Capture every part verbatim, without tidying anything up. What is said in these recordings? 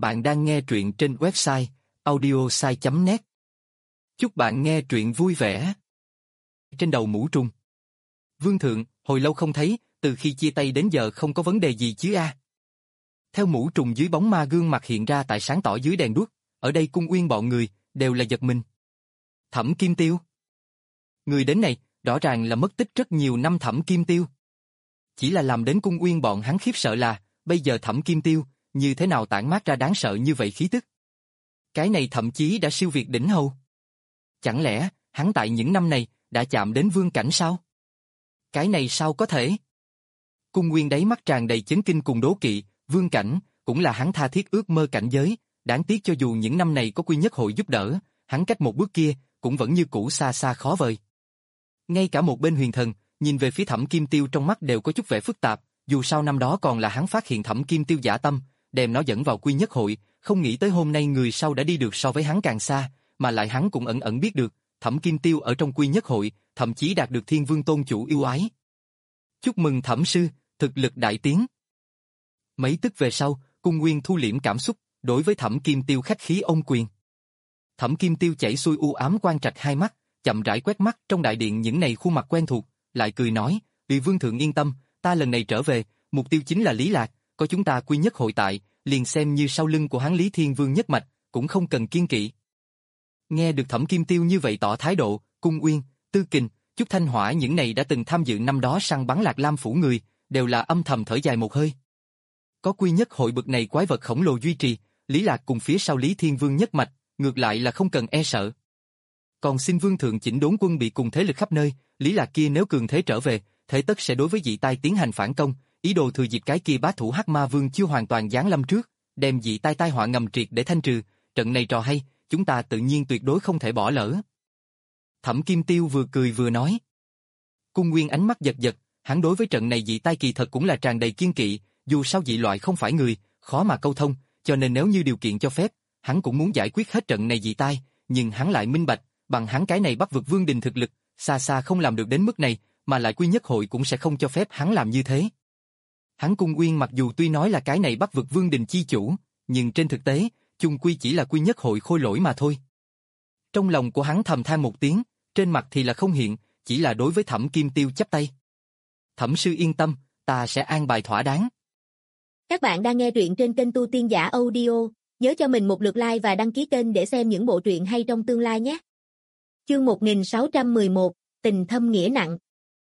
Bạn đang nghe truyện trên website audiosai chấm net. Chúc bạn nghe truyện vui vẻ. Trên đầu mũ trùng. Vương thượng, hồi lâu không thấy, từ khi chia tay đến giờ không có vấn đề gì chứ a? Theo mũ trùng dưới bóng ma gương mặt hiện ra tại sáng tỏ dưới đèn đuốc, ở đây Cung Uyên bọn người đều là giật mình. Thẩm Kim Tiêu. Người đến này, rõ ràng là mất tích rất nhiều năm Thẩm Kim Tiêu. Chỉ là làm đến Cung Uyên bọn hắn khiếp sợ là, bây giờ Thẩm Kim Tiêu như thế nào tản mát ra đáng sợ như vậy khí tức. Cái này thậm chí đã siêu việt đỉnh hầu. Chẳng lẽ, hắn tại những năm này, đã chạm đến vương cảnh sao? Cái này sao có thể? Cung Nguyên đáy mắt tràn đầy chấn kinh cùng đố kỵ, vương cảnh, cũng là hắn tha thiết ước mơ cảnh giới, đáng tiếc cho dù những năm này có Quy Nhất Hội giúp đỡ, hắn cách một bước kia, cũng vẫn như cũ xa xa khó vời. Ngay cả một bên huyền thần, nhìn về phía Thẩm Kim Tiêu trong mắt đều có chút vẻ phức tạp, dù sao năm đó còn là hắn phát hiện Thẩm Kim Tiêu giả tâm, đem nó dẫn vào Quy Nhất Hội, không nghĩ tới hôm nay người sau đã đi được so với hắn càng xa, mà lại hắn cũng ẩn ẩn biết được, Thẩm Kim Tiêu ở trong Quy Nhất Hội, thậm chí đạt được Thiên Vương Tôn chủ yêu ái. Chúc mừng Thẩm sư, thực lực đại tiến. Mấy tức về sau, Cung Nguyên thu liễm cảm xúc, đối với Thẩm Kim Tiêu khách khí ôm quyền. Thẩm Kim Tiêu chảy xuôi u ám quan trạch hai mắt, chậm rãi quét mắt trong đại điện những này khuôn mặt quen thuộc, lại cười nói, "Vì vương thượng yên tâm, ta lần này trở về, mục tiêu chính là Lý Lạc, có chúng ta Quy Nhất Hội tại, liền xem như sau lưng của hắn Lý Thiên Vương nhất mạch, cũng không cần kiên kỵ." Nghe được Thẩm Kim Tiêu như vậy tỏ thái độ, Cung Uyên, Tư Kình, Chúc Thanh Hỏa những này đã từng tham dự năm đó săn bắn Lạc Lam phủ người, đều là âm thầm thở dài một hơi. Có Quy Nhất Hội bực này quái vật khổng lồ duy trì, Lý Lạc cùng phía sau Lý Thiên Vương nhất mạch, ngược lại là không cần e sợ. Còn xin vương thượng chỉnh đốn quân bị cùng thế lực khắp nơi, Lý Lạc kia nếu cường thế trở về, thế tất sẽ đối với dị tai tiến hành phản công, ý đồ thừa dịp cái kia bá thủ Hắc Ma Vương chưa hoàn toàn giáng lâm trước, đem dị tai tai họa ngầm triệt để thanh trừ, trận này trò hay, chúng ta tự nhiên tuyệt đối không thể bỏ lỡ. Thẩm Kim Tiêu vừa cười vừa nói. Cung Nguyên ánh mắt giật giật, hắn đối với trận này dị tai kỳ thật cũng là tràn đầy kiên kỵ, dù sao dị loại không phải người, khó mà câu thông, cho nên nếu như điều kiện cho phép, hắn cũng muốn giải quyết hết trận này dị tai, nhưng hắn lại minh bạch, bằng hắn cái này Bắc vực vương đình thực lực, xa xa không làm được đến mức này, mà lại Quy Nhất Hội cũng sẽ không cho phép hắn làm như thế. Hắn Cung Uyên mặc dù tuy nói là cái này Bắc vực vương đình chi chủ, nhưng trên thực tế, chung quy chỉ là Quy Nhất Hội khôi lỗi mà thôi. Trong lòng của hắn thầm than một tiếng, trên mặt thì là không hiện, chỉ là đối với Thẩm Kim Tiêu chắp tay. Thẩm sư yên tâm, ta sẽ an bài thỏa đáng. Các bạn đang nghe truyện trên kênh Tu Tiên Giả Audio, nhớ cho mình một lượt like và đăng ký kênh để xem những bộ truyện hay trong tương lai nhé. Chương một nghìn sáu trăm mười một, tình thâm nghĩa nặng.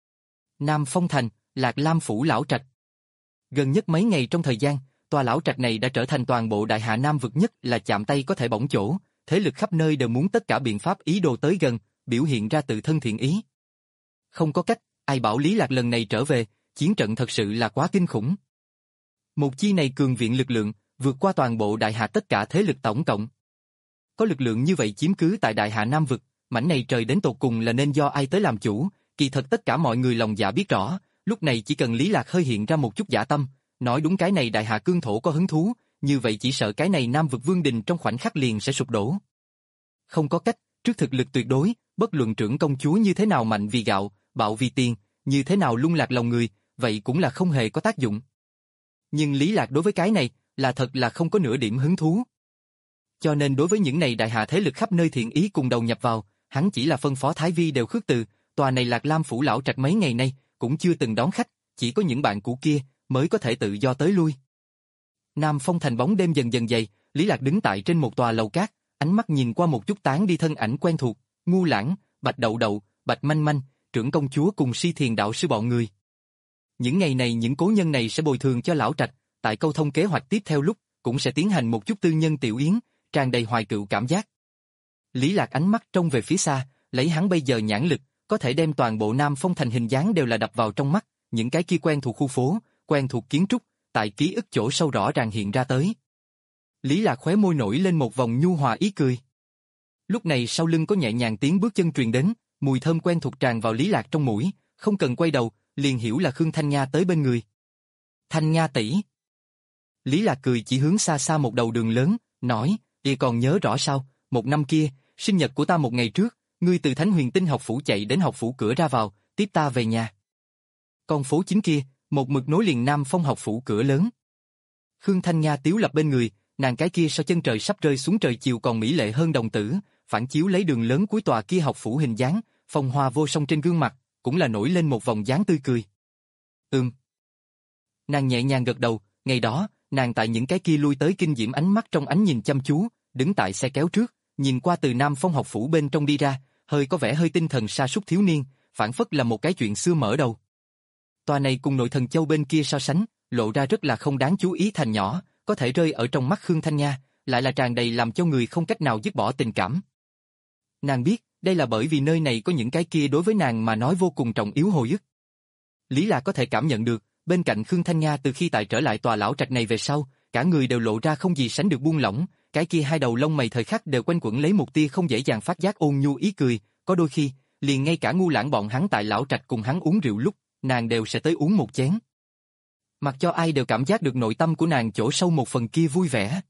Nam Phong Thành, Lạc Lam phủ lão trạch. Gần nhất mấy ngày trong thời gian, tòa lão trạch này đã trở thành toàn bộ đại hạ Nam vực nhất là chạm tay có thể bỏng chỗ, thế lực khắp nơi đều muốn tất cả biện pháp ý đồ tới gần, biểu hiện ra tự thân thiện ý. Không có cách, ai bảo Lý Lạc lần này trở về, chiến trận thật sự là quá kinh khủng. Một chi này cường viện lực lượng, vượt qua toàn bộ đại hạ tất cả thế lực tổng cộng. Có lực lượng như vậy chiếm cứ tại đại hạ Nam vực, mảnh này trời đến tột cùng là nên do ai tới làm chủ, kỳ thật tất cả mọi người lòng dạ biết rõ, lúc này chỉ cần Lý Lạc hơi hiện ra một chút dã tâm, nói đúng cái này đại hạ cương thổ có hứng thú, như vậy chỉ sợ cái này Nam vực vương đình trong khoảnh khắc liền sẽ sụp đổ. Không có cách, trước thực lực tuyệt đối, bất luận trưởng công chúa như thế nào mạnh vì gạo, bạo vì tiền, như thế nào lung lạc lòng người, vậy cũng là không hề có tác dụng. Nhưng Lý Lạc đối với cái này, là thật là không có nửa điểm hứng thú. Cho nên đối với những này đại hạ thế lực khắp nơi thiện ý cùng đầu nhập vào, hắn chỉ là phân phó Thái Vi đều khước từ, tòa này Lạc Lam phủ lão trạch mấy ngày nay, cũng chưa từng đón khách, chỉ có những bạn cũ kia, mới có thể tự do tới lui. Nam Phong Thành bóng đêm dần dần dày, Lý Lạc đứng tại trên một tòa lầu cát, ánh mắt nhìn qua một chút tán đi thân ảnh quen thuộc, Ngu Lãng, Bạch Đậu Đậu, Bạch Manh Manh, trưởng công chúa cùng Si Thiền đạo sư bọn người. Những ngày này những cố nhân này sẽ bồi thường cho lão trạch, tại câu thông kế hoạch tiếp theo lúc, cũng sẽ tiến hành một chút tư nhân tiểu yến, tràn đầy hoài cựu cảm giác. Lý Lạc ánh mắt trông về phía xa, lấy hắn bây giờ nhãn lực, có thể đem toàn bộ Nam Phong Thành hình dáng đều là đập vào trong mắt, những cái kia quen thuộc khu phố, quen thuộc kiến trúc, tại ký ức chỗ sâu rõ ràng hiện ra tới. Lý Lạc khóe môi nổi lên một vòng nhu hòa ý cười. Lúc này sau lưng có nhẹ nhàng tiếng bước chân truyền đến, mùi thơm quen thuộc tràn vào Lý Lạc trong mũi, không cần quay đầu, liền hiểu là Khương Thanh Nha tới bên người. Thanh Nha tỷ. Lý Lạc cười chỉ hướng xa xa một đầu đường lớn, nói, "Ngươi còn nhớ rõ sao, một năm kia, sinh nhật của ta một ngày trước, ngươi từ Thánh Huyền Tinh học phủ chạy đến học phủ cửa ra vào, tiếp ta về nhà. Con phố chính kia, một mực nối liền Nam Phong học phủ cửa lớn." Khương Thanh Nha tiếu lập bên người, nàng cái kia so chân trời sắp rơi xuống trời chiều còn mỹ lệ hơn đồng tử, phản chiếu lấy đường lớn cuối tòa kia học phủ hình dáng, phong hoa vô song trên gương mặt, cũng là nổi lên một vòng dáng tươi cười. Ừm. Nàng nhẹ nhàng gật đầu, ngày đó, nàng tại những cái kia lui tới kinh diễm ánh mắt trong ánh nhìn chăm chú, đứng tại xe kéo trước, nhìn qua từ Nam Phong học phủ bên trong đi ra, hơi có vẻ hơi tinh thần sa sút thiếu niên, phản phất là một cái chuyện xưa mở đầu. Tòa này cùng nội thần châu bên kia so sánh, lộ ra rất là không đáng chú ý thành nhỏ, có thể rơi ở trong mắt Khương Thanh Nha, lại là tràn đầy làm cho người không cách nào dứt bỏ tình cảm. Nàng biết, đây là bởi vì nơi này có những cái kia đối với nàng mà nói vô cùng trọng yếu hồi ức. Lý Lạc có thể cảm nhận được, bên cạnh Khương Thanh Nha từ khi tại trở lại tòa lão trạch này về sau, cả người đều lộ ra không gì sánh được buông lỏng, cái kia hai đầu lông mày thời khắc đều quanh quẩn lấy một tia không dễ dàng phát giác ôn nhu ý cười, có đôi khi, liền ngay cả ngu lãng bọn hắn tại lão trạch cùng hắn uống rượu lúc, nàng đều sẽ tới uống một chén. Mặc cho ai đều cảm giác được nội tâm của nàng chỗ sâu một phần kia vui vẻ.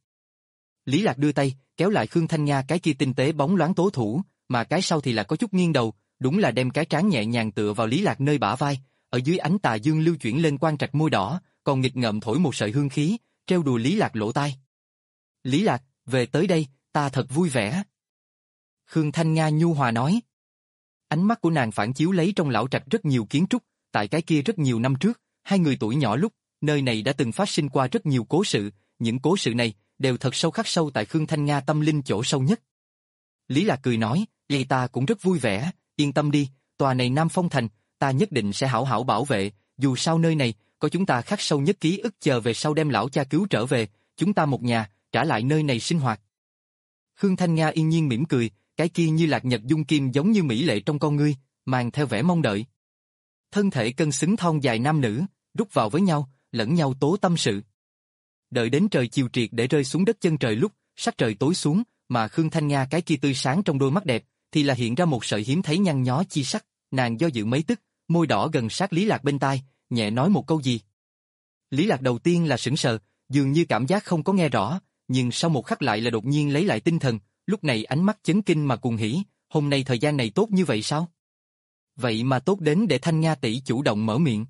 Lý Lạc đưa tay, kéo lại Khương Thanh Nha cái kia tinh tế bóng loáng tố thủ, mà cái sau thì là có chút nghiêng đầu, đúng là đem cái trán nhẹ nhàng tựa vào Lý Lạc nơi bả vai, ở dưới ánh tà dương lưu chuyển lên quang trạch môi đỏ, còn nghịch ngợm thổi một sợi hương khí, trêu đùa Lý Lạc lỗ tai. Lý Lạc, về tới đây, ta thật vui vẻ. Khương Thanh Nha nhu hòa nói. Ánh mắt của nàng phản chiếu lấy trong lão trạch rất nhiều kiến trúc, tại cái kia rất nhiều năm trước, hai người tuổi nhỏ lúc, nơi này đã từng phát sinh qua rất nhiều cố sự, những cố sự này đều thật sâu khắc sâu tại Khương Thanh Nha tâm linh chỗ sâu nhất. Lý Lạc cười nói, vậy ta cũng rất vui vẻ, yên tâm đi, tòa này Nam Phong Thành, ta nhất định sẽ hảo hảo bảo vệ, dù sao nơi này, có chúng ta khắc sâu nhất ký ức chờ về sau đem lão cha cứu trở về, chúng ta một nhà, trả lại nơi này sinh hoạt. Khương Thanh Nga yên nhiên mỉm cười, cái kia như lạc nhật dung kim giống như mỹ lệ trong con ngươi, mang theo vẻ mong đợi. Thân thể cân xứng thon dài nam nữ, rút vào với nhau, lẫn nhau tố tâm sự. Đợi đến trời chiều triệt để rơi xuống đất chân trời lúc, sắc trời tối xuống, mà Khương Thanh Nga cái kia tươi sáng trong đôi mắt đẹp, thì là hiện ra một sợi hiếm thấy nhăn nhó chi sắc, nàng do dự mấy tức, môi đỏ gần sát Lý Lạc bên tai, nhẹ nói một câu gì. Lý Lạc đầu tiên là sững sờ, dường như cảm giác không có nghe rõ, nhưng sau một khắc lại là đột nhiên lấy lại tinh thần, lúc này ánh mắt chấn kinh mà cuồng hỉ, hôm nay thời gian này tốt như vậy sao? Vậy mà tốt đến để Thanh Nga tỷ chủ động mở miệng.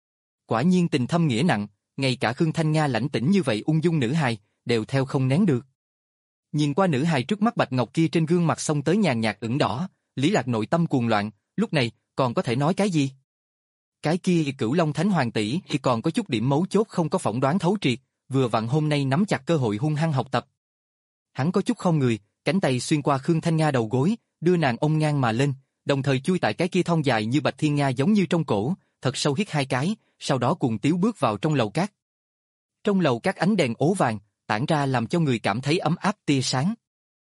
Quả nhiên tình thâm nghĩa nặng, ngay cả Khương Thanh Nga lãnh tĩnh như vậy ung dung nữ hài, đều theo không nén được. Nhìn qua nữ hài trước mắt bạch ngọc kia trên gương mặt xông tới nhàn nhạt ửng đỏ, Lý Lạc nội tâm cuồng loạn, lúc này, còn có thể nói cái gì? Cái kia Cửu Long Thánh Hoàng tỷ thì còn có chút điểm mấu chốt không có phỏng đoán thấu triệt, vừa vặn hôm nay nắm chặt cơ hội hung hăng học tập. Hắn có chút không người, cánh tay xuyên qua Khương Thanh Nga đầu gối, đưa nàng ôm ngang mà lên, đồng thời chui tại cái kia thon dài như bạch thiên nga giống như trong cổ, thật sâu hít hai cái, sau đó cùng tiếu bước vào trong lầu cát. Trong lầu cát ánh đèn ố vàng, tản ra làm cho người cảm thấy ấm áp tia sáng.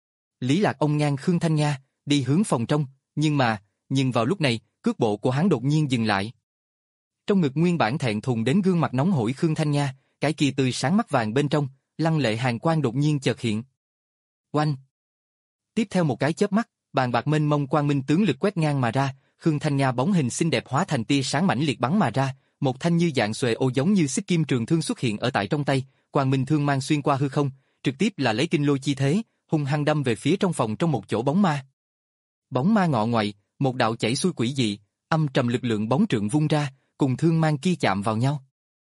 Lý Lạc ôm ngang Khương Thanh Nga, đi hướng phòng trong, nhưng mà, nhưng vào lúc này, cước bộ của hắn đột nhiên dừng lại. Trong ngực nguyên bản thẹn thùng đến gương mặt nóng hổi Khương Thanh Nga, cái kia tươi sáng mắt vàng bên trong, lăng lệ hàn quang đột nhiên chợt hiện. Oanh! Tiếp theo một cái chớp mắt, bàn bạc mênh mông quang minh tướng lực quét ngang mà ra, Khương Thanh Nga bóng hình xinh đẹp hóa thành tia sáng mãnh liệt bắn mà ra, một thanh như dạng xuề ô giống như xích kim trường thương xuất hiện ở tại trong tay, quang minh thương mang xuyên qua hư không, trực tiếp là lấy kinh lôi chi thế, hung hăng đâm về phía trong phòng trong một chỗ bóng ma. Bóng ma ngọ ngoại, một đạo chảy xuôi quỷ dị, âm trầm lực lượng bóng trượng vung ra, cùng thương mang kia chạm vào nhau.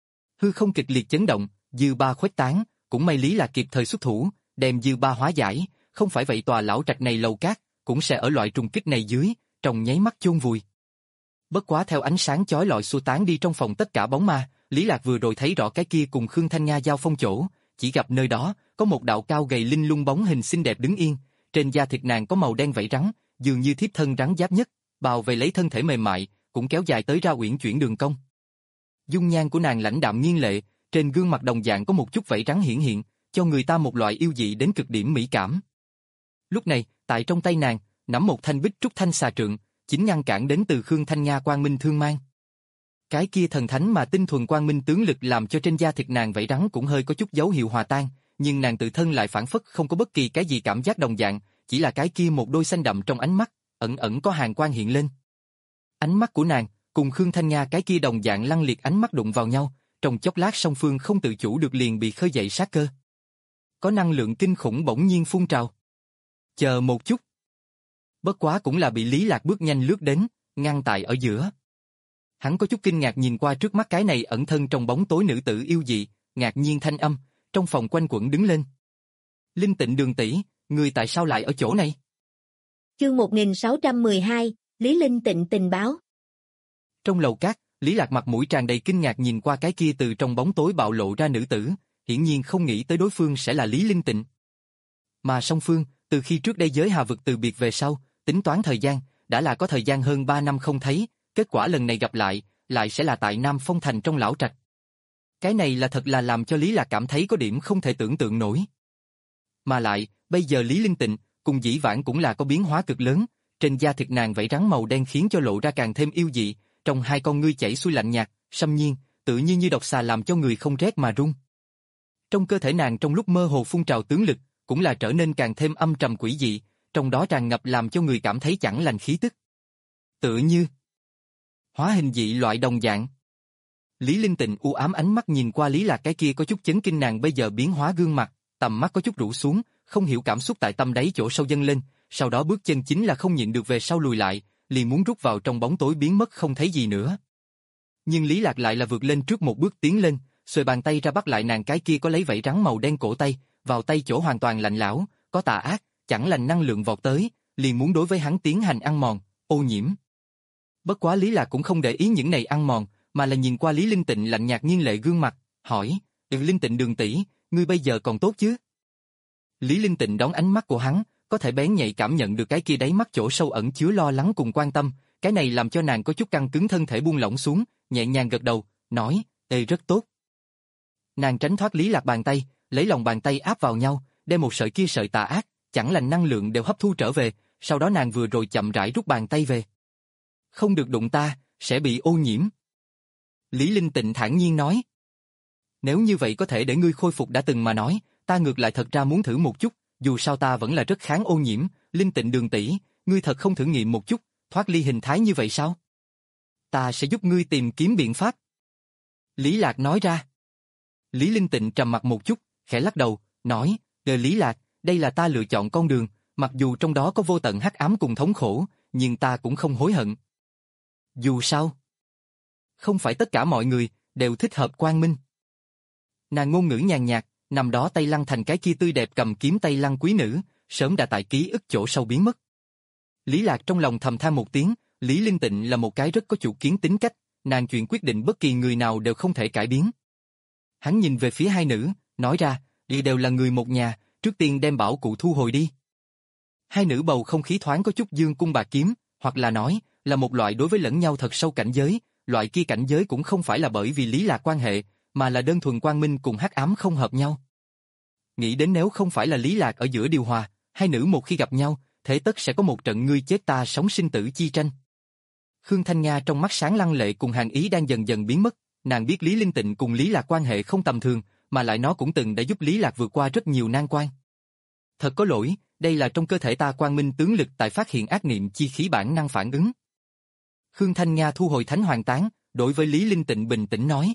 Hư không kịch liệt chấn động, dư ba khuếch tán, cũng may Lý là kịp thời xuất thủ, đem dư ba hóa giải, không phải vậy tòa lão trạch này lầu cát, cũng sẽ ở loại trùng kích này dưới, trong nháy mắt chôn vùi. Bất quá theo ánh sáng chói lọi xua tán đi trong phòng tất cả bóng ma, Lý Lạc vừa rồi thấy rõ cái kia cùng Khương Thanh Nga giao phong chỗ, chỉ gặp nơi đó, có một đạo cao gầy linh lung bóng hình xinh đẹp đứng yên, trên da thịt nàng có màu đen vảy rắn, dường như thiếp thân rắn giáp nhất, bao vây lấy thân thể mềm mại, cũng kéo dài tới ra uyển chuyển đường cong. Dung nhan của nàng lãnh đạm nghiêng lệ, trên gương mặt đồng dạng có một chút vảy rắn hiển hiện, cho người ta một loại yêu dị đến cực điểm mỹ cảm. Lúc này, tại trong tay nàng, nắm một thanh bích trúc thanh xà trượng, chính ngăn cản đến từ Khương Thanh Nga quang minh thương mang. Cái kia thần thánh mà tinh thuần quang minh tướng lực làm cho trên da thịt nàng vảy rắn cũng hơi có chút dấu hiệu hòa tan, nhưng nàng tự thân lại phản phất không có bất kỳ cái gì cảm giác đồng dạng, chỉ là cái kia một đôi xanh đậm trong ánh mắt, ẩn ẩn có hàn quang hiện lên. Ánh mắt của nàng, cùng Khương Thanh Nga cái kia đồng dạng lăng liệt ánh mắt đụng vào nhau, trong chốc lát song phương không tự chủ được liền bị khơi dậy sát cơ. Có năng lượng kinh khủng bỗng nhiên phun trào. Chờ một chút. Bất quá cũng là bị Lý Lạc bước nhanh lướt đến, ngăn tại ở giữa. Hắn có chút kinh ngạc nhìn qua trước mắt cái này ẩn thân trong bóng tối nữ tử yêu dị, ngạc nhiên thanh âm, trong phòng quanh quẩn đứng lên. Linh Tịnh Đường tỷ, ngươi tại sao lại ở chỗ này? Chương một nghìn sáu trăm mười hai, Lý Linh Tịnh tình báo. Trong lầu cát, Lý Lạc mặt mũi tràn đầy kinh ngạc nhìn qua cái kia từ trong bóng tối bạo lộ ra nữ tử, hiển nhiên không nghĩ tới đối phương sẽ là Lý Linh Tịnh. Mà song phương, từ khi trước đây giới hà vực từ biệt về sau, tính toán thời gian, đã là có thời gian hơn ba năm không thấy, kết quả lần này gặp lại, lại sẽ là tại Nam Phong Thành trong lão trạch. Cái này là thật là làm cho Lý Lạc cảm thấy có điểm không thể tưởng tượng nổi. Mà lại, bây giờ Lý Linh Tịnh, cùng dĩ vãng cũng là có biến hóa cực lớn, trên da thịt nàng vảy rắn màu đen khiến cho lộ ra càng thêm yêu dị, trong hai con ngươi chảy xuôi lạnh nhạt, xâm nhiên, tự nhiên như độc xà làm cho người không rét mà run. Trong cơ thể nàng trong lúc mơ hồ phun trào tướng lực, cũng là trở nên càng thêm âm trầm quỷ dị, trong đó tràn ngập làm cho người cảm thấy chẳng lành khí tức. Tự như hóa hình dị loại đồng dạng. Lý Linh Tịnh u ám ánh mắt nhìn qua Lý Lạc cái kia có chút chấn kinh nàng bây giờ biến hóa gương mặt, tầm mắt có chút rũ xuống, không hiểu cảm xúc tại tâm đáy chỗ sâu dâng lên, sau đó bước chân chính là không nhịn được về sau lùi lại, liền muốn rút vào trong bóng tối biến mất không thấy gì nữa. Nhưng Lý Lạc lại là vượt lên trước một bước tiến lên, xuề bàn tay ra bắt lại nàng cái kia có lấy vảy rắn màu đen cổ tay, vào tay chỗ hoàn toàn lạnh lẽo, có tà ác, chẳng lành năng lượng vọt tới, liền muốn đối với hắn tiến hành ăn mòn, ô nhiễm. Bất quá Lý Lạc cũng không để ý những này ăn mòn, mà là nhìn qua Lý Linh Tịnh lạnh nhạt nghiêng lệ gương mặt, hỏi, "Ừ, Linh Tịnh Đường tỷ, ngươi bây giờ còn tốt chứ?" Lý Linh Tịnh đón ánh mắt của hắn, có thể bén nhạy cảm nhận được cái kia đáy mắt chỗ sâu ẩn chứa lo lắng cùng quan tâm, cái này làm cho nàng có chút căng cứng thân thể buông lỏng xuống, nhẹ nhàng gật đầu, nói, "Ê, rất tốt." Nàng tránh thoát Lý Lạc bàn tay, lấy lòng bàn tay áp vào nhau, đem một sợi kia sợi tà ác, chẳng lành năng lượng đều hấp thu trở về, sau đó nàng vừa rồi chậm rãi rút bàn tay về. "Không được đụng ta, sẽ bị ô nhiễm." Lý Linh Tịnh thản nhiên nói. "Nếu như vậy có thể để ngươi khôi phục đã từng mà nói, ta ngược lại thật ra muốn thử một chút, dù sao ta vẫn là rất kháng ô nhiễm, Linh Tịnh Đường tỷ, ngươi thật không thử nghiệm một chút, thoát ly hình thái như vậy sao? Ta sẽ giúp ngươi tìm kiếm biện pháp." Lý Lạc nói ra. Lý Linh Tịnh trầm mặt một chút, khẽ lắc đầu, nói, "Ờ Lý Lạc, đây là ta lựa chọn con đường, mặc dù trong đó có vô tận hắc ám cùng thống khổ, nhưng ta cũng không hối hận. Dù sao, không phải tất cả mọi người đều thích hợp quang minh." Nàng ngôn ngữ nhàn nhạt, nằm đó tay lăng thành cái kia tươi đẹp cầm kiếm tay lăng quý nữ, sớm đã tại ký ức chỗ sâu biến mất. Lý Lạc trong lòng thầm than một tiếng, Lý Linh Tịnh là một cái rất có chủ kiến tính cách, nàng chuyện quyết định bất kỳ người nào đều không thể cải biến. Hắn nhìn về phía hai nữ, nói ra, "Đi đều là người một nhà, trước tiên đem bảo cụ thu hồi đi." Hai nữ bầu không khí thoáng có chút dương cung bạc kiếm, hoặc là nói, là một loại đối với lẫn nhau thật sâu cảnh giới, loại kia cảnh giới cũng không phải là bởi vì Lý Lạc quan hệ, mà là đơn thuần quang minh cùng hắc ám không hợp nhau. Nghĩ đến nếu không phải là Lý Lạc ở giữa điều hòa, hai nữ một khi gặp nhau, thế tất sẽ có một trận ngươi chết ta sống sinh tử chi tranh. Khương Thanh Nga trong mắt sáng lăng lệ cùng hàn ý đang dần dần biến mất, nàng biết Lý Linh Tịnh cùng Lý Lạc quan hệ không tầm thường, mà lại nó cũng từng đã giúp Lý Lạc vượt qua rất nhiều nan quan. Thật có lỗi, đây là trong cơ thể ta quang minh tướng lực tại phát hiện ác niệm chi khí bản năng phản ứng. Khương Thanh Nga thu hồi thánh hoàng tán, đối với Lý Linh Tịnh bình tĩnh nói.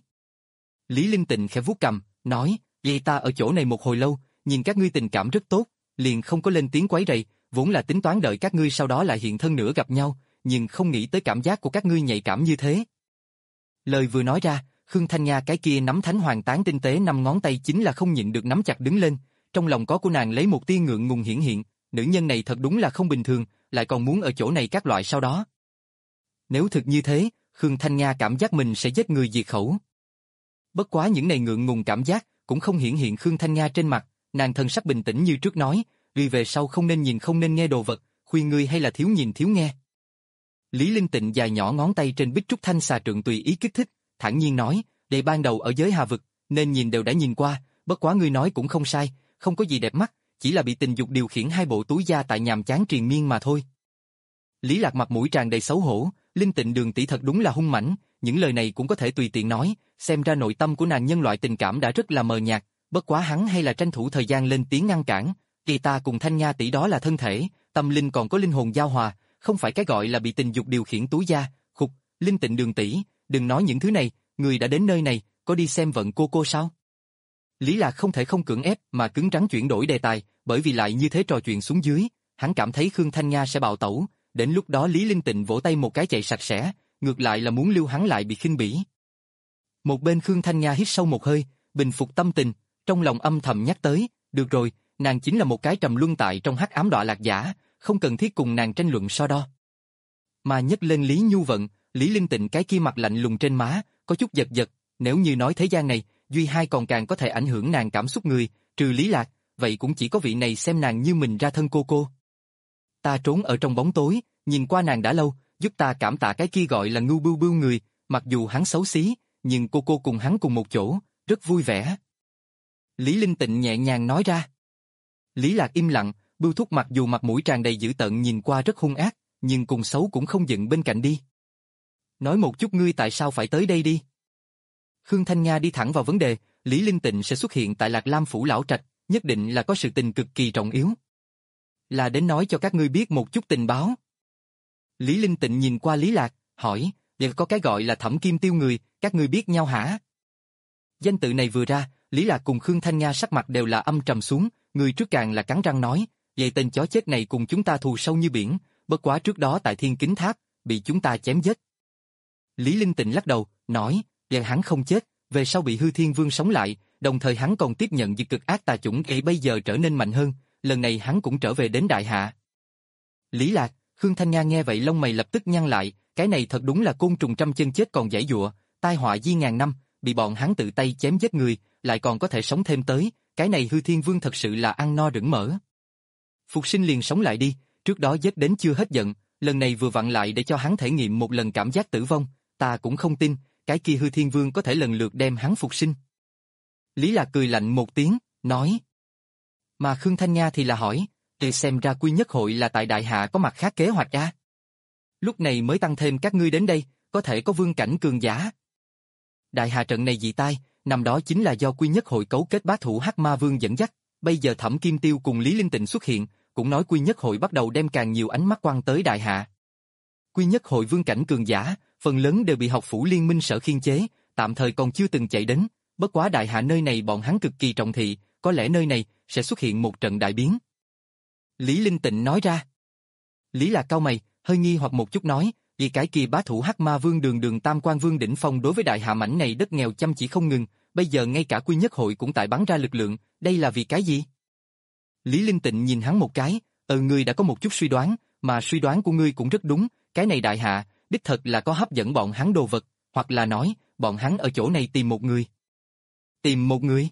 Lý Linh Tịnh khẽ vuốt cằm, nói, "Vậy ta ở chỗ này một hồi lâu, nhìn các ngươi tình cảm rất tốt, liền không có lên tiếng quấy rầy, vốn là tính toán đợi các ngươi sau đó lại hiện thân nữa gặp nhau, nhưng không nghĩ tới cảm giác của các ngươi nhạy cảm như thế." Lời vừa nói ra, Khương Thanh Nga cái kia nắm thánh hoàng tán tinh tế năm ngón tay chính là không nhịn được nắm chặt đứng lên, trong lòng có của nàng lấy một tia ngượng ngùng hiển hiện, nữ nhân này thật đúng là không bình thường, lại còn muốn ở chỗ này các loại sau đó. Nếu thực như thế, Khương Thanh Nga cảm giác mình sẽ giết người diệt khẩu. Bất quá những này ngượng ngùng cảm giác cũng không hiển hiện Khương Thanh Nga trên mặt, nàng thần sắc bình tĩnh như trước nói, "Vì về sau không nên nhìn không nên nghe đồ vật, khuyên ngươi hay là thiếu nhìn thiếu nghe." Lý Linh Tịnh dài nhỏ ngón tay trên bích trúc thanh xà trượng tùy ý kích thích, thản nhiên nói, "Để ban đầu ở giới hà vực, nên nhìn đều đã nhìn qua, bất quá ngươi nói cũng không sai, không có gì đẹp mắt, chỉ là bị tình dục điều khiển hai bộ túi da tại nhàm chán triền miên mà thôi." Lý Lạc mặt mũi tràn đầy xấu hổ, Linh Tịnh Đường tỷ thật đúng là hung mãnh, những lời này cũng có thể tùy tiện nói, xem ra nội tâm của nàng nhân loại tình cảm đã rất là mờ nhạt, bất quá hắn hay là tranh thủ thời gian lên tiếng ngăn cản, "Kỳ ta cùng Thanh Nga tỷ đó là thân thể, tâm linh còn có linh hồn giao hòa, không phải cái gọi là bị tình dục điều khiển túi da." Khục, Linh Tịnh Đường tỷ, đừng nói những thứ này, người đã đến nơi này, có đi xem vận cô cô sao? Lý Lạc không thể không cưỡng ép mà cứng rắn chuyển đổi đề tài, bởi vì lại như thế trò chuyện xuống dưới, hắn cảm thấy Khương Thanh Nga sẽ bạo tẩu, đến lúc đó Lý Linh Tịnh vỗ tay một cái chạy sạch sẽ, ngược lại là muốn lưu hắn lại bị khinh bỉ. Một bên Khương Thanh Nga hít sâu một hơi, bình phục tâm tình, trong lòng âm thầm nhắc tới, "Được rồi, nàng chính là một cái trầm luân tại trong hắc ám đọa lạc giả, không cần thiết cùng nàng tranh luận so đo. Mà nhấc lên Lý Nhu Vận, Lý Linh Tịnh cái kia mặt lạnh lùng trên má, có chút giật giật, nếu như nói thế gian này, duy hai còn càng có thể ảnh hưởng nàng cảm xúc người, trừ Lý Lạc, vậy cũng chỉ có vị này xem nàng như mình ra thân cô cô. Ta trốn ở trong bóng tối, nhìn qua nàng đã lâu, giúp ta cảm tạ cái kia gọi là Ngưu Bưu Bưu người, mặc dù hắn xấu xí, nhưng cô cô cùng hắn cùng một chỗ, rất vui vẻ. Lý Linh Tịnh nhẹ nhàng nói ra. Lý Lạc im lặng, Bưu Thúc mặc dù mặt mũi tràn đầy dữ tợn nhìn qua rất hung ác, nhưng cùng xấu cũng không dựng bên cạnh đi. Nói một chút ngươi tại sao phải tới đây đi. Khương Thanh Nga đi thẳng vào vấn đề, Lý Linh Tịnh sẽ xuất hiện tại Lạc Lam Phủ Lão Trạch, nhất định là có sự tình cực kỳ trọng yếu. Là đến nói cho các ngươi biết một chút tình báo. Lý Linh Tịnh nhìn qua Lý Lạc, hỏi, vậy có cái gọi là Thẩm Kim Tiêu người, các ngươi biết nhau hả? Danh tự này vừa ra, Lý Lạc cùng Khương Thanh Nga sắc mặt đều là âm trầm xuống, người trước càng là cắn răng nói, vậy tên chó chết này cùng chúng ta thù sâu như biển, bất quá trước đó tại Thiên Kính Tháp, bị chúng ta chém giết. Lý Linh Tịnh lắc đầu, nói, vậy hắn không chết, về sau bị Hư Thiên Vương sống lại, đồng thời hắn còn tiếp nhận việc cực ác tà chủng ấy bây giờ trở nên mạnh hơn, lần này hắn cũng trở về đến Đại Hạ. Lý Lạc, Khương Thanh Nga nghe vậy lông mày lập tức nhăn lại, cái này thật đúng là côn trùng trăm chân chết còn giãy giụa, tai họa di ngàn năm, bị bọn hắn tự tay chém giết người, lại còn có thể sống thêm tới, cái này Hư Thiên Vương thật sự là ăn no rửng mỡ. Phục sinh liền sống lại đi, trước đó giết đến chưa hết giận, lần này vừa vặn lại để cho hắn thể nghiệm một lần cảm giác tử vong, ta cũng không tin, cái kia Hư Thiên Vương có thể lần lượt đem hắn phục sinh. Lý Lạc cười lạnh một tiếng, nói. Mà Khương Thanh Nga thì là hỏi, để xem ra Quy Nhất Hội là tại Đại Hạ có mặt khác kế hoạch à? Lúc này mới tăng thêm các ngươi đến đây, có thể có vương cảnh cường giả. Đại Hạ trận này dị tai, năm đó chính là do Quy Nhất Hội cấu kết bá thủ Hắc Ma Vương dẫn dắt, bây giờ Thẩm Kim Tiêu cùng Lý Linh Tịnh xuất hiện, cũng nói Quy Nhất Hội bắt đầu đem càng nhiều ánh mắt quan tới Đại Hạ. Quy Nhất Hội vương cảnh cường giả, phần lớn đều bị học phủ liên minh sở khiên chế, tạm thời còn chưa từng chạy đến, bất quá Đại Hạ nơi này bọn hắn cực kỳ trọng thị, có lẽ nơi này sẽ xuất hiện một trận đại biến. Lý Linh Tịnh nói ra. Lý Lạc cau mày, hơi nghi hoặc một chút nói, vì cái kia bá thủ Hắc Ma Vương đường đường Tam Quan Vương đỉnh phong đối với Đại Hạ mảnh này đất nghèo chăm chỉ không ngừng, bây giờ ngay cả Quy Nhất Hội cũng tại bắn ra lực lượng, đây là vì cái gì? Lý Linh Tịnh nhìn hắn một cái, ờ ngươi đã có một chút suy đoán, mà suy đoán của ngươi cũng rất đúng, cái này Đại Hạ, đích thật là có hấp dẫn bọn hắn đồ vật, hoặc là nói, bọn hắn ở chỗ này tìm một người. Tìm một người?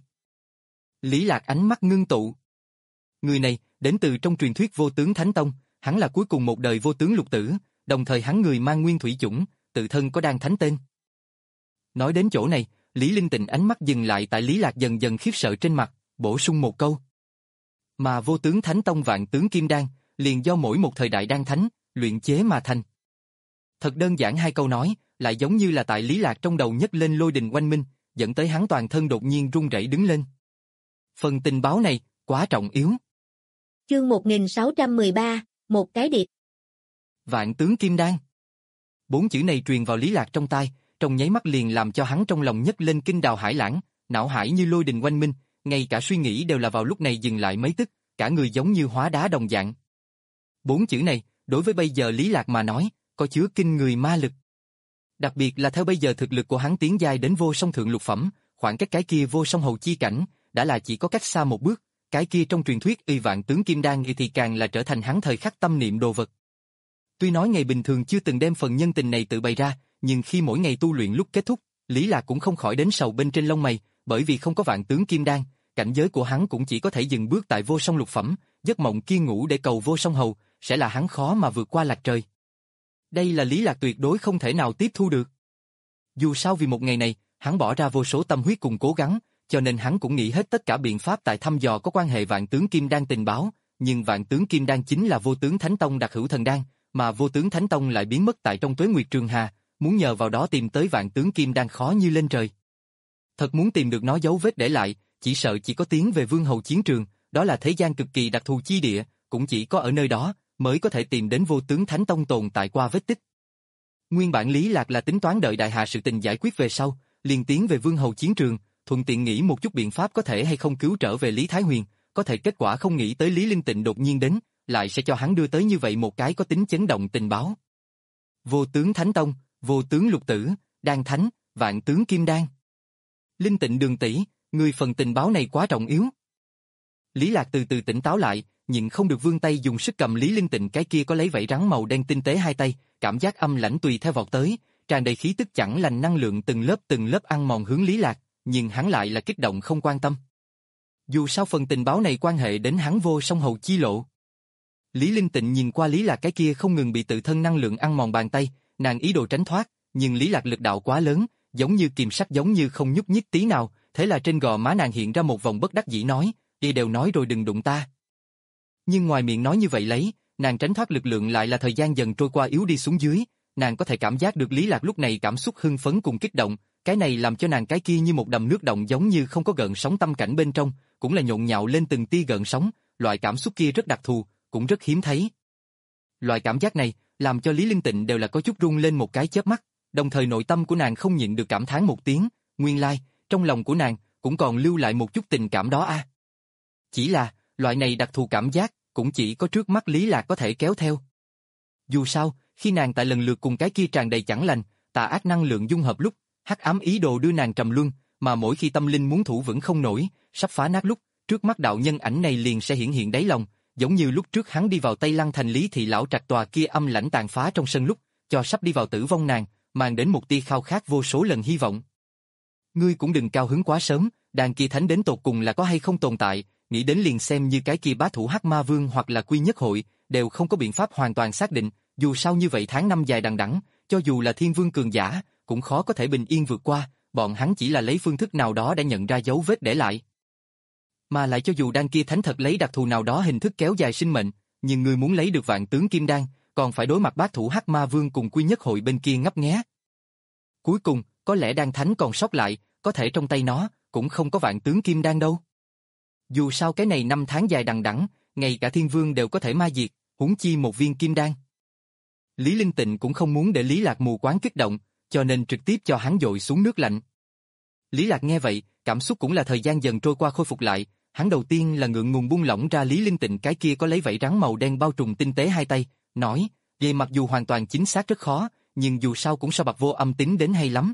Lý Lạc ánh mắt ngưng tụ. Người này, đến từ trong truyền thuyết Vô Tướng Thánh Tông, hắn là cuối cùng một đời Vô Tướng Lục Tử, đồng thời hắn người mang nguyên thủy chủng, tự thân có đan thánh tên. Nói đến chỗ này, Lý Linh Tịnh ánh mắt dừng lại tại Lý Lạc dần dần khiếp sợ trên mặt, bổ sung một câu. Mà Vô Tướng Thánh Tông Vạn Tướng Kim Đan, liền do mỗi một thời đại đan thánh, luyện chế mà thành. Thật đơn giản hai câu nói, lại giống như là tại Lý Lạc trong đầu nhấc lên lôi đình oanh minh, dẫn tới hắn toàn thân đột nhiên run rẩy đứng lên. Phần tình báo này, quá trọng yếu. Chương một nghìn sáu trăm mười ba, một cái điệp. Vạn Tướng Kim Đan. Bốn chữ này truyền vào Lý Lạc trong tai, trong nháy mắt liền làm cho hắn trong lòng nhấc lên kinh đào hải lãng, não hải như lôi đình oanh minh, ngay cả suy nghĩ đều là vào lúc này dừng lại mấy tức, cả người giống như hóa đá đồng dạng. Bốn chữ này, đối với bây giờ Lý Lạc mà nói, có chứa kinh người ma lực. Đặc biệt là theo bây giờ thực lực của hắn tiến giai đến vô song thượng lục phẩm, khoảng cách cái kia vô song hầu chi cảnh, đã là chỉ có cách xa một bước, cái kia trong truyền thuyết y Vạn Tướng Kim Đan thì càng là trở thành hắn thời khắc tâm niệm đồ vật. Tuy nói ngày bình thường chưa từng đem phần nhân tình này tự bày ra, nhưng khi mỗi ngày tu luyện lúc kết thúc, Lý Lạc cũng không khỏi đến sầu bên trên lông mày, bởi vì không có Vạn Tướng Kim Đan, cảnh giới của hắn cũng chỉ có thể dừng bước tại vô song lục phẩm, giấc mộng kia ngủ để cầu vô song hầu, sẽ là hắn khó mà vượt qua lạc trời. Đây là Lý Lạc tuyệt đối không thể nào tiếp thu được. Dù sao vì một ngày này, hắn bỏ ra vô số tâm huyết cùng cố gắng, cho nên hắn cũng nghĩ hết tất cả biện pháp tại thăm dò có quan hệ Vạn Tướng Kim Đan tình báo, nhưng Vạn Tướng Kim Đan chính là Vô Tướng Thánh Tông đặc hữu thần đan, mà Vô Tướng Thánh Tông lại biến mất tại trong Tuế Nguyệt Trường Hà, muốn nhờ vào đó tìm tới Vạn Tướng Kim Đan khó như lên trời. Thật muốn tìm được nó dấu vết để lại, chỉ sợ chỉ có tiến về Vương Hầu chiến trường, đó là thế gian cực kỳ đặc thù chi địa, cũng chỉ có ở nơi đó mới có thể tìm đến Vô Tướng Thánh Tông tồn tại qua vết tích. Nguyên bản Lý Lạc là tính toán đợi Đại Hà sự tình giải quyết về sau, liền tiến về Vương Hầu chiến trường, thuận tiện nghĩ một chút biện pháp có thể hay không cứu trở về Lý Thái Huyền, có thể kết quả không nghĩ tới Lý Linh Tịnh đột nhiên đến, lại sẽ cho hắn đưa tới như vậy một cái có tính chấn động tình báo. Vô Tướng Thánh Tông, Vô Tướng Lục Tử, Đan Thánh, Vạn Tướng Kim Đan. Linh Tịnh đường tỷ, người phần tình báo này quá trọng yếu. Lý Lạc từ từ tỉnh táo lại, nhưng không được vươn tay dùng sức cầm Lý Linh Tịnh cái kia có lấy vảy rắn màu đen tinh tế hai tay, cảm giác âm lãnh tùy theo vọt tới, tràn đầy khí tức chẳng lành năng lượng từng lớp từng lớp ăn mòn hướng Lý Lạc, nhưng hắn lại là kích động không quan tâm. Dù sao phần tình báo này quan hệ đến hắn vô song hầu chi lộ. Lý Linh Tịnh nhìn qua Lý Lạc cái kia không ngừng bị tự thân năng lượng ăn mòn bàn tay, nàng ý đồ tránh thoát, nhưng Lý Lạc lực đạo quá lớn, giống như kiềm sắt giống như không nhúc nhích tí nào, thế là trên gò má nàng hiện ra một vòng bất đắc dĩ nói, y đều nói rồi đừng đụng ta. Nhưng ngoài miệng nói như vậy lấy, nàng tránh thoát lực lượng lại là thời gian dần trôi qua yếu đi xuống dưới, nàng có thể cảm giác được Lý Lạc lúc này cảm xúc hưng phấn cùng kích động, cái này làm cho nàng cái kia như một đầm nước động giống như không có gợn sóng tâm cảnh bên trong, cũng là nhộn nhạo lên từng tia gợn sóng, loại cảm xúc kia rất đặc thù, cũng rất hiếm thấy. Loại cảm giác này làm cho Lý Linh Tịnh đều là có chút run lên một cái chớp mắt, đồng thời nội tâm của nàng không nhịn được cảm thán một tiếng, nguyên lai, trong lòng của nàng cũng còn lưu lại một chút tình cảm đó a. À. Chỉ là, loại này đặc thù cảm giác cũng chỉ có trước mắt Lý Lạc có thể kéo theo. Dù sao, khi nàng tại lần lượt cùng cái kia tràn đầy chẳng lành, tà ác năng lượng dung hợp lúc, hắc ám ý đồ đưa nàng trầm luân, mà mỗi khi tâm linh muốn thủ vững không nổi, sắp phá nát lúc, trước mắt đạo nhân ảnh này liền sẽ hiện hiện đáy lòng, giống như lúc trước hắn đi vào Tây Lăng thành Lý thị lão trạch tòa kia âm lãnh tàn phá trong sân lúc, cho sắp đi vào tử vong nàng, mang đến một tia khao khát vô số lần hy vọng. Ngươi cũng đừng cao hứng quá sớm, đàn kia thánh đến tột cùng là có hay không tồn tại, nghĩ đến liền xem như cái kia bá thủ Hắc Ma Vương hoặc là Quy Nhất Hội, đều không có biện pháp hoàn toàn xác định, dù sao như vậy tháng năm dài đằng đẵng, cho dù là thiên vương cường giả, cũng khó có thể bình yên vượt qua, bọn hắn chỉ là lấy phương thức nào đó đã nhận ra dấu vết để lại. Mà lại cho dù đan kia thánh thật lấy đặc thù nào đó hình thức kéo dài sinh mệnh, nhưng ngươi muốn lấy được vạn tướng kim đan, còn phải đối mặt bá thủ Hắc Ma Vương cùng Quy Nhất Hội bên kia ngấp nghé. Cuối cùng, có lẽ đan thánh còn sót lại, có thể trong tay nó, cũng không có vạn tướng kim đan đâu. Dù sao cái này năm tháng dài đằng đẵng, ngay cả thiên vương đều có thể ma diệt, huống chi một viên kim đan. Lý Linh Tịnh cũng không muốn để Lý Lạc mù quáng kích động, cho nên trực tiếp cho hắn dội xuống nước lạnh. Lý Lạc nghe vậy, cảm xúc cũng là thời gian dần trôi qua khôi phục lại, hắn đầu tiên là ngượng ngùng buông lỏng ra Lý Linh Tịnh cái kia có lấy vảy rắn màu đen bao trùm tinh tế hai tay, nói, về mặc dù hoàn toàn chính xác rất khó, nhưng dù sao cũng sao bạc vô âm tính đến hay lắm.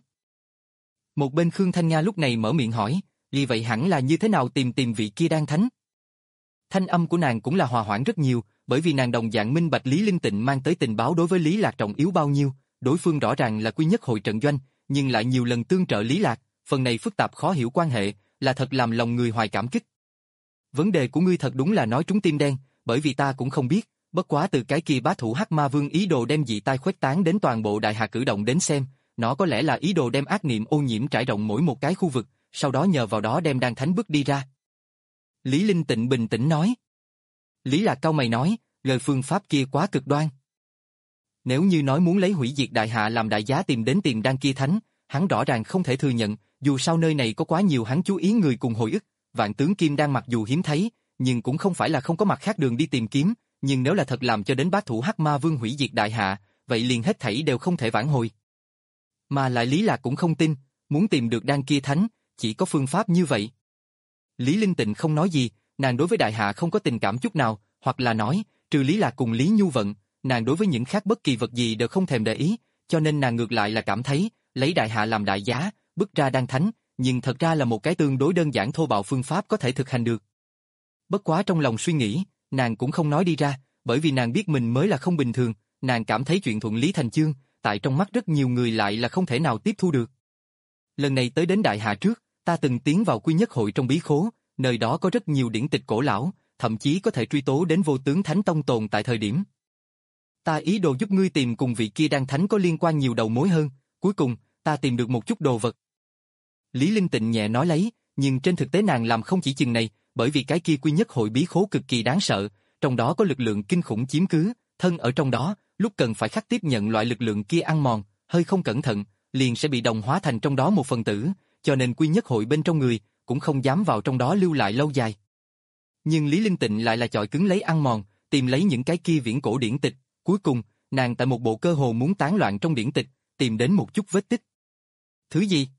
Một bên Khương Thanh Nga lúc này mở miệng hỏi, vì vậy hẳn là như thế nào tìm tìm vị kia đan thánh? Thanh âm của nàng cũng là hòa hoãn rất nhiều, bởi vì nàng đồng dạng minh bạch Lý Linh Tịnh mang tới tình báo đối với Lý Lạc trọng yếu bao nhiêu, đối phương rõ ràng là Quy Nhất Hội trận doanh, nhưng lại nhiều lần tương trợ Lý Lạc, phần này phức tạp khó hiểu quan hệ, là thật làm lòng người hoài cảm kích. Vấn đề của ngươi thật đúng là nói trúng tim đen, bởi vì ta cũng không biết, bất quá từ cái kia bá thủ Hắc Ma Vương ý đồ đem dị tai khuếch tán đến toàn bộ đại hạ cử động đến xem, nó có lẽ là ý đồ đem ác niệm ô nhiễm trải rộng mỗi một cái khu vực, sau đó nhờ vào đó đem đan thánh bước đi ra. Lý Linh Tịnh bình tĩnh nói. Lý Lạc cau mày nói, lời phương pháp kia quá cực đoan. Nếu như nói muốn lấy hủy diệt đại hạ làm đại giá tìm đến tiền đan kia thánh, hắn rõ ràng không thể thừa nhận, dù sao nơi này có quá nhiều hắn chú ý người cùng hồi ức, vạn tướng kim đan mặc dù hiếm thấy, nhưng cũng không phải là không có mặt khác đường đi tìm kiếm, nhưng nếu là thật làm cho đến bá thủ Hắc Ma Vương hủy diệt đại hạ, vậy liền hết thảy đều không thể vãn hồi. Mà lại Lý Lạc cũng không tin, muốn tìm được đan kia thánh, chỉ có phương pháp như vậy. Lý Linh Tịnh không nói gì, nàng đối với đại hạ không có tình cảm chút nào, hoặc là nói, trừ Lý Lạc cùng Lý Nhu Vận, nàng đối với những khác bất kỳ vật gì đều không thèm để ý, cho nên nàng ngược lại là cảm thấy, lấy đại hạ làm đại giá, bức ra đan thánh, nhưng thật ra là một cái tương đối đơn giản thô bạo phương pháp có thể thực hành được. Bất quá trong lòng suy nghĩ, nàng cũng không nói đi ra, bởi vì nàng biết mình mới là không bình thường, nàng cảm thấy chuyện thuận lý thành chương, tại trong mắt rất nhiều người lại là không thể nào tiếp thu được. Lần này tới đến đại hạ trước, ta từng tiến vào Quy Nhất Hội trong bí khố, nơi đó có rất nhiều điển tịch cổ lão, thậm chí có thể truy tố đến vô tướng thánh tông tồn tại thời điểm. Ta ý đồ giúp ngươi tìm cùng vị kia đan thánh có liên quan nhiều đầu mối hơn, cuối cùng, ta tìm được một chút đồ vật. Lý Linh Tịnh nhẹ nói lấy, nhưng trên thực tế nàng làm không chỉ chừng này, bởi vì cái kia Quy Nhất Hội bí khố cực kỳ đáng sợ, trong đó có lực lượng kinh khủng chiếm cứ, thân ở trong đó, lúc cần phải khắc tiếp nhận loại lực lượng kia ăn mòn, hơi không cẩn thận, liền sẽ bị đồng hóa thành trong đó một phần tử, cho nên Quy Nhất Hội bên trong người, cũng không dám vào trong đó lưu lại lâu dài. Nhưng Lý Linh Tịnh lại là chọi cứng lấy ăn mòn, tìm lấy những cái kia viễn cổ điển tịch, cuối cùng, nàng tại một bộ cơ hồ muốn tán loạn trong điển tịch, tìm đến một chút vết tích. Thứ gì?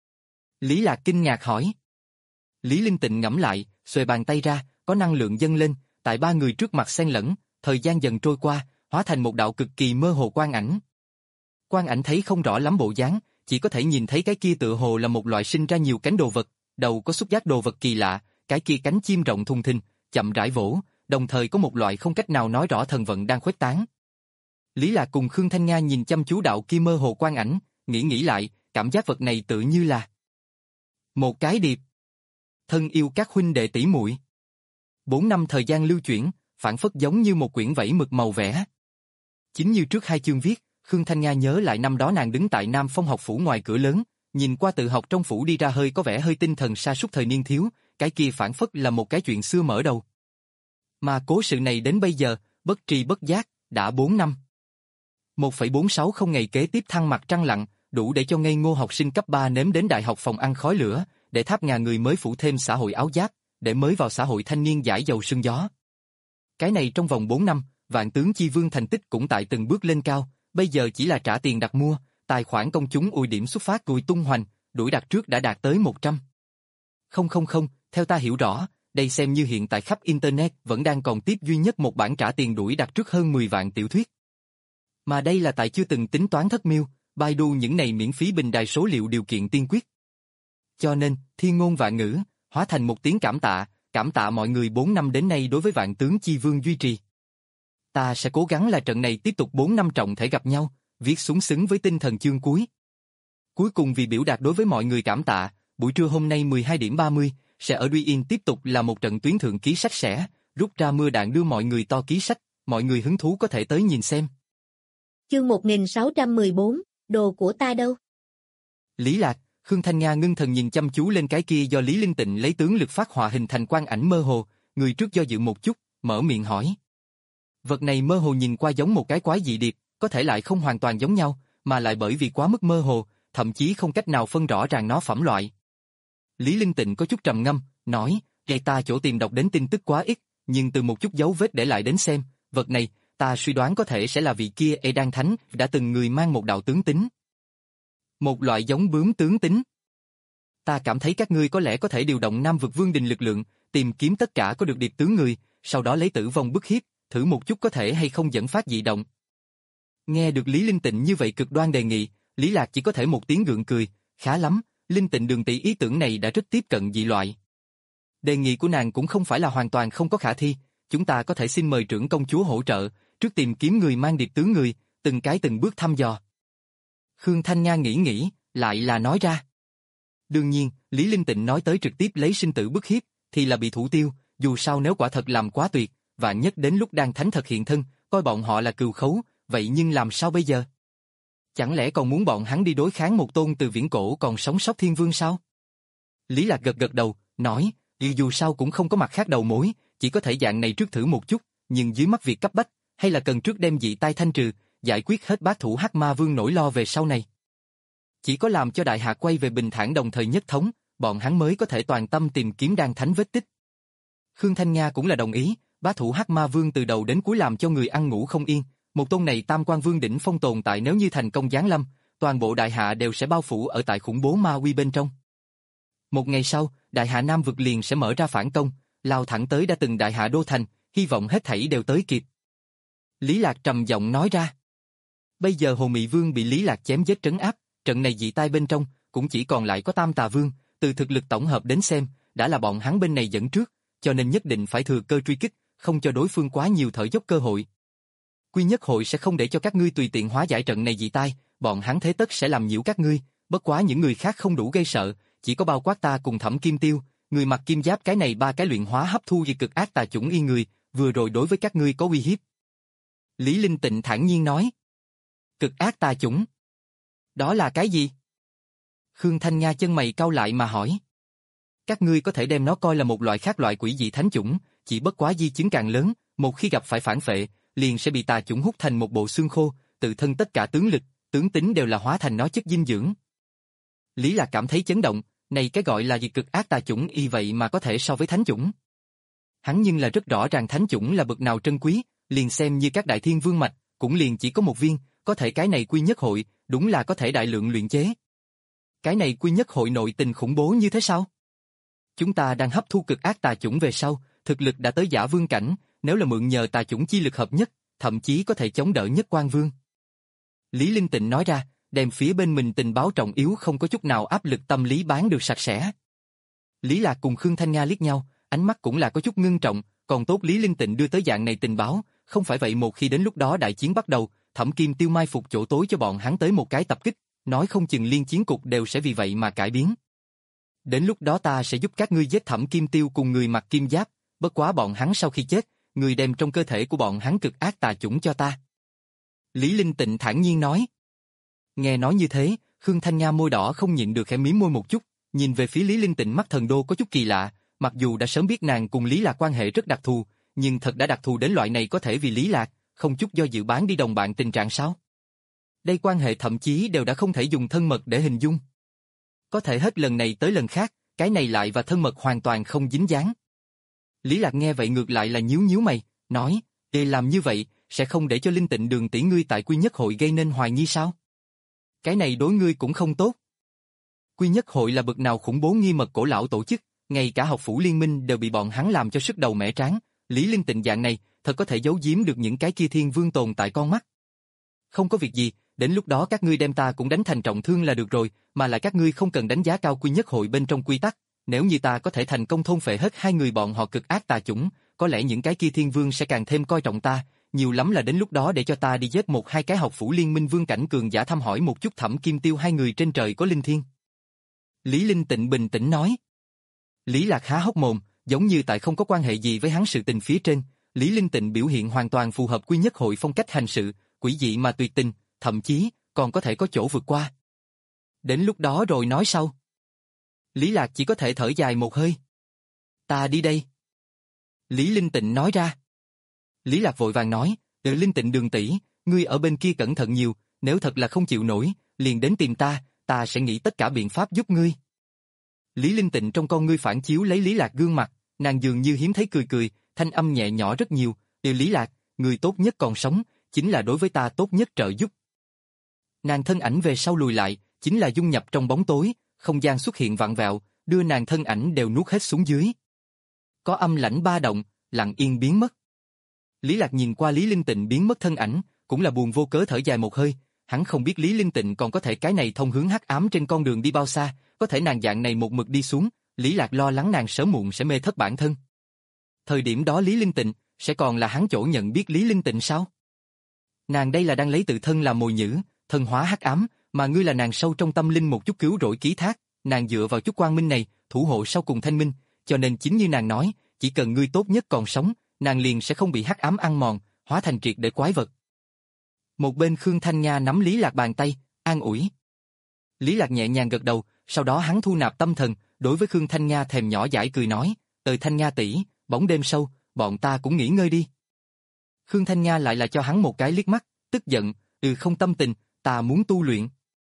Lý Lạc kinh ngạc hỏi. Lý Linh Tịnh ngẫm lại, xuề bàn tay ra, có năng lượng dâng lên, tại ba người trước mặt xen lẫn, thời gian dần trôi qua, hóa thành một đạo cực kỳ mơ hồ quang ảnh. Quang ảnh thấy không rõ lắm bộ dáng, chỉ có thể nhìn thấy cái kia tựa hồ là một loại sinh ra nhiều cánh đồ vật, đầu có xúc giác đồ vật kỳ lạ, cái kia cánh chim rộng thùng thình, chậm rãi vỗ, đồng thời có một loại không cách nào nói rõ thần vận đang khuếch tán. Lý Lạc cùng Khương Thanh Nga nhìn chăm chú đạo kia mơ hồ quang ảnh, nghĩ nghĩ lại, cảm giác vật này tự như là một cái điệp. Thân yêu các huynh đệ tỷ muội. Bốn năm thời gian lưu chuyển, phản phất giống như một quyển vẫy mực màu vẽ. Chính như trước hai chương viết, Khương Thanh Nga nhớ lại năm đó nàng đứng tại Nam Phong học phủ ngoài cửa lớn, nhìn qua tự học trong phủ đi ra hơi có vẻ hơi tinh thần sa sút thời niên thiếu, cái kia phản phất là một cái chuyện xưa mở đầu. Mà cố sự này đến bây giờ, bất tri bất giác, đã bốn năm. một phẩy bốn sáu không ngày kế tiếp thăng mặt trăng lặn, đủ để cho ngây ngô học sinh cấp ba nếm đến đại học phòng ăn khói lửa, để tháp ngàn người mới phủ thêm xã hội áo giáp, để mới vào xã hội thanh niên giải dầu sương gió. Cái này trong vòng bốn năm, Vạn Tướng Chi Vương thành tích cũng tại từng bước lên cao, bây giờ chỉ là trả tiền đặt mua, tài khoản công chúng ùi điểm xuất phát cùi tung hoành, đuổi đặt trước đã đạt tới một trăm. Không không không, theo ta hiểu rõ, đây xem như hiện tại khắp Internet vẫn đang còn tiếp duy nhất một bản trả tiền đuổi đặt trước hơn mười vạn tiểu thuyết. Mà đây là tại chưa từng tính toán thất miêu, Baidu những này miễn phí bình đài số liệu điều kiện tiên quyết. Cho nên, thiên ngôn vạn ngữ, hóa thành một tiếng cảm tạ, cảm tạ mọi người bốn năm đến nay đối với Vạn Tướng Chi Vương duy trì. Ta sẽ cố gắng là trận này tiếp tục bốn năm trọng thể gặp nhau, viết súng xứng với tinh thần chương cuối. Cuối cùng vì biểu đạt đối với mọi người cảm tạ, buổi trưa hôm nay mười hai điểm ba mươi, sẽ ở Duy Yên tiếp tục là một trận tuyến thượng ký sách sẽ, rút ra mưa đạn đưa mọi người to ký sách, mọi người hứng thú có thể tới nhìn xem. Chương một nghìn sáu trăm mười bốn, đồ của ta đâu? Lý Lạc, Khương Thanh Nga ngưng thần nhìn chăm chú lên cái kia do Lý Linh Tịnh lấy tướng lực phát họa hình thành quang ảnh mơ hồ, người trước do dự một chút, mở miệng hỏi. Vật này mơ hồ nhìn qua giống một cái quái dị điệp, có thể lại không hoàn toàn giống nhau, mà lại bởi vì quá mức mơ hồ, thậm chí không cách nào phân rõ ràng nó phẩm loại. Lý Linh Tịnh có chút trầm ngâm, nói, "Gây ta chỗ tìm đọc đến tin tức quá ít, nhưng từ một chút dấu vết để lại đến xem, vật này, ta suy đoán có thể sẽ là vị kia Ê Đan Thánh đã từng người mang một đạo tướng tính. Một loại giống bướm tướng tính. Ta cảm thấy các ngươi có lẽ có thể điều động Nam Vực Vương Đình lực lượng, tìm kiếm tất cả có được điệp tướng người, sau đó lấy tử vong bức hiếp, thử một chút có thể hay không dẫn phát dị động." Nghe được Lý Linh Tịnh như vậy cực đoan đề nghị, Lý Lạc chỉ có thể một tiếng gượng cười, khá lắm, Linh Tịnh đường tỷ ý tưởng này đã rất tiếp cận dị loại. Đề nghị của nàng cũng không phải là hoàn toàn không có khả thi, chúng ta có thể xin mời trưởng công chúa hỗ trợ, trước tìm kiếm người mang điệp tướng người, từng cái từng bước thăm dò. Khương Thanh Nga nghĩ nghĩ, lại là nói ra. Đương nhiên, Lý Linh Tịnh nói tới trực tiếp lấy sinh tử bức hiếp, thì là bị thủ tiêu, dù sao nếu quả thật làm quá tuyệt, vạn nhất đến lúc đang thánh thật hiện thân, coi bọn họ là cừu khấu, vậy nhưng làm sao bây giờ? Chẳng lẽ còn muốn bọn hắn đi đối kháng một tôn từ viễn cổ còn sống sót thiên vương sao? Lý Lạc gật gật đầu, nói, dù sao cũng không có mặt khác đầu mối, chỉ có thể dạng này trước thử một chút, nhưng dưới mắt việc cấp bách, hay là cần trước đem dị tai thanh trừ, giải quyết hết bát thủ Hắc Ma Vương nỗi lo về sau này. Chỉ có làm cho đại hạ quay về bình thản đồng thời nhất thống, bọn hắn mới có thể toàn tâm tìm kiếm đan thánh vết tích. Khương Thanh Nga cũng là đồng ý, bát thủ Hắc Ma Vương từ đầu đến cuối làm cho người ăn ngủ không yên, một tôn này tam quan vương đỉnh phong tồn tại nếu như thành công giáng lâm, toàn bộ đại hạ đều sẽ bao phủ ở tại khủng bố ma uy bên trong. Một ngày sau, đại hạ Nam Vực liền sẽ mở ra phản công, lao thẳng tới đã từng đại hạ đô thành, hy vọng hết thảy đều tới kịp. Lý Lạc trầm giọng nói ra. Bây giờ Hồ Mị Vương bị Lý Lạc chém giết trấn áp, trận này dị tai bên trong, cũng chỉ còn lại có Tam Tà Vương, từ thực lực tổng hợp đến xem, đã là bọn hắn bên này dẫn trước, cho nên nhất định phải thừa cơ truy kích, không cho đối phương quá nhiều thở dốc cơ hội. Quy Nhất Hội sẽ không để cho các ngươi tùy tiện hóa giải trận này dị tai, bọn hắn thế tất sẽ làm nhiễu các ngươi, bất quá những người khác không đủ gây sợ, chỉ có bao quát ta cùng Thẩm Kim Tiêu, người mặc kim giáp cái này ba cái luyện hóa hấp thu vì cực ác tà chủng y người, vừa rồi đối với các ngươi có uy hiếp. Lý Linh Tịnh thản nhiên nói. Cực ác tà chủng? Đó là cái gì? Khương Thanh Nga chân mày cau lại mà hỏi. Các ngươi có thể đem nó coi là một loại khác loại quỷ dị thánh chủng, chỉ bất quá di chứng càng lớn, một khi gặp phải phản phệ, liền sẽ bị tà chủng hút thành một bộ xương khô, tự thân tất cả tướng lực, tướng tính đều là hóa thành nó chất dinh dưỡng. Lý Lạc cảm thấy chấn động, này cái gọi là gì cực ác tà chủng y vậy mà có thể so với thánh chủng. Hắn nhưng là rất rõ ràng thánh chủng là bậc nào trân quý, liền xem như các đại thiên vương mạch, cũng liền chỉ có một viên, có thể cái này Quy Nhất Hội, đúng là có thể đại lượng luyện chế. Cái này Quy Nhất Hội nội tình khủng bố như thế sao? Chúng ta đang hấp thu cực ác tà chủng về sau, thực lực đã tới giả vương cảnh, nếu là mượn nhờ tà chủng chi lực hợp nhất, thậm chí có thể chống đỡ Nhất Quan Vương. Lý Linh Tịnh nói ra, đem phía bên mình tình báo trọng yếu không có chút nào áp lực tâm lý bán được sạch sẽ. Lý Lạc cùng Khương Thanh Nga liếc nhau, ánh mắt cũng là có chút ngưng trọng, còn tốt Lý Linh Tịnh đưa tới dạng này tình báo, không phải vậy một khi đến lúc đó đại chiến bắt đầu, Thẩm Kim Tiêu mai phục chỗ tối cho bọn hắn tới một cái tập kích, nói không chừng liên chiến cục đều sẽ vì vậy mà cải biến. Đến lúc đó ta sẽ giúp các ngươi giết Thẩm Kim Tiêu cùng người mặc kim giáp, bất quá bọn hắn sau khi chết, người đem trong cơ thể của bọn hắn cực ác tà chủng cho ta. Lý Linh Tịnh thản nhiên nói. Nghe nói như thế, Khương Thanh Nga môi đỏ không nhịn được khẽ mím môi một chút, nhìn về phía Lý Linh Tịnh mắt thần đô có chút kỳ lạ, mặc dù đã sớm biết nàng cùng Lý Lạc quan hệ rất đặc thù, nhưng thật đã đặc thù đến loại này có thể vì Lý Lạc, không chút do dự bán đi đồng bạn tình trạng sao? Đây quan hệ thậm chí đều đã không thể dùng thân mật để hình dung. Có thể hết lần này tới lần khác, cái này lại và thân mật hoàn toàn không dính dáng. Lý Lạc nghe vậy ngược lại là nhíu nhíu mày, nói, để làm như vậy, sẽ không để cho Linh Tịnh Đường tỷ ngươi tại Quy Nhất Hội gây nên hoài nghi sao? Cái này đối ngươi cũng không tốt. Quy Nhất Hội là bậc nào khủng bố nghi mật cổ lão tổ chức, ngay cả học phủ liên minh đều bị bọn hắn làm cho sức đầu mẻ trán, Lý Linh Tịnh dạng này, thật có thể giấu giếm được những cái kia thiên vương tồn tại con mắt. Không có việc gì, đến lúc đó các ngươi đem ta cũng đánh thành trọng thương là được rồi, mà lại các ngươi không cần đánh giá cao Quy Nhất Hội bên trong quy tắc, nếu như ta có thể thành công thôn phệ hết hai người bọn họ cực ác tà chủng, có lẽ những cái kia thiên vương sẽ càng thêm coi trọng ta, nhiều lắm là đến lúc đó để cho ta đi giết một hai cái học phủ liên minh vương cảnh cường giả thăm hỏi một chút Thẩm Kim Tiêu hai người trên trời có linh thiên. Lý Linh Tịnh bình tĩnh nói. Lý Lạc há hốc mồm, giống như tại không có quan hệ gì với hắn sự tình phía trên, Lý Linh Tịnh biểu hiện hoàn toàn phù hợp Quy Nhất Hội phong cách hành sự, quỷ dị mà tuyệt tình, thậm chí còn có thể có chỗ vượt qua. Đến lúc đó rồi nói sau. Lý Lạc chỉ có thể thở dài một hơi. Ta đi đây. Lý Linh Tịnh nói ra. Lý Lạc vội vàng nói, "Từ Linh Tịnh Đường tỷ, ngươi ở bên kia cẩn thận nhiều, nếu thật là không chịu nổi, liền đến tìm ta, ta sẽ nghĩ tất cả biện pháp giúp ngươi." Lý Linh Tịnh trong con ngươi phản chiếu lấy Lý Lạc gương mặt, nàng dường như hiếm thấy cười cười, thanh âm nhẹ nhỏ rất nhiều, "Từ Lý Lạc, người tốt nhất còn sống, chính là đối với ta tốt nhất trợ giúp." Nàng thân ảnh về sau lùi lại, chính là dung nhập trong bóng tối, không gian xuất hiện vặn vẹo, đưa nàng thân ảnh đều nuốt hết xuống dưới. Có âm lãnh ba động, lặng yên biến mất. Lý Lạc nhìn qua Lý Linh Tịnh biến mất thân ảnh, cũng là buồn vô cớ thở dài một hơi, hắn không biết Lý Linh Tịnh còn có thể cái này thông hướng hắc ám trên con đường đi bao xa, có thể nàng dạng này một mực đi xuống, Lý Lạc lo lắng nàng sớm muộn sẽ mê thất bản thân. Thời điểm đó Lý Linh Tịnh sẽ còn là hắn chỗ nhận biết Lý Linh Tịnh sao? Nàng đây là đang lấy tự thân làm mồi nhử, thân hóa hắc ám, mà ngươi là nàng sâu trong tâm linh một chút cứu rỗi ký thác, nàng dựa vào chút quang minh này, thủ hộ sau cùng thanh minh, cho nên chính như nàng nói, chỉ cần ngươi tốt nhất còn sống, nàng liền sẽ không bị hắc ám ăn mòn, hóa thành triệt để quái vật. Một bên Khương Thanh Nga nắm Lý Lạc bàn tay, an ủi. Lý Lạc nhẹ nhàng gật đầu, sau đó hắn thu nạp tâm thần, đối với Khương Thanh Nga thèm nhỏ dãi cười nói, "Từ Thanh Nga tỷ, bóng đêm sâu, bọn ta cũng nghỉ ngơi đi." Khương Thanh Nga lại là cho hắn một cái liếc mắt, tức giận, "Ừ không tâm tình, ta muốn tu luyện."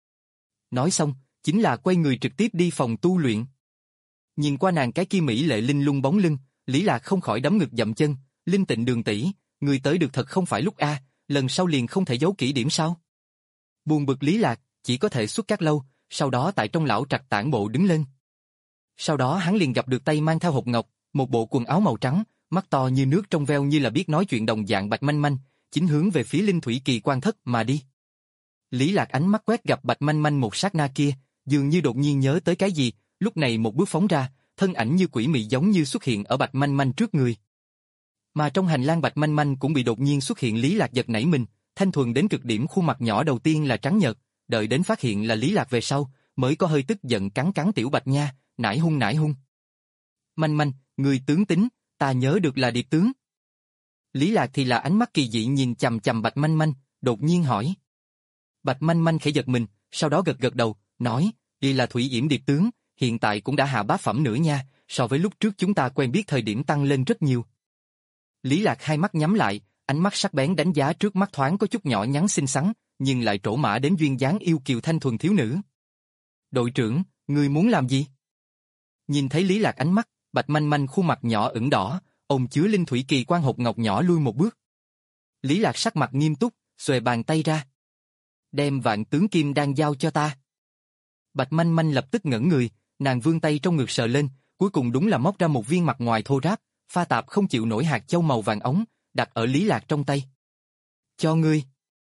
Nói xong, chính là quay người trực tiếp đi phòng tu luyện. Nhìn qua nàng cái kia mỹ lệ linh lung bóng lưng, Lý Lạc không khỏi đấm ngực dậm chân, "Linh Tịnh Đường tỷ, người tới được thật không phải lúc a, lần sau liền không thể giấu kỹ điểm sao?" Buồn bực Lý Lạc, chỉ có thể xuất các lâu, sau đó tại trong lão trạch tản bộ đứng lên. Sau đó hắn liền gặp được tay mang theo hộp ngọc, một bộ quần áo màu trắng, mắt to như nước trong veo như là biết nói chuyện đồng dạng Bạch Manh Manh, chính hướng về phía Linh Thủy Kỳ Quan Thất mà đi. Lý Lạc ánh mắt quét gặp Bạch Manh Manh một sát na kia, dường như đột nhiên nhớ tới cái gì, lúc này một bước phóng ra, thân ảnh như quỷ mị giống như xuất hiện ở Bạch Manh Manh trước người. Mà trong hành lang Bạch Manh Manh cũng bị đột nhiên xuất hiện Lý Lạc giật nảy mình, thanh thuần đến cực điểm khuôn mặt nhỏ đầu tiên là trắng nhợt, đợi đến phát hiện là Lý Lạc về sau, mới có hơi tức giận cắn cắn tiểu Bạch Nha, nải hung nải hung. "Manh Manh, người tướng tính, ta nhớ được là điệp tướng." Lý Lạc thì là ánh mắt kỳ dị nhìn chằm chằm Bạch Manh Manh, đột nhiên hỏi. Bạch Manh Manh khẽ giật mình, sau đó gật gật đầu, nói, "Y là Thủy Yểm điệp tướng, hiện tại cũng đã hạ bá phẩm nữa nha, so với lúc trước chúng ta quen biết thời điểm tăng lên rất nhiều." Lý Lạc hai mắt nhắm lại, ánh mắt sắc bén đánh giá trước mắt thoáng có chút nhỏ nhắn xinh xắn, nhưng lại trổ mã đến duyên dáng yêu kiều thanh thuần thiếu nữ. "Đội trưởng, ngươi muốn làm gì?" Nhìn thấy Lý Lạc ánh mắt, Bạch Manh Manh khuôn mặt nhỏ ửng đỏ, ôm chứa Linh Thủy Kỳ Quan hộp ngọc nhỏ lui một bước. Lý Lạc sắc mặt nghiêm túc, xuề bàn tay ra. "Đem Vạn Tướng Kim Đan giao cho ta." Bạch Manh Manh lập tức ngẩn người, nàng vươn tay trong ngực sờ lên, cuối cùng đúng là móc ra một viên mặt ngoài thô ráp, pha tạp không chịu nổi hạt châu màu vàng ống, đặt ở Lý Lạc trong tay. "Cho ngươi."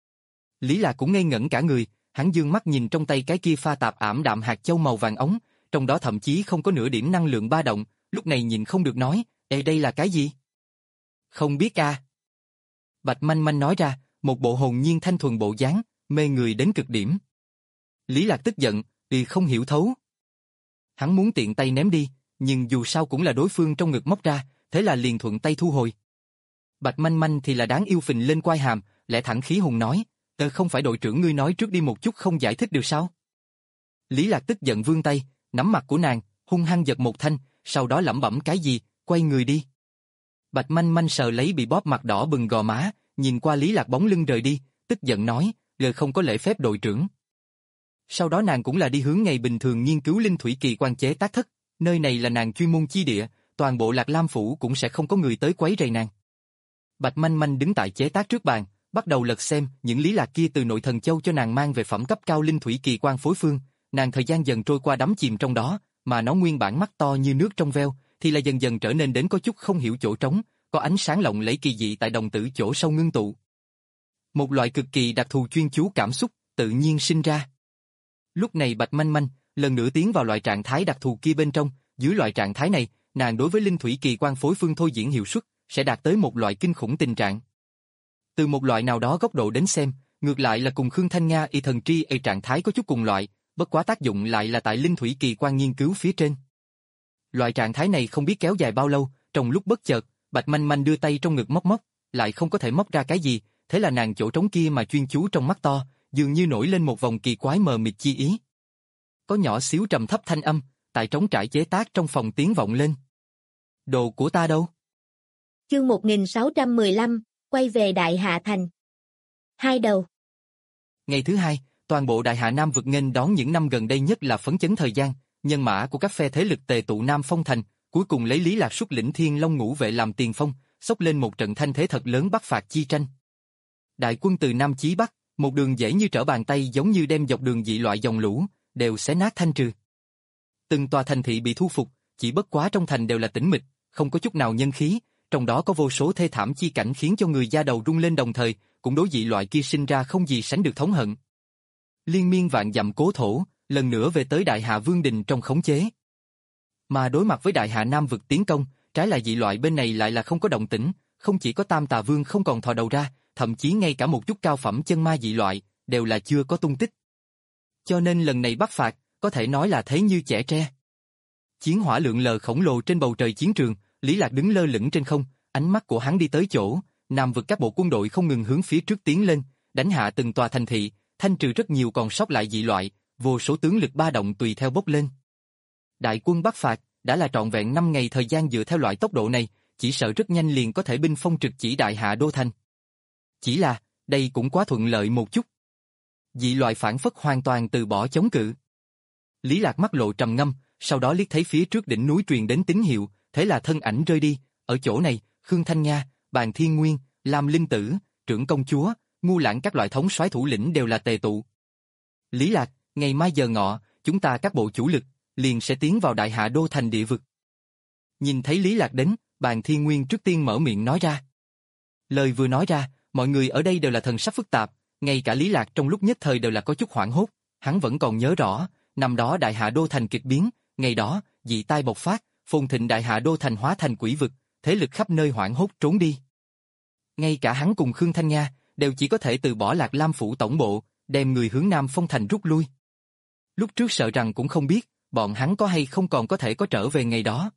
Lý Lạc cũng ngây ngẩn cả người, hắn dương mắt nhìn trong tay cái kia pha tạp ảm đạm hạt châu màu vàng ống, trong đó thậm chí không có nửa điểm năng lượng ba động, lúc này nhìn không được nói, "Ê đây là cái gì?" Không biết a. Bạch Manh Manh nói ra, một bộ hồn nhiên thanh thuần bộ dáng, mê người đến cực điểm. Lý Lạc tức giận, vì không hiểu thấu. Hắn muốn tiện tay ném đi, nhưng dù sao cũng là đối phương trong ngực móc ra, thế là liền thuận tay thu hồi. Bạch Manh Manh thì là đáng yêu phình lên quai hàm, lẽ thẳng khí hùng nói, "Ờ không phải đội trưởng ngươi nói trước đi một chút không giải thích được sao?" Lý Lạc tức giận vươn tay, nắm mặt của nàng, hung hăng giật một thanh, sau đó lẩm bẩm cái gì, quay người đi. Bạch Manh Manh sờ lấy bị bóp mặt đỏ bừng gò má, nhìn qua Lý Lạc bóng lưng rời đi, tức giận nói, "Lời không có lễ phép đội trưởng." Sau đó nàng cũng là đi hướng ngày bình thường nghiên cứu linh thủy kỳ quan chế tác thất, nơi này là nàng chuyên môn chi địa, toàn bộ Lạc Lam phủ cũng sẽ không có người tới quấy rầy nàng. Bạch Manh Manh đứng tại chế tác trước bàn, bắt đầu lật xem những Lý Lạc kia từ nội thần châu cho nàng mang về phẩm cấp cao linh thủy kỳ quan phối phương, nàng thời gian dần trôi qua đắm chìm trong đó, mà nó nguyên bản mắt to như nước trong veo, thì là dần dần trở nên đến có chút không hiểu chỗ trống, có ánh sáng lộng lẫy kỳ dị tại đồng tử chỗ sâu ngưng tụ. Một loại cực kỳ đặc thù chuyên chú cảm xúc tự nhiên sinh ra. Lúc này Bạch Manh Manh lần nữa tiến vào loại trạng thái đặc thù kia bên trong, dưới loại trạng thái này, nàng đối với linh thủy kỳ quan phối phương thôi diễn hiệu suất sẽ đạt tới một loại kinh khủng tình trạng. Từ một loại nào đó góc độ đến xem, ngược lại là cùng Khương Thanh Nga y thần tri ở trạng thái có chút cùng loại, bất quá tác dụng lại là tại linh thủy kỳ quan nghiên cứu phía trên. Loại trạng thái này không biết kéo dài bao lâu, trong lúc bất chợt, Bạch Manh Manh đưa tay trong ngực móc móc, lại không có thể móc ra cái gì, thế là nàng chỗ trống kia mà chuyên chú trong mắt to, dường như nổi lên một vòng kỳ quái mờ mịt chi ý. Có nhỏ xíu trầm thấp thanh âm, tại trống trải chế tác trong phòng tiếng vọng lên. Đồ của ta đâu? Chương một nghìn sáu trăm mười lăm, quay về Đại Hạ Thành. Hai đầu. Ngày thứ hai, toàn bộ Đại Hạ Nam vực nghênh đón những năm gần đây nhất là phấn chấn thời gian, nhân mã của các phe thế lực tề tụ Nam Phong Thành, cuối cùng lấy Lý Lạc xuất lĩnh Thiên Long Ngũ Vệ làm tiền phong, xốc lên một trận thanh thế thật lớn bắc phạt chi tranh. Đại quân từ Nam chí Bắc, một đường dễ như trở bàn tay giống như đem dọc đường dị loại dòng lũ, đều xé nát thanh trừ. Từng tòa thành thị bị thu phục, chỉ bất quá trong thành đều là tĩnh mịch, không có chút nào nhân khí, trong đó có vô số thê thảm chi cảnh khiến cho người da đầu rung lên đồng thời, cũng đối dị loại kia sinh ra không gì sánh được thống hận. Liên miên vạn dặm cố thổ, lần nữa về tới Đại Hạ Vương đình trong khống chế. Mà đối mặt với Đại Hạ Nam vực tiến công, trái lại dị loại bên này lại là không có động tĩnh, không chỉ có Tam Tà Vương không còn thò đầu ra, thậm chí ngay cả một chút cao phẩm chân ma dị loại, đều là chưa có tung tích. Cho nên lần này bắc phạt, có thể nói là thế như trẻ tre. Chiến hỏa lượn lờ khổng lồ trên bầu trời chiến trường, Lý Lạc đứng lơ lửng trên không, ánh mắt của hắn đi tới chỗ, Nam vực các bộ quân đội không ngừng hướng phía trước tiến lên, đánh hạ từng tòa thành thị, thanh trừ rất nhiều còn sót lại dị loại, vô số tướng lực ba động tùy theo bốc lên. Đại quân bắc phạt, đã là trọn vẹn năm ngày thời gian dựa theo loại tốc độ này, chỉ sợ rất nhanh liền có thể binh phong trực chỉ Đại Hạ đô thành. Chỉ là, đây cũng quá thuận lợi một chút. Dị loại phản phất hoàn toàn từ bỏ chống cự. Lý Lạc mắt lộ trầm ngâm, sau đó liếc thấy phía trước đỉnh núi truyền đến tín hiệu, thế là thân ảnh rơi đi, ở chỗ này, Khương Thanh Nga, Bàn Thiên Nguyên, Lam Linh Tử, Trưởng Công Chúa, Ngu Lãng các loại thống soái thủ lĩnh đều là tề tụ. Lý Lạc, ngày mai giờ ngọ, chúng ta các bộ chủ lực, liền sẽ tiến vào Đại Hạ đô thành địa vực. Nhìn thấy Lý Lạc đến, Bàn Thiên Nguyên trước tiên mở miệng nói ra. Lời vừa nói ra, mọi người ở đây đều là thần sắc phức tạp, ngay cả Lý Lạc trong lúc nhất thời đều là có chút hoảng hốt, hắn vẫn còn nhớ rõ, năm đó Đại Hạ đô thành kịch biến, ngày đó, dị tai bộc phát, phồn thịnh Đại Hạ đô thành hóa thành quỷ vực, thế lực khắp nơi hoảng hốt trốn đi. Ngay cả hắn cùng Khương Thanh Nga, đều chỉ có thể từ bỏ Lạc Lam phủ tổng bộ, đem người hướng Nam Phong thành rút lui. Lúc trước sợ rằng cũng không biết, bọn hắn có hay không còn có thể có trở về ngày đó.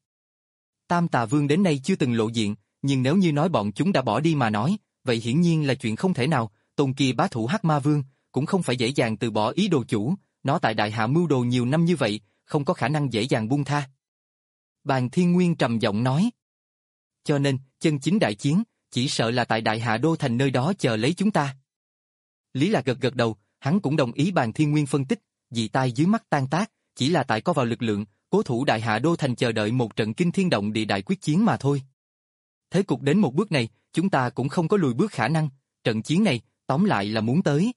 Tam Tà Vương đến nay chưa từng lộ diện, nhưng nếu như nói bọn chúng đã bỏ đi mà nói, vậy hiển nhiên là chuyện không thể nào, tôn kia bá thủ Hắc Ma Vương, cũng không phải dễ dàng từ bỏ ý đồ chủ, nó tại Đại Hạ mưu đồ nhiều năm như vậy, không có khả năng dễ dàng buông tha. Bàn Thiên Nguyên trầm giọng nói. Cho nên, chân chính đại chiến, chỉ sợ là tại Đại Hạ đô thành nơi đó chờ lấy chúng ta. Lý Lạc gật gật đầu, hắn cũng đồng ý Bàn Thiên Nguyên phân tích, dị tai dưới mắt tan tác, chỉ là tại có vào lực lượng, cố thủ Đại Hạ đô thành chờ đợi một trận kinh thiên động địa đại quyết chiến mà thôi. Thế cục đến một bước này, chúng ta cũng không có lùi bước khả năng, trận chiến này, tóm lại là muốn tới.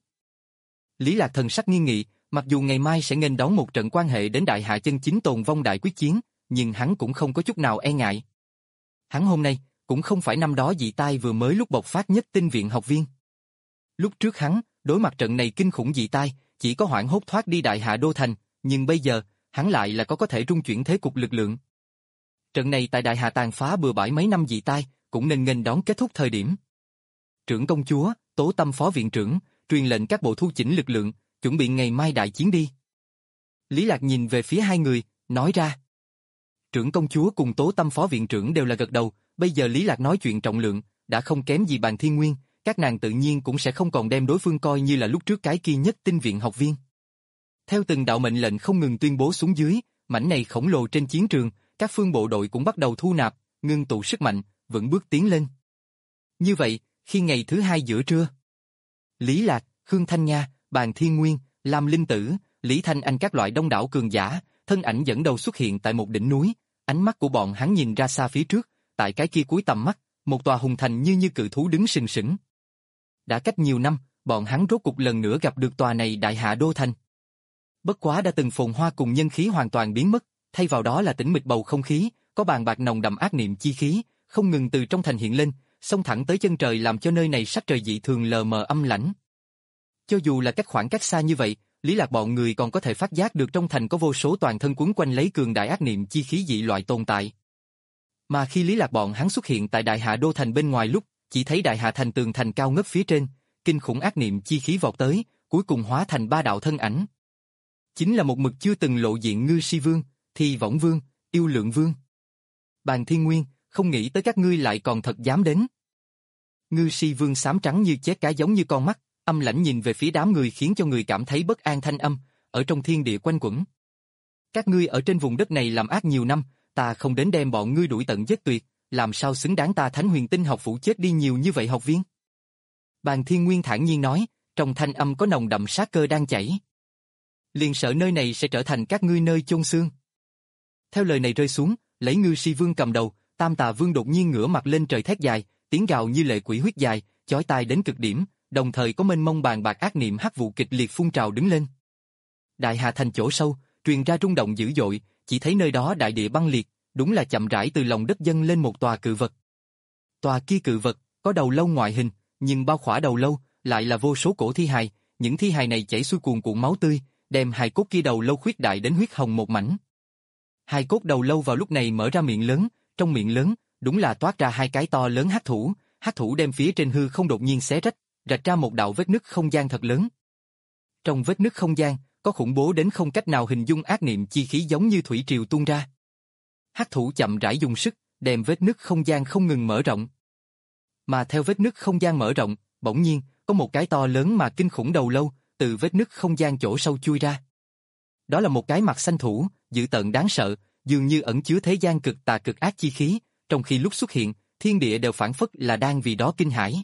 Lý Lạc thần sắc nghiêm nghị, mặc dù ngày mai sẽ nghênh đón một trận quan hệ đến Đại Hạ chân chính tồn vong đại quyết chiến, nhưng hắn cũng không có chút nào e ngại. Hắn hôm nay, cũng không phải năm đó dị tai vừa mới lúc bộc phát nhất tinh viện học viên. Lúc trước hắn, đối mặt trận này kinh khủng dị tai, chỉ có hoảng hốt thoát đi Đại Hạ đô thành, nhưng bây giờ, hắn lại là có có thể rung chuyển thế cục lực lượng. Trận này tại Đại Hạ tàn phá bừa bãi mấy năm dị tai, cũng nên nghênh đón kết thúc thời điểm. Trưởng công chúa, Tố Tâm phó viện trưởng, truyền lệnh các bộ thu chỉnh lực lượng, chuẩn bị ngày mai đại chiến đi. Lý Lạc nhìn về phía hai người, nói ra. Trưởng công chúa cùng Tố Tâm phó viện trưởng đều là gật đầu, bây giờ Lý Lạc nói chuyện trọng lượng, đã không kém gì Bàn Thiên Nguyên, các nàng tự nhiên cũng sẽ không còn đem đối phương coi như là lúc trước cái kia nhất tinh viện học viên. Theo từng đạo mệnh lệnh không ngừng tuyên bố xuống dưới, mảnh này khổng lồ trên chiến trường, các phương bộ đội cũng bắt đầu thu nạp, ngưng tụ sức mạnh, vững bước tiến lên. Như vậy, khi ngày thứ hai giữa trưa, Lý Lạc, Khương Thanh Nga, Bàn Thiên Nguyên, Lam Linh Tử, Lý Thanh Anh các loại đông đảo cường giả, thân ảnh dẫn đầu xuất hiện tại một đỉnh núi, ánh mắt của bọn hắn nhìn ra xa phía trước, tại cái kia cuối tầm mắt, một tòa hùng thành như như cự thú đứng sừng sững. Đã cách nhiều năm, bọn hắn rốt cục lần nữa gặp được tòa này đại hạ đô thành. Bất quá đã từng phồn hoa cùng nhân khí hoàn toàn biến mất, thay vào đó là tĩnh mịch bầu không khí, có bàn bạc nồng đậm ác niệm chi khí, không ngừng từ trong thành hiện lên, xông thẳng tới chân trời làm cho nơi này sắc trời dị thường lờ mờ âm lãnh. Cho dù là cách khoảng cách xa như vậy, Lý Lạc bọn người còn có thể phát giác được trong thành có vô số toàn thân quấn quanh lấy cường đại ác niệm chi khí dị loại tồn tại. Mà khi Lý Lạc bọn hắn xuất hiện tại Đại Hạ đô thành bên ngoài lúc, chỉ thấy Đại Hạ thành tường thành cao ngất phía trên, kinh khủng ác niệm chi khí vọt tới, cuối cùng hóa thành ba đạo thân ảnh. Chính là một mực chưa từng lộ diện Ngư Si Vương, Thi Võng Vương, Yêu Lượng Vương. Bàn Thiên Nguyên, không nghĩ tới các ngươi lại còn thật dám đến. Ngư Si Vương xám trắng như chết cá giống như con mắt, âm lãnh nhìn về phía đám người khiến cho người cảm thấy bất an thanh âm, ở trong thiên địa quanh quẩn. Các ngươi ở trên vùng đất này làm ác nhiều năm, ta không đến đem bọn ngươi đuổi tận giết tuyệt, làm sao xứng đáng ta Thánh Huyền Tinh học phủ chết đi nhiều như vậy học viên? Bàn Thiên Nguyên thản nhiên nói, trong thanh âm có nồng đậm sát cơ đang chảy. Liền sợ nơi này sẽ trở thành các ngươi nơi chôn xương. Theo lời này rơi xuống, lấy Ngư Si Vương cầm đầu, Tam Tà Vương đột nhiên ngửa mặt lên trời thét dài, tiếng gào như lệ quỷ huyết dài, chói tai đến cực điểm, đồng thời có mênh mông bàn bạc ác niệm hắc vụ kịch liệt phun trào đứng lên. Đại Hà thành chỗ sâu, truyền ra rung động dữ dội, chỉ thấy nơi đó đại địa băng liệt, đúng là chậm rãi từ lòng đất dâng lên một tòa cự vật. Tòa kia cự vật có đầu lâu ngoại hình, nhưng bao khỏa đầu lâu lại là vô số cổ thi hài, những thi hài này chảy xuôi cuồn cuộn máu tươi, đem hài cốt kia đầu lâu khuyết đại đến huyết hồng một mảnh. Hài cốt đầu lâu vào lúc này mở ra miệng lớn, trong miệng lớn đúng là toát ra hai cái to lớn hắc thủ, hắc thủ đem phía trên hư không đột nhiên xé rách, rạch ra một đạo vết nứt không gian thật lớn. Trong vết nứt không gian có khủng bố đến không cách nào hình dung ác niệm chi khí giống như thủy triều tuôn ra. Hắc thủ chậm rãi dùng sức, đem vết nứt không gian không ngừng mở rộng. Mà theo vết nứt không gian mở rộng, bỗng nhiên có một cái to lớn mà kinh khủng đầu lâu từ vết nứt không gian chỗ sâu chui ra. Đó là một cái mặt xanh thủ, dữ tợn đáng sợ, dường như ẩn chứa thế gian cực tà cực ác chi khí, trong khi lúc xuất hiện, thiên địa đều phảng phất là đang vì đó kinh hãi.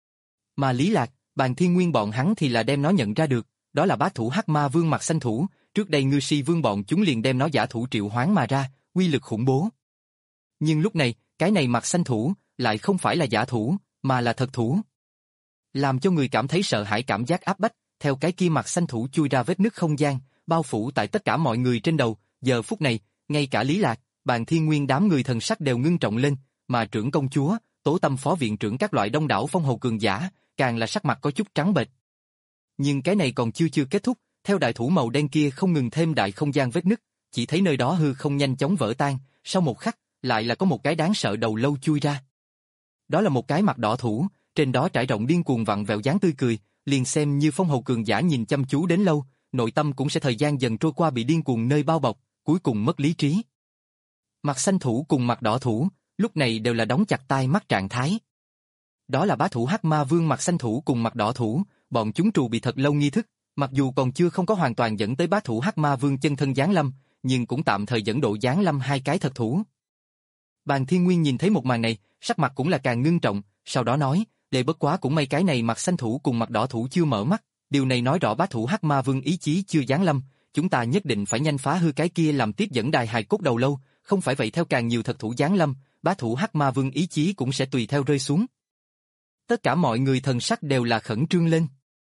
Mà Lý Lạc, Bàn Thiên Nguyên bọn hắn thì là đem nó nhận ra được, đó là bá thủ Hắc Ma Vương mặt xanh thủ, trước đây Ngư Si Vương bọn chúng liền đem nó giả thủ triệu hoán mà ra, uy lực khủng bố. Nhưng lúc này, cái này mặt xanh thủ lại không phải là giả thủ, mà là thật thủ. Làm cho người cảm thấy sợ hãi cảm giác áp bách, theo cái kia mặt xanh thủ chui ra vết nứt không gian, bao phủ tại tất cả mọi người trên đầu, giờ phút này, ngay cả Lý Lạc, Bàn Thiên Nguyên đám người thần sắc đều ngưng trọng lên, mà trưởng công chúa, Tố Tâm phó viện trưởng các loại đông đảo phong hầu cường giả, càng là sắc mặt có chút trắng bệch. Nhưng cái này còn chưa chưa kết thúc, theo đại thủ màu đen kia không ngừng thêm đại không gian vết nứt, chỉ thấy nơi đó hư không nhanh chóng vỡ tan, sau một khắc, lại là có một cái đáng sợ đầu lâu chui ra. Đó là một cái mặt đỏ thủ, trên đó trải rộng điên cuồng vặn vẹo dáng tươi cười, liền xem như phong hầu cường giả nhìn chăm chú đến lâu, nội tâm cũng sẽ thời gian dần trôi qua bị điên cuồng nơi bao bọc, cuối cùng mất lý trí. Mặt xanh thủ cùng mặt đỏ thủ, lúc này đều là đóng chặt tai mắt trạng thái. Đó là bá thủ Hắc Ma Vương mặt xanh thủ cùng mặt đỏ thủ, bọn chúng trù bị thật lâu nghi thức, mặc dù còn chưa không có hoàn toàn dẫn tới bá thủ Hắc Ma Vương chân thân giáng lâm, nhưng cũng tạm thời dẫn độ giáng lâm hai cái thật thủ. Bàn Thiên Nguyên nhìn thấy một màn này, sắc mặt cũng là càng ngưng trọng, sau đó nói, để bất quá cũng may cái này mặt xanh thủ cùng mặt đỏ thủ chưa mở mắt, điều này nói rõ bá thủ Hắc Ma Vương ý chí chưa giáng lâm, chúng ta nhất định phải nhanh phá hư cái kia làm tiếp dẫn đài hài cốt đầu lâu, không phải vậy theo càng nhiều thật thủ giáng lâm, bá thủ Hắc Ma Vương ý chí cũng sẽ tùy theo rơi xuống. Tất cả mọi người thần sắc đều là khẩn trương lên.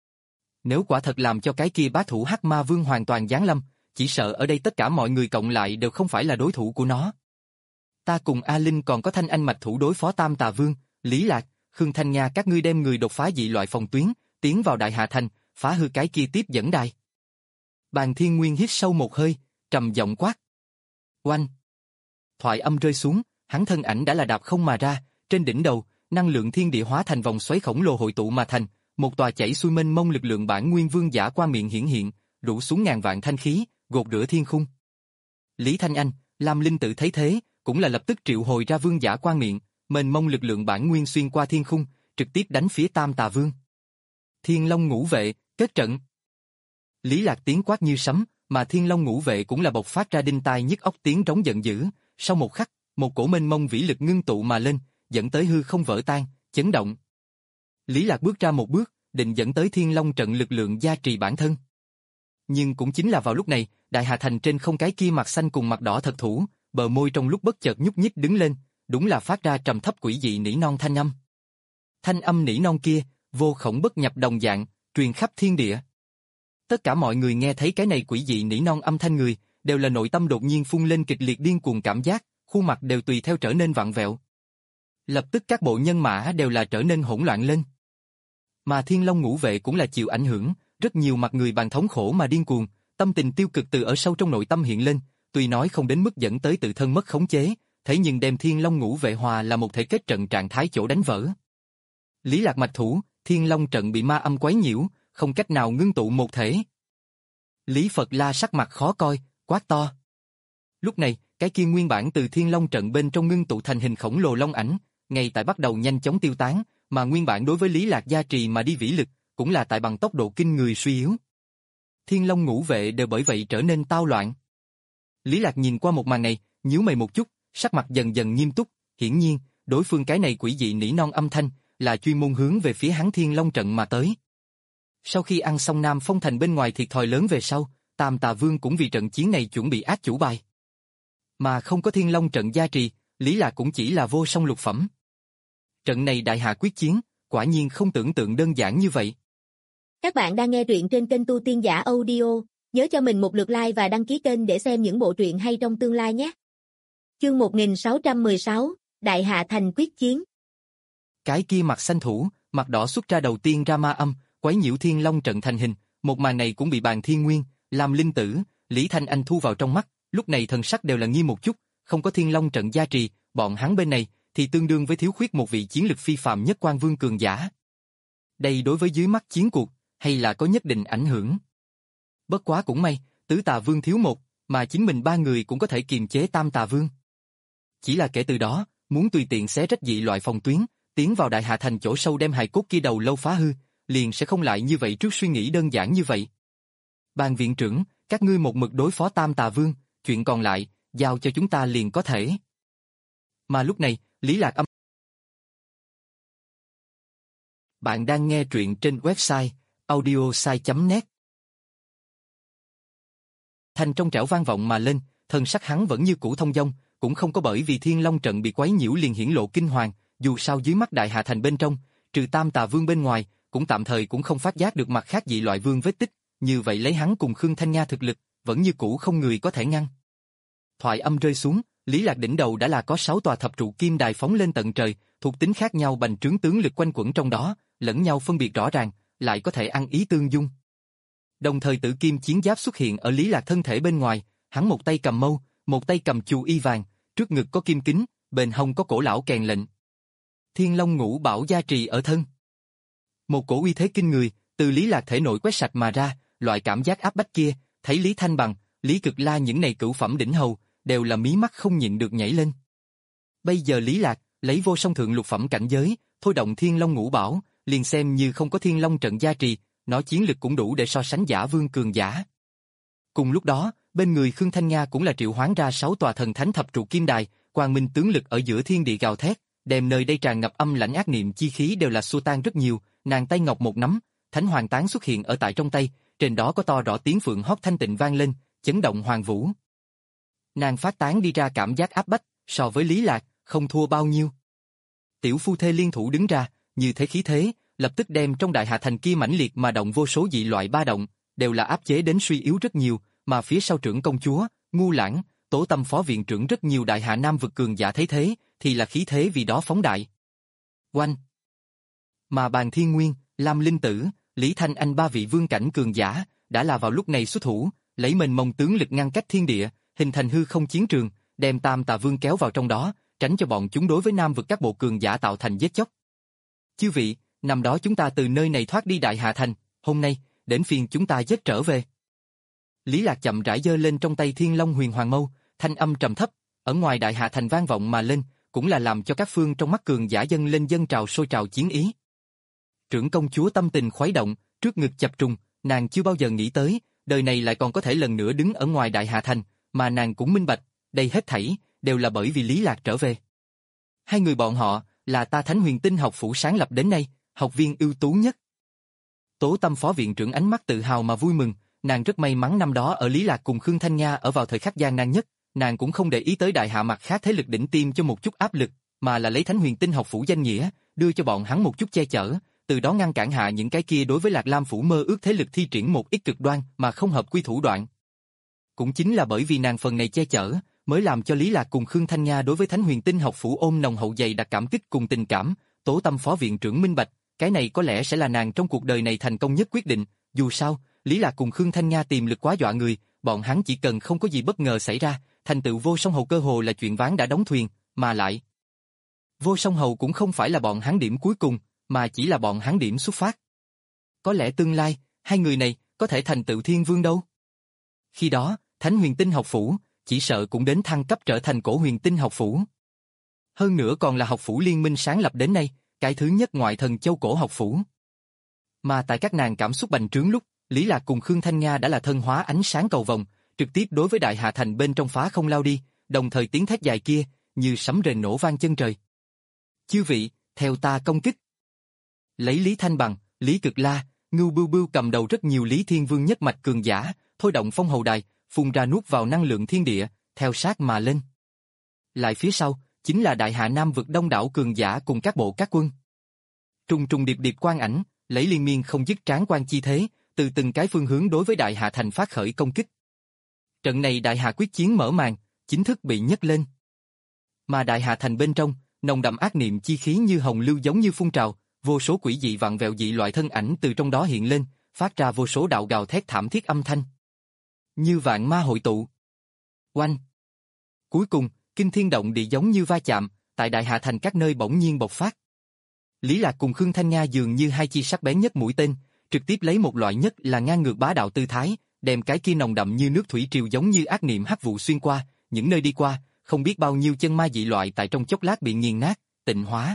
Nếu quả thật làm cho cái kia bá thủ Hắc Ma Vương hoàn toàn giáng lâm, chỉ sợ ở đây tất cả mọi người cộng lại đều không phải là đối thủ của nó. Ta cùng A Linh còn có Thanh Anh mạch thủ đối phó Tam Tà Vương, Lý Lạc, Khương Thanh Nga các ngươi đem người đột phá dị loại phòng tuyến, tiến vào Đại Hạ Thành, phá hư cái kia tiếp dẫn đài. Bàn Thiên Nguyên hít sâu một hơi, trầm giọng quát. Oanh! Thoại âm rơi xuống, hắn thân ảnh đã là đạp không mà ra, Trên đỉnh đầu, năng lượng thiên địa hóa thành vòng xoáy khổng lồ hội tụ mà thành, một tòa chảy xuôi mênh mông lực lượng bản nguyên vương giả qua miệng hiển hiện, rủ xuống ngàn vạn thanh khí, gột rửa thiên khung. Lý Thanh Anh, Lam Linh Tử thấy thế, cũng là lập tức triệu hồi ra vương giả quan miệng, mênh mông lực lượng bản nguyên xuyên qua thiên khung, trực tiếp đánh phía Tam Tà Vương. Thiên Long Ngũ Vệ, kết trận. Lý Lạc tiếng quát như sấm, mà Thiên Long Ngũ Vệ cũng là bộc phát ra đinh tai nhức óc tiếng trống giận dữ, sau một khắc, một cổ mênh mông vĩ lực ngưng tụ mà lên, dẫn tới hư không vỡ tan, chấn động. Lý Lạc bước ra một bước, định dẫn tới Thiên Long trận lực lượng gia trì bản thân. Nhưng cũng chính là vào lúc này, Đại Hà Thành trên không cái kia mặt xanh cùng mặt đỏ thật thủ, bờ môi trong lúc bất chợt nhúc nhích đứng lên, đúng là phát ra trầm thấp quỷ dị nỉ non thanh âm. Thanh âm nỉ non kia, vô khổng bất nhập đồng dạng, truyền khắp thiên địa. Tất cả mọi người nghe thấy cái này quỷ dị nỉ non âm thanh người, đều là nội tâm đột nhiên phun lên kịch liệt điên cuồng cảm giác, khuôn mặt đều tùy theo trở nên vặn vẹo. Lập tức các bộ nhân mã đều là trở nên hỗn loạn lên. Mà Thiên Long Ngũ Vệ cũng là chịu ảnh hưởng, rất nhiều mặt người bàn thống khổ mà điên cuồng, tâm tình tiêu cực từ ở sâu trong nội tâm hiện lên, tuy nói không đến mức dẫn tới tự thân mất khống chế, thế nhưng đem Thiên Long Ngũ Vệ hòa là một thể kết trận trạng thái chỗ đánh vỡ. Lý Lạc mạch thủ, Thiên Long trận bị ma âm quấy nhiễu, không cách nào ngưng tụ một thể. Lý Phật La sắc mặt khó coi, quát to. Lúc này, cái kia nguyên bản từ Thiên Long trận bên trong ngưng tụ thành hình khổng lồ long ảnh, ngay tại bắt đầu nhanh chóng tiêu tán, mà nguyên bản đối với Lý Lạc gia trì mà đi vĩ lực, cũng là tại bằng tốc độ kinh người suy yếu. Thiên Long Ngũ Vệ đều bởi vậy trở nên tao loạn. Lý Lạc nhìn qua một màn này, nhíu mày một chút, sắc mặt dần dần nghiêm túc, hiển nhiên, đối phương cái này quỷ dị nỉ non âm thanh, là chuyên môn hướng về phía hắn Thiên Long trận mà tới. Sau khi ăn xong Nam Phong Thành bên ngoài thiệt thòi lớn về sau, Tam Tà Vương cũng vì trận chiến này chuẩn bị ác chủ bài. Mà không có Thiên Long trận gia trì, Lý Lạc cũng chỉ là vô song lục phẩm. Trận này đại hạ quyết chiến, quả nhiên không tưởng tượng đơn giản như vậy. Các bạn đang nghe truyện trên kênh Tu Tiên Giả Audio, nhớ cho mình một lượt like và đăng ký kênh để xem những bộ truyện hay trong tương lai nhé. Chương một nghìn sáu trăm mười sáu, Đại Hạ Thành quyết chiến. Cái kia mặt xanh thủ, mặt đỏ xuất ra đầu tiên ra ma âm, quấy nhiễu Thiên Long trận thành hình, một màn này cũng bị Bàn Thiên Nguyên, Lam Linh Tử, Lý Thanh Anh thu vào trong mắt, lúc này thần sắc đều là nghi một chút, không có Thiên Long trận gia trì, bọn hắn bên này thì tương đương với thiếu khuyết một vị chiến lực phi phàm nhất quan vương cường giả. Đây đối với dưới mắt chiến cuộc, hay là có nhất định ảnh hưởng. Bất quá cũng may, Tứ Tà Vương thiếu một, mà chính mình ba người cũng có thể kiềm chế Tam Tà Vương. Chỉ là kể từ đó, muốn tùy tiện xé rách dị loại phòng tuyến, tiến vào Đại Hạ Thành chỗ sâu đem hài cốt kia đầu lâu phá hư, liền sẽ không lại như vậy trước suy nghĩ đơn giản như vậy. Bàn viện trưởng, các ngươi một mực đối phó Tam Tà Vương, chuyện còn lại, giao cho chúng ta liền có thể. Mà lúc này, Lý Lạc âm. Bạn đang nghe truyện trên website audiosai chấm net. Thanh trong trẻo vang vọng mà lên, thần sắc hắn vẫn như cũ thông dong, cũng không có bởi vì Thiên Long trận bị quấy nhiễu liền hiển lộ kinh hoàng, dù sao dưới mắt Đại Hạ Thành bên trong, trừ Tam Tà Vương bên ngoài, cũng tạm thời cũng không phát giác được mặt khác dị loại vương vết tích, như vậy lấy hắn cùng Khương Thanh Nga thực lực, vẫn như cũ không người có thể ngăn. Thoại âm rơi xuống, Lý Lạc đỉnh đầu đã là có sáu tòa thập trụ kim đài phóng lên tận trời, thuộc tính khác nhau bành trướng tướng lực quanh quẩn trong đó, lẫn nhau phân biệt rõ ràng, lại có thể ăn ý tương dung. Đồng thời tử kim chiến giáp xuất hiện ở Lý Lạc thân thể bên ngoài, hắn một tay cầm mâu, một tay cầm chù y vàng, trước ngực có kim kính, bên hông có cổ lão kèn lệnh. Thiên Long Ngũ Bảo gia trì ở thân. Một cổ uy thế kinh người, từ Lý Lạc thể nội quét sạch mà ra, loại cảm giác áp bách kia, thấy Lý Thanh Bằng, Lý Cực La những này cửu phẩm đỉnh hầu, đều là mí mắt không nhịn được nhảy lên. Bây giờ Lý Lạc, lấy vô song thượng lục phẩm cảnh giới, thôi động Thiên Long Ngũ Bảo, liền xem như không có Thiên Long trận gia trì, nó chiến lực cũng đủ để so sánh giả vương cường giả. Cùng lúc đó, bên người Khương Thanh Nga cũng là triệu hoán ra sáu tòa thần thánh thập trụ kim đài, quang minh tướng lực ở giữa thiên địa gào thét, đem nơi đây tràn ngập âm lãnh ác niệm chi khí đều là xua tan rất nhiều, nàng tay ngọc một nắm, thánh hoàng tán xuất hiện ở tại trong tay, trên đó có to rõ tiếng phượng hót thanh tịnh vang lên, chấn động hoàng vũ. Nàng phát tán đi ra cảm giác áp bách, so với Lý Lạc, không thua bao nhiêu. Tiểu phu thê liên thủ đứng ra, như thế khí thế, lập tức đem trong Đại Hạ Thành kia mãnh liệt mà động vô số dị loại ba động, đều là áp chế đến suy yếu rất nhiều, mà phía sau trưởng công chúa, Ngu Lãng, Tổ Tâm phó viện trưởng rất nhiều Đại Hạ Nam vực cường giả thấy thế, thì là khí thế vì đó phóng đại. Oanh! Mà Bàn Thiên Nguyên, Lam Linh Tử, Lý Thanh Anh ba vị vương cảnh cường giả, đã là vào lúc này xuất thủ, lấy mênh mông tướng lực ngăn cách thiên địa, hình thành hư không chiến trường, đem Tam Tà Vương kéo vào trong đó, tránh cho bọn chúng đối với Nam vực các bộ cường giả tạo thành giết chóc. Chư vị, năm đó chúng ta từ nơi này thoát đi Đại Hà Thành, hôm nay, đến phiên chúng ta giết trở về. Lý Lạc chậm rãi giơ lên trong tay Thiên Long Huyền Hoàng Mâu, thanh âm trầm thấp, ở ngoài Đại Hà Thành vang vọng mà lên, cũng là làm cho các phương trong mắt cường giả dâng lên dâng trào sôi trào chiến ý. Trưởng công chúa tâm tình khuấy động, trước ngực chập trùng, nàng chưa bao giờ nghĩ tới, đời này lại còn có thể lần nữa đứng ở ngoài Đại Hà Thành, mà nàng cũng minh bạch, đây hết thảy đều là bởi vì Lý Lạc trở về. Hai người bọn họ là ta Thánh Huyền Tinh học phủ sáng lập đến nay, học viên ưu tú nhất. Tố Tâm phó viện trưởng ánh mắt tự hào mà vui mừng, nàng rất may mắn năm đó ở Lý Lạc cùng Khương Thanh Nga ở vào thời khắc gian nan nhất, nàng cũng không để ý tới đại hạ mặt khác thế lực đỉnh tiêm cho một chút áp lực, mà là lấy Thánh Huyền Tinh học phủ danh nghĩa, đưa cho bọn hắn một chút che chở, từ đó ngăn cản hạ những cái kia đối với Lạc Lam phủ mơ ước thế lực thi triển một ít cực đoan mà không hợp quy thủ đoạn. Cũng chính là bởi vì nàng phần này che chở, mới làm cho Lý Lạc cùng Khương Thanh Nga đối với Thánh Huyền Tinh học phủ ôm nồng hậu dày đặc cảm kích cùng tình cảm. Tố Tâm phó viện trưởng minh bạch, cái này có lẽ sẽ là nàng trong cuộc đời này thành công nhất quyết định. Dù sao, Lý Lạc cùng Khương Thanh Nga tiềm lực quá dọa người, bọn hắn chỉ cần không có gì bất ngờ xảy ra, thành tựu Vô Song Hầu cơ hồ là chuyện ván đã đóng thuyền, mà lại Vô Song Hầu cũng không phải là bọn hắn điểm cuối cùng, mà chỉ là bọn hắn điểm xuất phát. Có lẽ tương lai, hai người này có thể thành tựu thiên vương đâu. Khi đó, Thánh Huyền Tinh học phủ chỉ sợ cũng đến thăng cấp trở thành Cổ Huyền Tinh học phủ. Hơn nữa còn là học phủ liên minh sáng lập đến nay, cái thứ nhất ngoại thần châu cổ học phủ. Mà tại các nàng cảm xúc bành trướng lúc, Lý Lạc cùng Khương Thanh Nga đã là thân hóa ánh sáng cầu vồng, trực tiếp đối với Đại Hà Thành bên trong phá không lao đi, đồng thời tiếng thét dài kia, như sấm rền nổ vang chân trời. Chư vị, theo ta công kích. Lấy Lý Thanh Bằng, Lý Cực La, Ngưu Bưu Bưu cầm đầu rất nhiều Lý Thiên Vương nhất mạch cường giả, thôi động phong hầu đài, phun ra nuốt vào năng lượng thiên địa, theo sát mà lên. Lại phía sau, chính là Đại Hạ Nam vực đông đảo cường giả cùng các bộ các quân. Trùng trùng điệp điệp quang ảnh, lấy liên miên không dứt tráng quan chi thế, từ từng cái phương hướng đối với Đại Hạ Thành phát khởi công kích. Trận này Đại Hạ quyết chiến mở màn, chính thức bị nhấc lên. Mà Đại Hạ Thành bên trong, nồng đậm ác niệm chi khí như hồng lưu giống như phun trào, vô số quỷ dị vặn vẹo dị loại thân ảnh từ trong đó hiện lên, phát ra vô số đạo gào thét thảm thiết âm thanh. Như vạn ma hội tụ. Oanh! Cuối cùng, kinh thiên động địa giống như va chạm, tại Đại Hạ Thành các nơi bỗng nhiên bộc phát. Lý Lạc cùng Khương Thanh Nga dường như hai chi sắc bén nhất mũi tên, trực tiếp lấy một loại nhất là ngang ngược bá đạo tư thái, đem cái kia nồng đậm như nước thủy triều giống như ác niệm hắc vụ xuyên qua, những nơi đi qua, không biết bao nhiêu chân ma dị loại tại trong chốc lát bị nghiền nát, tịnh hóa.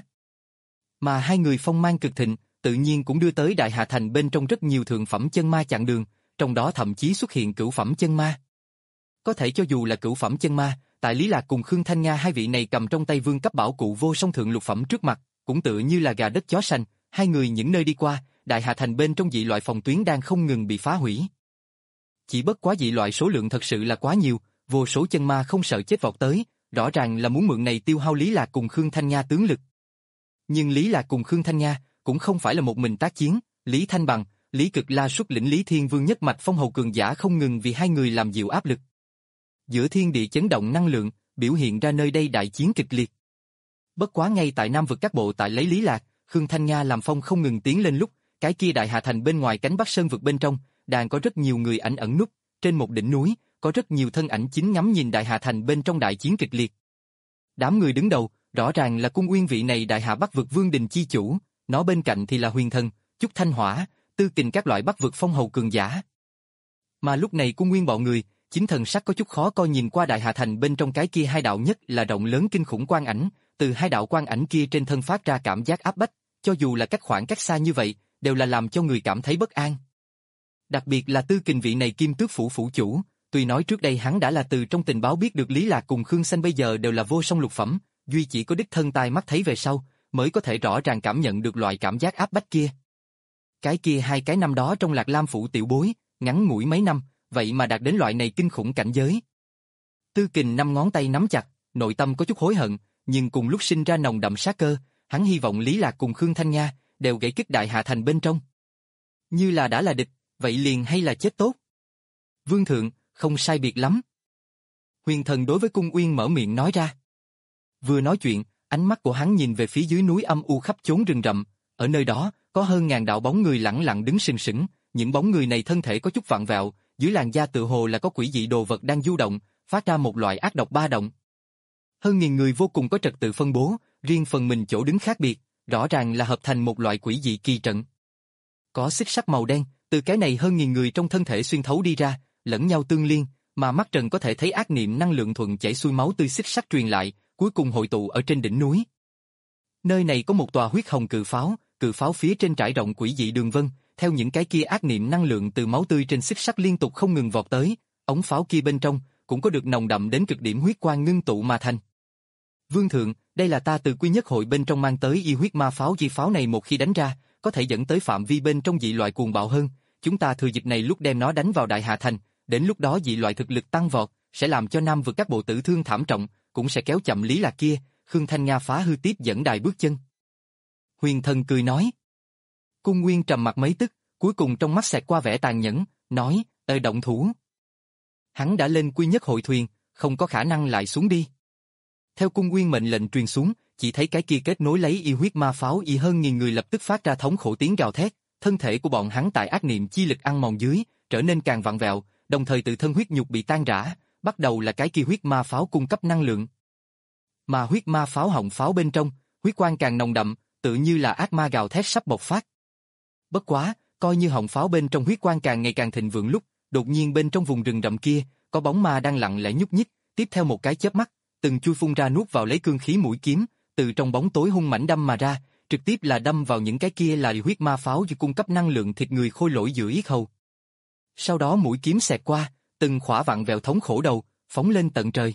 Mà hai người phong mang cực thịnh, tự nhiên cũng đưa tới Đại Hạ Thành bên trong rất nhiều thượng phẩm chân ma chặn đường, trong đó thậm chí xuất hiện cửu phẩm chân ma. Có thể cho dù là cửu phẩm chân ma, tại Lý Lạc cùng Khương Thanh Nga hai vị này cầm trong tay vương cấp bảo cụ vô song thượng lục phẩm trước mặt, cũng tựa như là gà đất chó sành, hai người những nơi đi qua, Đại Hạ Thành bên trong dị loại phòng tuyến đang không ngừng bị phá hủy. Chỉ bất quá dị loại số lượng thật sự là quá nhiều, vô số chân ma không sợ chết vọt tới, rõ ràng là muốn mượn này tiêu hao Lý Lạc cùng Khương Thanh Nga tướng lực. Nhưng Lý Lạc cùng Khương Thanh Nga cũng không phải là một mình tác chiến, Lý Thanh Bằng, Lý Cực La xuất lĩnh Lý Thiên Vương nhất mạch phong hầu cường giả không ngừng vì hai người làm dịu áp lực. Giữa thiên địa chấn động năng lượng, biểu hiện ra nơi đây đại chiến kịch liệt. Bất quá ngay tại Nam vực các bộ tại lấy Lý Lạc, Khương Thanh Nga làm phong không ngừng tiến lên lúc, cái kia Đại Hà Thành bên ngoài cánh Bắc Sơn vực bên trong, đang có rất nhiều người ảnh ẩn núp, trên một đỉnh núi, có rất nhiều thân ảnh chính ngắm nhìn Đại Hà Thành bên trong đại chiến kịch liệt. Đám người đứng đầu, rõ ràng là Cung Uyên vị này Đại Hạ Bắc vực Vương Đình chi chủ, nó bên cạnh thì là Huyền Thần, Chúc Thanh Hỏa, Tư Kình các loại Bắc vực phong hầu cường giả. Mà lúc này Cung Uyên bọn người, chính thần sắc có chút khó coi nhìn qua Đại Hà Thành bên trong cái kia hai đạo nhất là rộng lớn kinh khủng quang ảnh, từ hai đạo quang ảnh kia trên thân phát ra cảm giác áp bách, cho dù là cách khoảng cách xa như vậy, đều là làm cho người cảm thấy bất an. Đặc biệt là Tư Kình vị này Kim Tước phủ phủ chủ, tuy nói trước đây hắn đã là từ trong tình báo biết được Lý Lạc cùng Khương Xanh bây giờ đều là vô song lục phẩm, duy chỉ có đích thân tai mắt thấy về sau, mới có thể rõ ràng cảm nhận được loại cảm giác áp bách kia. Cái kia hai cái năm đó trong Lạc Lam phủ tiểu bối, ngắn ngủi mấy năm, vậy mà đạt đến loại này kinh khủng cảnh giới. Tư Kình năm ngón tay nắm chặt, nội tâm có chút hối hận, nhưng cùng lúc sinh ra nồng đậm sát cơ, hắn hy vọng Lý Lạc cùng Khương Thanh Nga đều gãy kích Đại Hạ Thành bên trong. Như là đã là địch, vậy liền hay là chết tốt. Vương thượng, không sai biệt lắm. Huyền Thần đối với Cung Uyên mở miệng nói ra. Vừa nói chuyện, ánh mắt của hắn nhìn về phía dưới núi âm u khắp chốn rừng rậm, ở nơi đó, có hơn ngàn đạo bóng người lẳng lặng đứng sừng sững, những bóng người này thân thể có chút vặn vẹo, dưới làn da tựa hồ là có quỷ dị đồ vật đang du động, phát ra một loại ác độc ba động. Hơn nghìn người vô cùng có trật tự phân bố, riêng phần mình chỗ đứng khác biệt, rõ ràng là hợp thành một loại quỷ dị kỳ trận. Có xích sắt màu đen, từ cái này hơn nghìn người trong thân thể xuyên thấu đi ra, lẫn nhau tương liên, mà mắt Trần có thể thấy ác niệm năng lượng thuận chảy xuôi máu tươi xích sắt truyền lại, cuối cùng hội tụ ở trên đỉnh núi. Nơi này có một tòa huyết hồng cự pháo, cự pháo phía trên trải rộng quỷ dị đường vân, theo những cái kia ác niệm năng lượng từ máu tươi trên xích sắt liên tục không ngừng vọt tới, ống pháo kia bên trong cũng có được nồng đậm đến cực điểm huyết quang ngưng tụ mà thành. Vương thượng, đây là ta từ Quy Nhất Hội bên trong mang tới y huyết ma pháo, di pháo này một khi đánh ra, có thể dẫn tới phạm vi bên trong dị loại cuồng bạo hơn, chúng ta thừa dịp này lúc đem nó đánh vào Đại Hà Thành, đến lúc đó dị loại thực lực tăng vọt, sẽ làm cho Nam vực các bộ tử thương thảm trọng, cũng sẽ kéo chậm Lý Lạc kia. Khương Thanh Nga phá hư tiếp dẫn đài bước chân. Huyền Thần cười nói. Cung Nguyên trầm mặt mấy tức, cuối cùng trong mắt xẹt qua vẻ tàn nhẫn, nói, ơi động thủ. Hắn đã lên Quy Nhất Hội thuyền, không có khả năng lại xuống đi. Theo Cung Nguyên mệnh lệnh truyền xuống, chỉ thấy cái kia kết nối lấy y huyết ma pháo y hơn nghìn người lập tức phát ra thống khổ tiếng gào thét, thân thể của bọn hắn tại ác niệm chi lực ăn mòn dưới, trở nên càng vặn vẹo, đồng thời tự thân huyết nhục bị tan rã, bắt đầu là cái kia huyết ma pháo cung cấp năng lượng. Mà huyết ma pháo họng pháo bên trong, huyết quang càng nồng đậm, tự như là ác ma gào thét sắp bộc phát. Bất quá, coi như họng pháo bên trong huyết quang càng ngày càng thịnh vượng lúc, đột nhiên bên trong vùng rừng rậm kia, có bóng ma đang lặng lẽ nhúc nhích, tiếp theo một cái chớp mắt, từng chui phun ra nuốt vào lấy cương khí mũi kiếm, từ trong bóng tối hung mãnh đâm mà ra, trực tiếp là đâm vào những cái kia là huyết ma pháo do cung cấp năng lượng thịt người khôi lỗi giữa yết hầu. Sau đó mũi kiếm xẹt qua, từng khỏa vặn vẹo thống khổ đầu, phóng lên tận trời.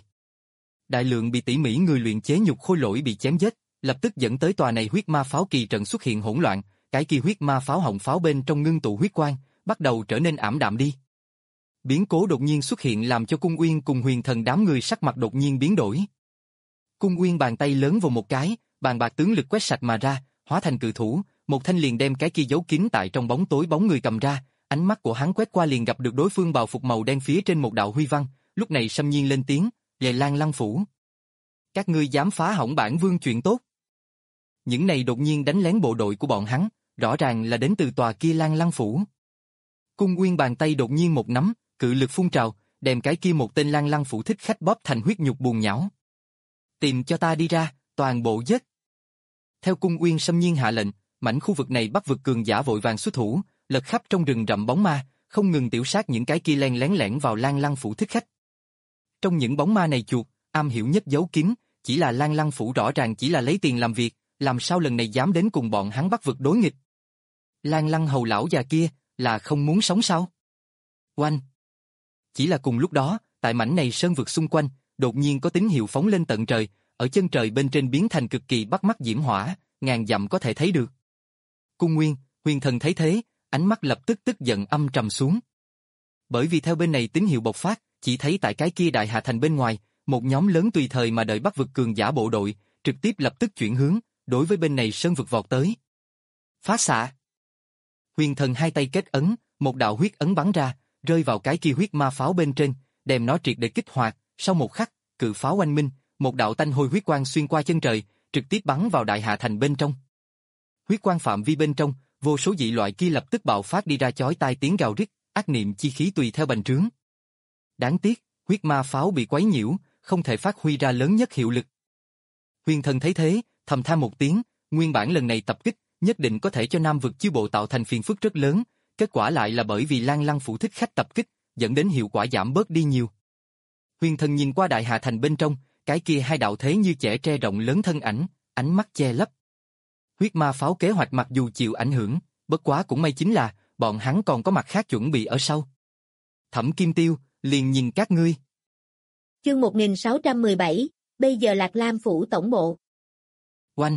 Đại lượng bị tỉ mỉ người luyện chế nhục khôi lỗi bị chém giết, lập tức dẫn tới tòa này huyết ma pháo kỳ trận xuất hiện hỗn loạn, cái kia huyết ma pháo họng pháo bên trong ngưng tụ huyết quang, bắt đầu trở nên ảm đạm đi. Biến cố đột nhiên xuất hiện làm cho Cung Uyên cùng Huyền Thần đám người sắc mặt đột nhiên biến đổi. Cung Uyên bàn tay lớn vào một cái, bàn bạc tướng lực quét sạch mà ra, hóa thành cự thủ, một thanh liền đem cái kia giấu kín tại trong bóng tối bóng người cầm ra, ánh mắt của hắn quét qua liền gặp được đối phương bào phục màu đen phía trên một đạo huy văn, lúc này xâm nhiên lên tiếng, "Lệ Lan Lăng phủ. Các ngươi dám phá hỏng bản vương chuyện tốt." Những này đột nhiên đánh lén bộ đội của bọn hắn, rõ ràng là đến từ tòa kia Lan Lăng phủ. Cung Uyên bàn tay đột nhiên một nắm, cự lực phun trào, đem cái kia một tên Lan Lăng phủ thích khách bóp thành huyết nhục buồn nhão. "Tìm cho ta đi ra, toàn bộ giết." Theo Cung Uyên xâm nhiên hạ lệnh, mảnh khu vực này Bắc vực cường giả vội vàng xuất thủ, lật khắp trong rừng rậm bóng ma, không ngừng tiểu sát những cái kia len lén lẻn vào Lan Lăng phủ thích khách. Trong những bóng ma này chuột, am hiểu nhất giấu kín, chỉ là Lan Lăng phủ rõ ràng chỉ là lấy tiền làm việc, làm sao lần này dám đến cùng bọn hắn Bắc vực đối nghịch. Lan Lăng hầu lão già kia, là không muốn sống sao? Oanh! Chỉ là cùng lúc đó, tại mảnh này sơn vực xung quanh, đột nhiên có tín hiệu phóng lên tận trời, ở chân trời bên trên biến thành cực kỳ bắt mắt diễm hỏa, ngàn dặm có thể thấy được. Cung Nguyên, Huyền Thần thấy thế, ánh mắt lập tức tức giận âm trầm xuống. Bởi vì theo bên này tín hiệu bộc phát, chỉ thấy tại cái kia Đại Hà Thành bên ngoài, một nhóm lớn tùy thời mà đợi Bắc vực cường giả bộ đội, trực tiếp lập tức chuyển hướng, đối với bên này sơn vực vọt tới. Phá xạ! Huyền Thần hai tay kết ấn, một đạo huyết ấn bắn ra, rơi vào cái kia huyết ma pháo bên trên, đem nó triệt để kích hoạt, sau một khắc, cự pháo oanh minh, một đạo tanh hôi huyết quang xuyên qua chân trời, trực tiếp bắn vào Đại Hà Thành bên trong. Huyết quang phạm vi bên trong, vô số dị loại kia lập tức bạo phát đi ra chói tai tiếng gào rít, ác niệm chi khí tùy theo bành trướng. Đáng tiếc, huyết ma pháo bị quấy nhiễu, không thể phát huy ra lớn nhất hiệu lực. Huyền Thần thấy thế, thầm than một tiếng, nguyên bản lần này tập kích, nhất định có thể cho Nam vực chiêu bộ tạo thành phiền phức rất lớn, kết quả lại là bởi vì Lan Lăng phủ thích khách tập kích, dẫn đến hiệu quả giảm bớt đi nhiều. Huyền Thần nhìn qua Đại Hà Thành bên trong, cái kia hai đạo thế như chẻ tre rộng lớn thân ảnh, ánh mắt che lấp. Huyết ma pháo kế hoạch mặc dù chịu ảnh hưởng, bất quá cũng may chính là, bọn hắn còn có mặt khác chuẩn bị ở sau. Thẩm Kim Tiêu, liền nhìn các ngươi. Chương một nghìn sáu trăm mười bảy, bây giờ Lạc Lam phủ tổng bộ. Oanh!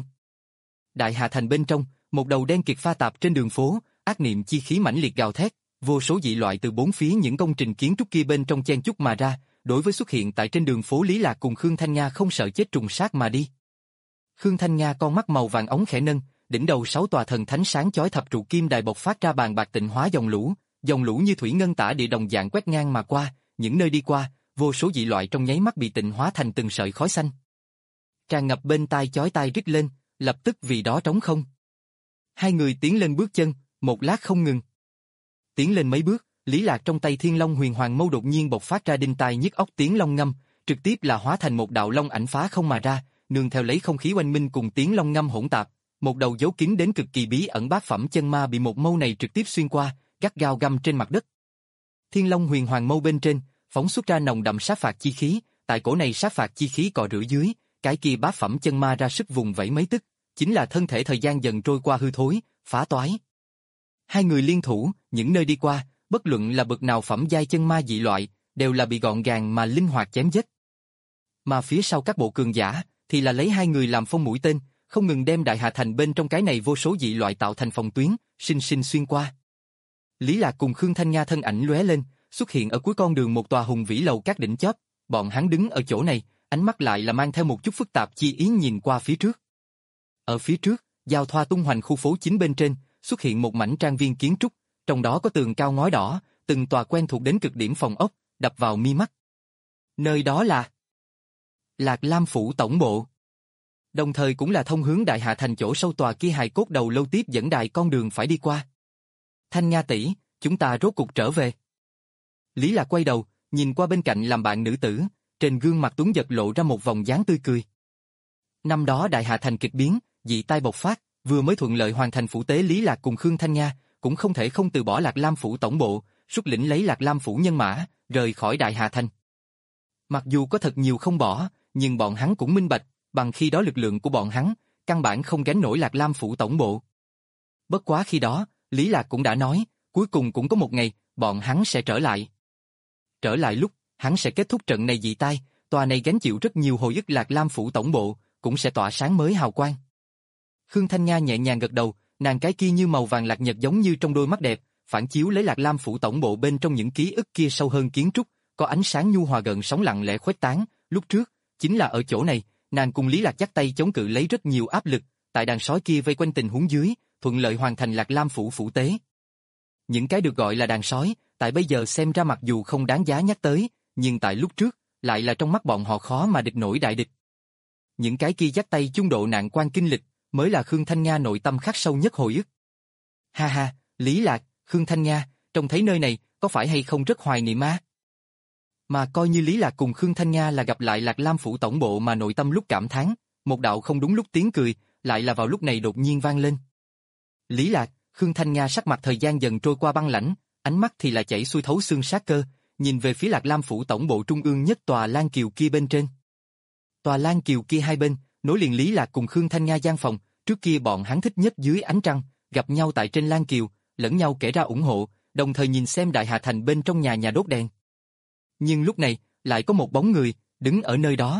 Đại Hà Thành bên trong, một đầu đen kịt pha tạp trên đường phố, ác niệm chi khí mãnh liệt gào thét, vô số dị loại từ bốn phía những công trình kiến trúc kia bên trong chen chúc mà ra, đối với xuất hiện tại trên đường phố Lý Lạc cùng Khương Thanh Nga không sợ chết trùng sát mà đi. Khương Thanh Nga con mắt màu vàng óng khẽ nâng, đỉnh đầu sáu tòa thần thánh sáng chói thập trụ kim đài bộc phát ra bàn bạc tịnh hóa dòng lũ, dòng lũ như thủy ngân tả địa đồng dạng quét ngang mà qua, những nơi đi qua, vô số dị loại trong nháy mắt bị tịnh hóa thành từng sợi khói xanh. Tràn ngập bên tai chói tai rít lên, lập tức vì đó trống không. Hai người tiến lên bước chân, một lát không ngừng. Tiến lên mấy bước, Lý Lạc trong tay Thiên Long Huyền Hoàng Mâu đột nhiên bộc phát ra đinh tai nhức óc tiếng long ngâm, trực tiếp là hóa thành một đạo long ảnh phá không mà ra, nương theo lấy không khí oanh minh cùng tiếng long ngâm hỗn tạp, một đầu dấu kín đến cực kỳ bí ẩn bát phẩm chân ma bị một mâu này trực tiếp xuyên qua, gắt gao găm trên mặt đất. Thiên Long Huyền Hoàng mâu bên trên, phóng xuất ra nồng đậm sát phạt chi khí, tại cổ này sát phạt chi khí cọ rửa dưới, cái kia bát phẩm chân ma ra sức vùng vẫy mấy tức, chính là thân thể thời gian dần trôi qua hư thối, phá toái. Hai người liên thủ, những nơi đi qua, bất luận là bậc nào phẩm giai chân ma dị loại, đều là bị gọn gàng mà linh hoạt chém giết. Mà phía sau các bộ cường giả, thì là lấy hai người làm phong mũi tên, không ngừng đem Đại Hà Thành bên trong cái này vô số dị loại tạo thành phòng tuyến, sinh sinh xuyên qua. Lý Lạc cùng Khương Thanh Nga thân ảnh lóe lên, xuất hiện ở cuối con đường một tòa hùng vĩ lầu các đỉnh chóp, bọn hắn đứng ở chỗ này, ánh mắt lại là mang theo một chút phức tạp chi ý nhìn qua phía trước. Ở phía trước, giao thoa tung hoành khu phố chính bên trên, xuất hiện một mảnh trang viên kiến trúc, trong đó có tường cao ngói đỏ, từng tòa quen thuộc đến cực điểm phòng ốc, đập vào mi mắt. Nơi đó là Lạc Lam Phủ tổng bộ. Đồng thời cũng là thông hướng Đại Hạ Thành chỗ sâu tòa kia hài cốt đầu lâu tiếp dẫn đại con đường phải đi qua. Thanh Nga tỷ, chúng ta rốt cục trở về. Lý Lạc quay đầu, nhìn qua bên cạnh làm bạn nữ tử, trên gương mặt tuấn giật lộ ra một vòng dáng tươi cười. Năm đó Đại Hạ Thành kịch biến, dị tai bộc phát, vừa mới thuận lợi hoàn thành phủ tế, Lý Lạc cùng Khương Thanh Nga cũng không thể không từ bỏ Lạc Lam Phủ tổng bộ, xuất lĩnh lấy Lạc Lam Phủ nhân mã, rời khỏi Đại Hà Thành. Mặc dù có thật nhiều không bỏ, nhưng bọn hắn cũng minh bạch, bằng khi đó lực lượng của bọn hắn, căn bản không gánh nổi Lạc Lam Phủ tổng bộ. Bất quá khi đó, Lý Lạc cũng đã nói, cuối cùng cũng có một ngày, bọn hắn sẽ trở lại. Trở lại lúc, hắn sẽ kết thúc trận này dị tai, tòa này gánh chịu rất nhiều hồi ức Lạc Lam Phủ tổng bộ, cũng sẽ tỏa sáng mới hào quang. Khương Thanh Nga nhẹ nhàng gật đầu, nàng cái kia như màu vàng lạc nhật giống như trong đôi mắt đẹp, phản chiếu lấy Lạc Lam Phủ tổng bộ bên trong những ký ức kia sâu hơn kiến trúc, có ánh sáng nhu hòa gần sóng lặng lẽ khuếch tán, lúc trước, chính là ở chỗ này, nàng cùng Lý Lạc dắt tay chống cự lấy rất nhiều áp lực, tại đàn sói kia vây quanh tình huống dưới, thuận lợi hoàn thành Lạc Lam Phủ phủ tế. Những cái được gọi là đàn sói, tại bây giờ xem ra mặc dù không đáng giá nhắc tới, nhưng tại lúc trước, lại là trong mắt bọn họ khó mà địch nổi đại địch. Những cái kia dắt tay chung độ nạn quan kinh lịch, mới là Khương Thanh Nga nội tâm khắc sâu nhất hồi ức. Ha ha, Lý Lạc, Khương Thanh Nga, trông thấy nơi này, có phải hay không rất hoài niệm á? Mà coi như Lý Lạc cùng Khương Thanh Nga là gặp lại Lạc Lam Phủ tổng bộ mà nội tâm lúc cảm thán, một đạo không đúng lúc tiếng cười, lại là vào lúc này đột nhiên vang lên. Lý Lạc, Khương Thanh Nga sắc mặt thời gian dần trôi qua băng lãnh, ánh mắt thì là chảy xuôi thấu xương sát cơ, nhìn về phía Lạc Lam Phủ tổng bộ trung ương nhất tòa Lan Kiều kia bên trên. Tòa Lan Kiều kia hai bên, nối liền Lý Lạc cùng Khương Thanh Nga gian phòng, trước kia bọn hắn thích nhất dưới ánh trăng, gặp nhau tại trên Lan Kiều, lẫn nhau kể ra ủng hộ, đồng thời nhìn xem Đại Hà Thành bên trong nhà nhà đốt đèn. Nhưng lúc này, lại có một bóng người, đứng ở nơi đó.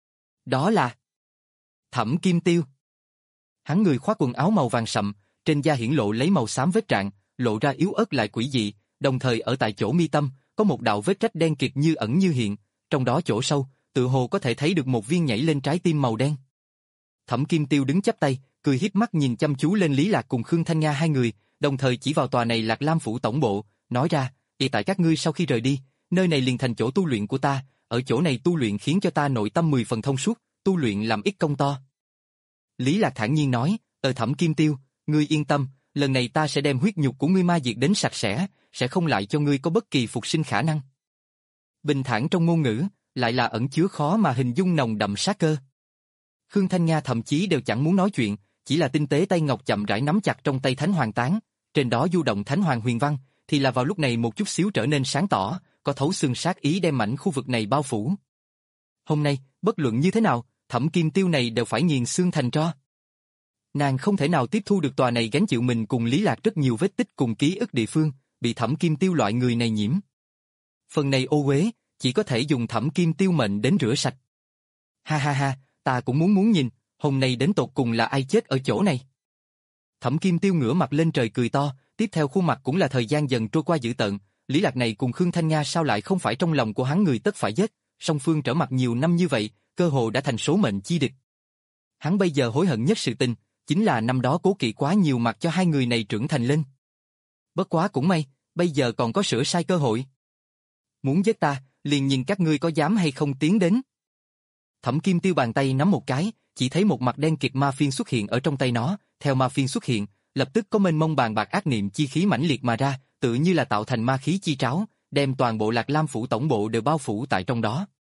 Đó là Thẩm Kim Tiêu. Hắn người khoác quần áo màu vàng sậm, trên da hiển lộ lấy màu xám vết rạn, lộ ra yếu ớt lại quỷ dị, đồng thời ở tại chỗ mi tâm, có một đạo vết rách đen kịt như ẩn như hiện, trong đó chỗ sâu, tự hồ có thể thấy được một viên nhảy lên trái tim màu đen. Thẩm Kim Tiêu đứng chắp tay, cười hiếp mắt nhìn chăm chú lên Lý Lạc cùng Khương Thanh Nga hai người, đồng thời chỉ vào tòa này Lạc Lam Phủ tổng bộ, nói ra, "Ỷ tại các ngươi sau khi rời đi, nơi này liền thành chỗ tu luyện của ta, ở chỗ này tu luyện khiến cho ta nội tâm mười phần thông suốt, tu luyện làm ít công to." Lý Lạc thản nhiên nói, "Ờ Thẩm Kim Tiêu, ngươi yên tâm, lần này ta sẽ đem huyết nhục của ngươi ma diệt đến sạch sẽ, sẽ không lại cho ngươi có bất kỳ phục sinh khả năng." Bình thản trong ngôn ngữ, lại là ẩn chứa khó mà hình dung nồng đậm sát cơ. Khương Thanh Nga thậm chí đều chẳng muốn nói chuyện, chỉ là tinh tế tay ngọc chậm rãi nắm chặt trong tay Thánh Hoàng Tán, trên đó du động Thánh Hoàng huyền văn, thì là vào lúc này một chút xíu trở nên sáng tỏ, có thấu xương sát ý đem mảnh khu vực này bao phủ. Hôm nay, bất luận như thế nào, Thẩm Kim Tiêu này đều phải nghiền xương thành tro. Nàng không thể nào tiếp thu được tòa này gánh chịu mình cùng Lý Lạc rất nhiều vết tích cùng ký ức địa phương, bị Thẩm Kim Tiêu loại người này nhiễm. Phần này ô uế, chỉ có thể dùng Thẩm Kim Tiêu mệnh đến rửa sạch. Ha ha ha, ta cũng muốn muốn nhìn, hôm nay đến tột cùng là ai chết ở chỗ này. Thẩm Kim Tiêu ngửa mặt lên trời cười to, tiếp theo khuôn mặt cũng là thời gian dần trôi qua dữ tợn, Lý Lạc này cùng Khương Thanh Nga sao lại không phải trong lòng của hắn người tất phải giết, song phương trở mặt nhiều năm như vậy, cơ hồ đã thành số mệnh chi địch. Hắn bây giờ hối hận nhất sự tình, chính là năm đó cố kỵ quá nhiều mặt cho hai người này trưởng thành lên. Bất quá cũng may, bây giờ còn có sửa sai cơ hội. Muốn giết ta, liền nhìn các ngươi có dám hay không tiến đến. Thẩm Kim Tiêu bàn tay nắm một cái, chỉ thấy một mặt đen kịt ma phiên xuất hiện ở trong tay nó, theo ma phiên xuất hiện, lập tức có mênh mông bàn bạc ác niệm chi khí mãnh liệt mà ra, tự như là tạo thành ma khí chi tráo, đem toàn bộ Lạc Lam Phủ tổng bộ đều bao phủ tại trong đó.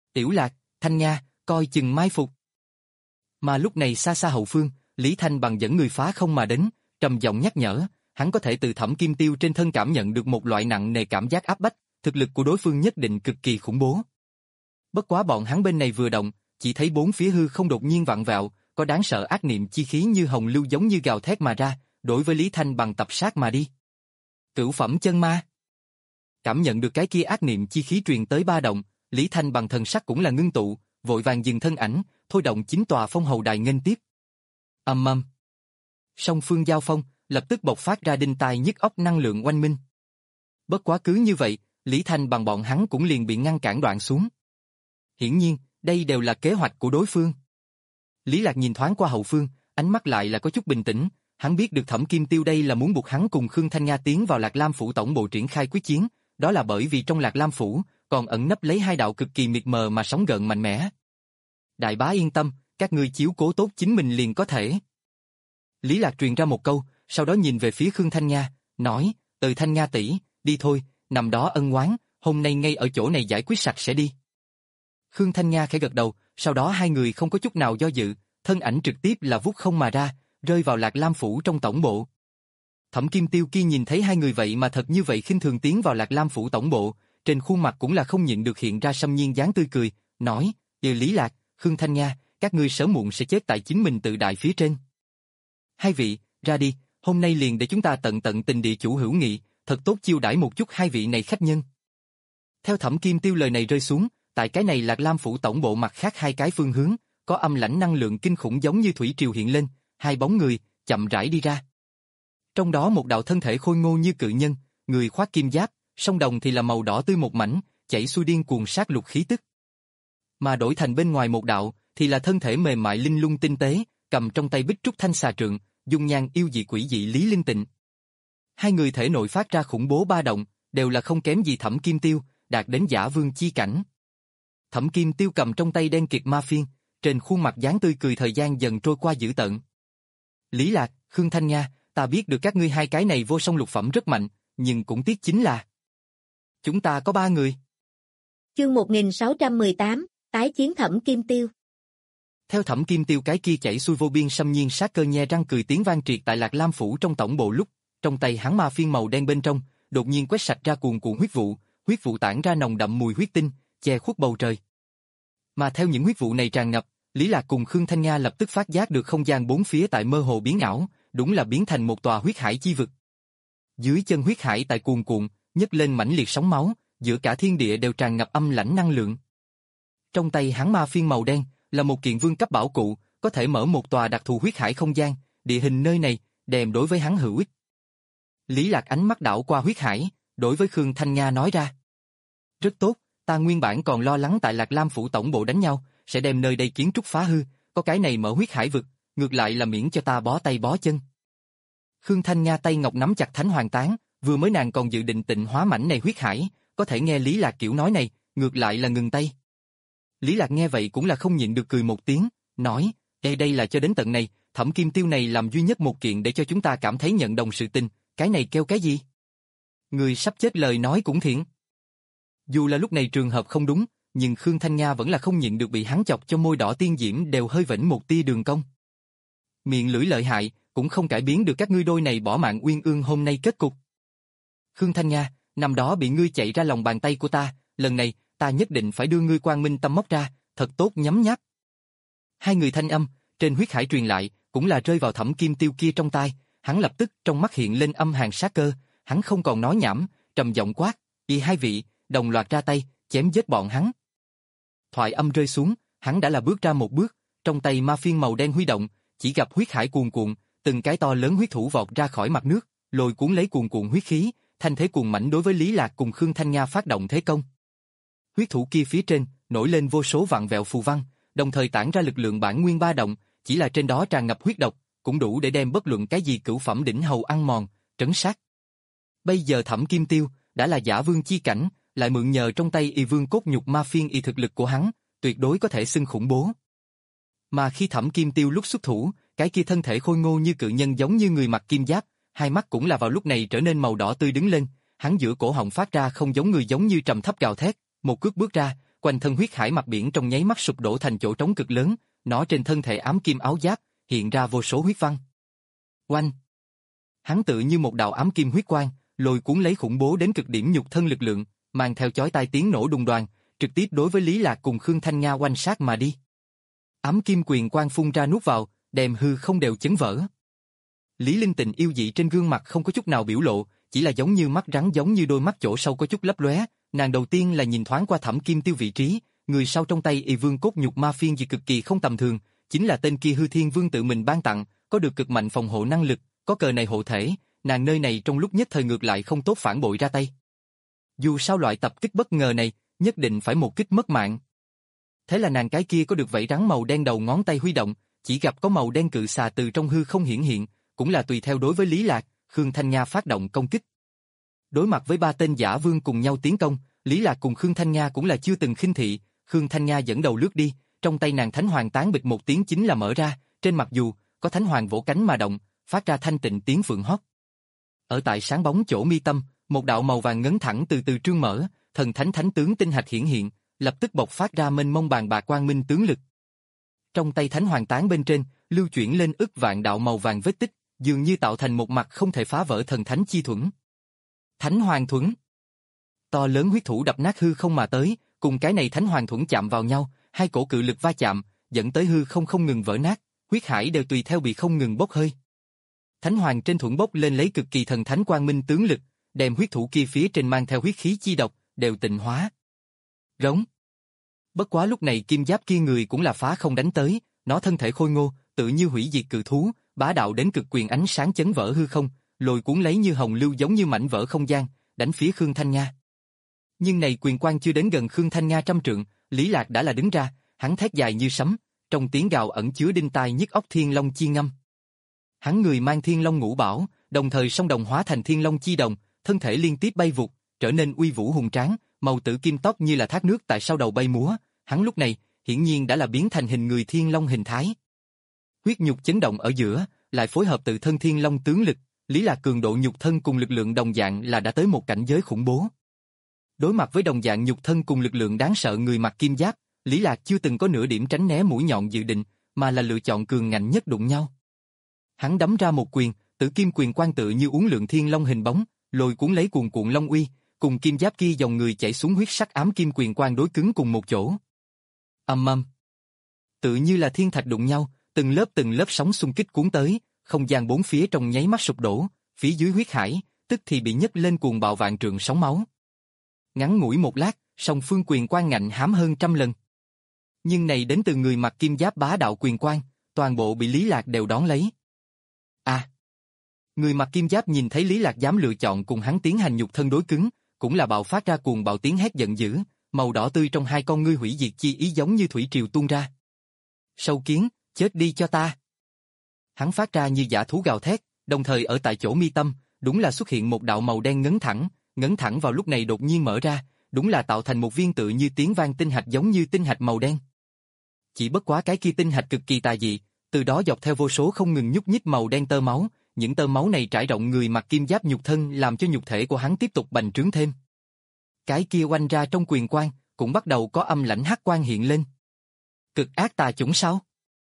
Tiểu Lạc, Thanh Nha, coi chừng mai phục. Mà lúc này xa xa hậu phương, Lý Thanh Bằng dẫn người phá không mà đến, trầm giọng nhắc nhở, hắn có thể từ Thẩm Kim Tiêu trên thân cảm nhận được một loại nặng nề cảm giác áp bách, thực lực của đối phương nhất định cực kỳ khủng bố. Bất quá bọn hắn bên này vừa động, chỉ thấy bốn phía hư không đột nhiên vặn vẹo, có đáng sợ ác niệm chi khí như hồng lưu giống như gào thét mà ra, đối với Lý Thanh Bằng tập sát mà đi. Cửu phẩm chân ma. Cảm nhận được cái kia ác niệm chi khí truyền tới ba động, Lý Thanh Bằng thần sắc cũng là ngưng tụ, vội vàng dừng thân ảnh, thôi động chín tòa phong hầu đài nghênh tiếp. Ầm ầm. Song phương giao phong, lập tức bộc phát ra đinh tai nhức óc năng lượng oanh minh. Bất quá cứ như vậy, Lý Thanh Bằng bọn hắn cũng liền bị ngăn cản đoạn xuống. Hiển nhiên, đây đều là kế hoạch của đối phương. Lý Lạc nhìn thoáng qua hậu phương, ánh mắt lại là có chút bình tĩnh, hắn biết được Thẩm Kim Tiêu đây là muốn buộc hắn cùng Khương Thanh Nha tiến vào Lạc Lam phủ tổng bộ triển khai quyết chiến, đó là bởi vì trong Lạc Lam phủ còn ẩn nấp lấy hai đạo cực kỳ mịt mờ mà sóng gợn mạnh mẽ. Đại bá yên tâm, các ngươi chiếu cố tốt chính mình liền có thể. Lý Lạc truyền ra một câu, sau đó nhìn về phía Khương Thanh Nha, nói, từ Thanh Nha tỷ, đi thôi, nằm đó ân oán, hôm nay ngay ở chỗ này giải quyết sạch sẽ đi. Khương Thanh Nha khẽ gật đầu, sau đó hai người không có chút nào do dự, thân ảnh trực tiếp là vút không mà ra, rơi vào Lạc Lam phủ trong tổng bộ. Thẩm Kim Tiêu kia nhìn thấy hai người vậy mà thật như vậy khinh thường tiến vào Lạc Lam phủ tổng bộ, trên khuôn mặt cũng là không nhịn được hiện ra xâm nhiên dáng tươi cười, nói, "Yêu Lý Lạc, Khương Thanh Nha, các ngươi sớm muộn sẽ chết tại chính mình tự đại phía trên. Hai vị, ra đi, hôm nay liền để chúng ta tận tận tình địa chủ hữu nghị, thật tốt chiêu đãi một chút hai vị này khách nhân." Theo Thẩm Kim Tiêu lời này rơi xuống, tại cái này Lạc Lam phủ tổng bộ mặt khác hai cái phương hướng, có âm lãnh năng lượng kinh khủng giống như thủy triều hiện lên, hai bóng người chậm rãi đi ra. Trong đó một đạo thân thể khôi ngô như cự nhân, người khoác kim giáp, song đồng thì là màu đỏ tươi một mảnh, chảy xuôi điên cuồng sát lục khí tức. Mà đổi thành bên ngoài một đạo thì là thân thể mềm mại linh lung tinh tế, cầm trong tay bích trúc thanh xà trượng, dung nhan yêu dị quỷ dị Lý Linh Tịnh. Hai người thể nội phát ra khủng bố ba động, đều là không kém gì Thẩm Kim Tiêu, đạt đến giả vương chi cảnh. Thẩm Kim Tiêu cầm trong tay đen kịt ma phiên, trên khuôn mặt dáng tươi cười thời gian dần trôi qua dữ tợn. Lý Lạc, Khương Thanh Nha, ta biết được các ngươi hai cái này vô song lục phẩm rất mạnh, nhưng cũng tiếc chính là chúng ta có ba người. Chương một nghìn sáu trăm mười tám, tái chiến Thẩm Kim Tiêu. Theo Thẩm Kim Tiêu cái kia chảy xuôi vô biên xâm nhiên sát cơ nhe răng cười tiếng vang triệt tại Lạc Lam phủ trong tổng bộ lúc, trong tay hắn ma phiên màu đen bên trong, đột nhiên quét sạch ra cuồn cuộn huyết vụ, huyết vụ tản ra nồng đậm mùi huyết tinh, che khuất bầu trời. Mà theo những huyết vụ này tràn ngập, Lý Lạc cùng Khương Thanh Nha lập tức phát giác được không gian bốn phía tại mơ hồ biến ảo, đúng là biến thành một tòa huyết hải chi vực. Dưới chân huyết hải tại cuồn cuộn, nhấc lên mãnh liệt sóng máu, giữa cả thiên địa đều tràn ngập âm lãnh năng lượng. Trong tay hắn ma phiên màu đen là một kiện vương cấp bảo cụ, có thể mở một tòa đặc thù huyết hải không gian, địa hình nơi này đèm đối với hắn hữu ích. Lý Lạc ánh mắt đảo qua huyết hải, đối với Khương Thanh Nha nói ra: "Rất tốt, ta nguyên bản còn lo lắng tại Lạc Lam phủ tổng bộ đánh nhau, sẽ đem nơi đây kiến trúc phá hư, có cái này mở huyết hải vực, ngược lại là miễn cho ta bó tay bó chân." Khương Thanh Nha tay ngọc nắm chặt Thánh Hoàng Tán, vừa mới nàng còn dự định tịnh hóa mảnh này huyết hải, có thể nghe Lý Lạc kiểu nói này, ngược lại là ngừng tay. Lý Lạc nghe vậy cũng là không nhịn được cười một tiếng, nói: "Đây đây là cho đến tận này, Thẩm Kim Tiêu này làm duy nhất một kiện để cho chúng ta cảm thấy nhận đồng sự tình, cái này kêu cái gì? Người sắp chết lời nói cũng thiện." Dù là lúc này trường hợp không đúng, nhưng Khương Thanh Nha vẫn là không nhịn được bị hắn chọc cho môi đỏ tiên diễm đều hơi vểnh một tia đường cong. Miệng lưỡi lợi hại, cũng không cải biến được các ngươi đôi này bỏ mạng uyên ương hôm nay kết cục. Khương Thanh Nha, năm đó bị ngươi chạy ra lòng bàn tay của ta, lần này, ta nhất định phải đưa ngươi quang minh tâm móc ra, thật tốt nhấm nháp. Hai người thanh âm, trên huyết hải truyền lại, cũng là rơi vào Thẩm Kim Tiêu kia trong tai, hắn lập tức trong mắt hiện lên âm hàn sát cơ, hắn không còn nói nhảm, trầm giọng quát: "Y hai vị, đồng loạt ra tay, chém giết bọn hắn." Thoại âm rơi xuống, hắn đã là bước ra một bước, trong tay ma phiên màu đen huy động, chỉ gặp huyết hải cuồn cuộn, từng cái to lớn huyết thủ vọt ra khỏi mặt nước, lôi cuốn lấy cuồn cuộn huyết khí, thanh thế cuồng mãnh đối với Lý Lạc cùng Khương Thanh Nha phát động thế công. Huyết thủ kia phía trên nổi lên vô số vạn vẹo phù văn, đồng thời tản ra lực lượng bản nguyên ba động, chỉ là trên đó tràn ngập huyết độc, cũng đủ để đem bất luận cái gì cửu phẩm đỉnh hầu ăn mòn, trấn sát. Bây giờ Thẩm Kim Tiêu đã là giả vương chi cảnh, lại mượn nhờ trong tay y vương cốt nhục ma phiên y thực lực của hắn, tuyệt đối có thể xưng khủng bố. Mà khi Thẩm Kim Tiêu lúc xuất thủ, cái kia thân thể khôi ngô như cự nhân giống như người mặc kim giáp, hai mắt cũng là vào lúc này trở nên màu đỏ tươi đứng lên, hắn giữa cổ họng phát ra không giống người giống như trầm thấp gào thét, một cước bước ra, quanh thân huyết hải mặt biển trong nháy mắt sụp đổ thành chỗ trống cực lớn, nó trên thân thể ám kim áo giáp, hiện ra vô số huyết văn. Oanh! Hắn tự như một đạo ám kim huyết quang, lôi cuốn lấy khủng bố đến cực điểm nhục thân lực lượng, mang theo chói tai tiếng nổ đùng đoàng, trực tiếp đối với Lý Lạc cùng Khương Thanh Nga oanh sát mà đi. Ám kim quyền quang phun ra nuốt vào, đem hư không đều chấn vỡ. Lý Linh Tịnh yêu dị trên gương mặt không có chút nào biểu lộ, chỉ là giống như mắt rắn, giống như đôi mắt chỗ sâu có chút lấp lóe. Nàng đầu tiên là nhìn thoáng qua Thẩm Kim Tiêu vị trí, người sau trong tay Y Vương cốt nhục ma phiên gì cực kỳ không tầm thường, chính là tên kia Hư Thiên Vương tự mình ban tặng, có được cực mạnh phòng hộ năng lực, có cờ này hộ thể, nàng nơi này trong lúc nhất thời ngược lại không tốt phản bội ra tay. Dù sao loại tập kích bất ngờ này, nhất định phải một kích mất mạng. Thế là nàng cái kia có được vảy rắn màu đen đầu ngón tay huy động, chỉ gặp có màu đen cự xà từ trong hư không hiển hiện, cũng là tùy theo đối với Lý Lạc, Khương Thanh Nga phát động công kích. Đối mặt với ba tên giả vương cùng nhau tiến công, Lý Lạc cùng Khương Thanh Nga cũng là chưa từng khinh thị, Khương Thanh Nga dẫn đầu lướt đi, trong tay nàng Thánh Hoàng tán bịch một tiếng chính là mở ra, trên mặt dù có Thánh Hoàng vỗ cánh mà động, phát ra thanh tịnh tiếng phượng hót. Ở tại sáng bóng chỗ mi tâm, một đạo màu vàng ngấn thẳng từ từ trương mở, thần thánh thánh tướng tinh hạch hiển hiện, lập tức bộc phát ra mênh mông bàn bạc quang minh tướng lực. Trong tay Thánh Hoàng tán bên trên, lưu chuyển lên ức vạn đạo màu vàng vết tích, dường như tạo thành một mặt không thể phá vỡ thần thánh chi thuẫn. Thánh Hoàng thuẫn. To lớn huyết thủ đập nát hư không mà tới, cùng cái này Thánh Hoàng thuẫn chạm vào nhau, hai cổ cự lực va chạm, dẫn tới hư không không ngừng vỡ nát, huyết hải đều tùy theo bị không ngừng bốc hơi. Thánh Hoàng trên thuẫn bốc lên lấy cực kỳ thần thánh quang minh tướng lực, đem huyết thủ kia phía trên mang theo huyết khí chi độc, đều tịnh hóa. Rống. Bất quá lúc này kim giáp kia người cũng là phá không đánh tới, nó thân thể khôi ngô, tự như hủy diệt cự thú, bá đạo đến cực quyền ánh sáng chấn vỡ hư không, lôi cuốn lấy như hồng lưu giống như mảnh vỡ không gian, đánh phía Khương Thanh Nga. Nhưng này quyền quang chưa đến gần Khương Thanh Nga trăm trượng, Lý Lạc đã là đứng ra, hắn thét dài như sấm, trong tiếng gào ẩn chứa đinh tai nhức óc thiên long chi ngâm. Hắn người mang thiên long ngũ bảo, đồng thời song đồng hóa thành thiên long chi đồng, thân thể liên tiếp bay vụt, trở nên uy vũ hùng tráng, màu tử kim tóc như là thác nước tại sau đầu bay múa, hắn lúc này hiển nhiên đã là biến thành hình người thiên long hình thái. Huyết nhục chấn động ở giữa, lại phối hợp tự thân thiên long tướng lực, Lý Lạc cường độ nhục thân cùng lực lượng đồng dạng là đã tới một cảnh giới khủng bố. Đối mặt với đồng dạng nhục thân cùng lực lượng đáng sợ người mặc kim giáp, Lý Lạc chưa từng có nửa điểm tránh né mũi nhọn dự định, mà là lựa chọn cường ngạnh nhất đụng nhau. Hắn đấm ra một quyền, tử kim quyền quang tự như uốn lượn thiên long hình bóng, lôi cuốn lấy cuồn cuộn long uy, cùng kim giáp kia dòng người chảy xuống huyết sắc ám kim quyền quang đối cứng cùng một chỗ. Ầm ầm. Tự như là thiên thạch đụng nhau, từng lớp từng lớp sóng xung kích cuốn tới, không gian bốn phía trong nháy mắt sụp đổ, phía dưới huyết hải, tức thì bị nhấc lên cuồng bạo vạn trượng sóng máu. Ngắn ngủi một lát, song phương quyền quang ngạnh hám hơn trăm lần. Nhưng này đến từ người mặc kim giáp bá đạo quyền quang, toàn bộ bị Lý Lạc đều đón lấy. À! Người mặc kim giáp nhìn thấy Lý Lạc dám lựa chọn cùng hắn tiến hành nhục thân đối cứng, cũng là bạo phát ra cuồng bạo tiếng hét giận dữ, màu đỏ tươi trong hai con ngươi hủy diệt chi ý giống như thủy triều tuôn ra. Sâu kiến, chết đi cho ta! Hắn phát ra như dã thú gào thét, đồng thời ở tại chỗ mi tâm, đúng là xuất hiện một đạo màu đen ngấn thẳng, ngấn thẳng vào lúc này đột nhiên mở ra, đúng là tạo thành một viên tự như tiếng vang tinh hạch giống như tinh hạch màu đen. Chỉ bất quá cái kia tinh hạch cực kỳ tà dị, từ đó dọc theo vô số không ngừng nhúc nhích màu đen tơ máu, những tơ máu này trải rộng người mặc kim giáp nhục thân làm cho nhục thể của hắn tiếp tục bành trướng thêm. Cái kia oanh ra trong quyền quang, cũng bắt đầu có âm lãnh hắc quang hiện lên. Cực ác tà chủng sao?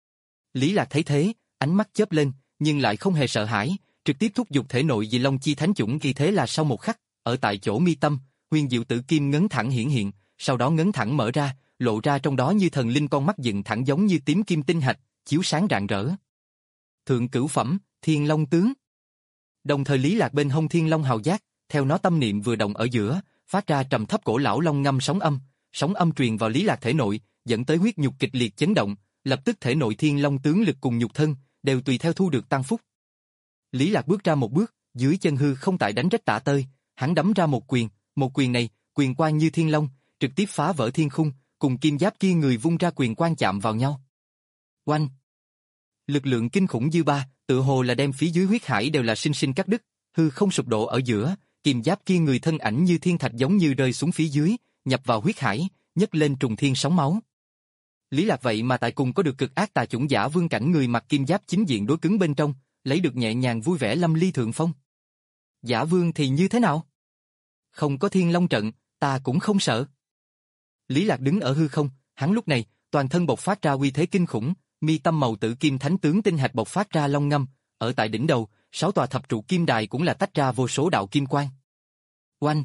Lý Lạc thấy thế, ánh mắt chớp lên, nhưng lại không hề sợ hãi, trực tiếp thúc giục thể nội dị long chi thánh chủng ghi thế là sau một khắc, ở tại chỗ mi tâm, huyền diệu tử kim ngấn thẳng hiển hiện, sau đó ngấn thẳng mở ra, lộ ra trong đó như thần linh con mắt dựng thẳng giống như tím kim tinh hạch, chiếu sáng rạng rỡ. Thượng cửu phẩm, Thiên Long tướng. Đồng thời Lý Lạc bên hông Thiên Long hào giác, theo nó tâm niệm vừa động ở giữa, phát ra trầm thấp cổ lão long ngâm sóng âm, sóng âm truyền vào Lý Lạc thể nội, dẫn tới huyết nhục kịch liệt chấn động, lập tức thể nội Thiên Long tướng lực cùng nhục thân đều tùy theo thu được tăng phúc. Lý Lạc bước ra một bước, dưới chân hư không tại đánh rách tả tơi, hắn đấm ra một quyền, một quyền này, quyền quang như thiên long, trực tiếp phá vỡ thiên khung, cùng kim giáp kia người vung ra quyền quang chạm vào nhau. Oanh! Lực lượng kinh khủng dư ba, tự hồ là đem phía dưới huyết hải đều là sinh sinh cắt đứt, hư không sụp đổ ở giữa, kim giáp kia người thân ảnh như thiên thạch giống như rơi xuống phía dưới, nhập vào huyết hải, nhấc lên trùng thiên sóng máu. Lý Lạc vậy mà tại cùng có được cực ác tà chủng giả vương cảnh người mặc kim giáp chính diện đối cứng bên trong, lấy được nhẹ nhàng vui vẻ lâm ly thượng phong. Giả vương thì như thế nào? Không có Thiên Long trận, ta cũng không sợ. Lý Lạc đứng ở hư không, hắn lúc này, toàn thân bộc phát ra uy thế kinh khủng, mi tâm màu tử kim thánh tướng tinh hạch bộc phát ra long ngâm, ở tại đỉnh đầu, sáu tòa thập trụ kim đài cũng là tách ra vô số đạo kim quang. Oanh!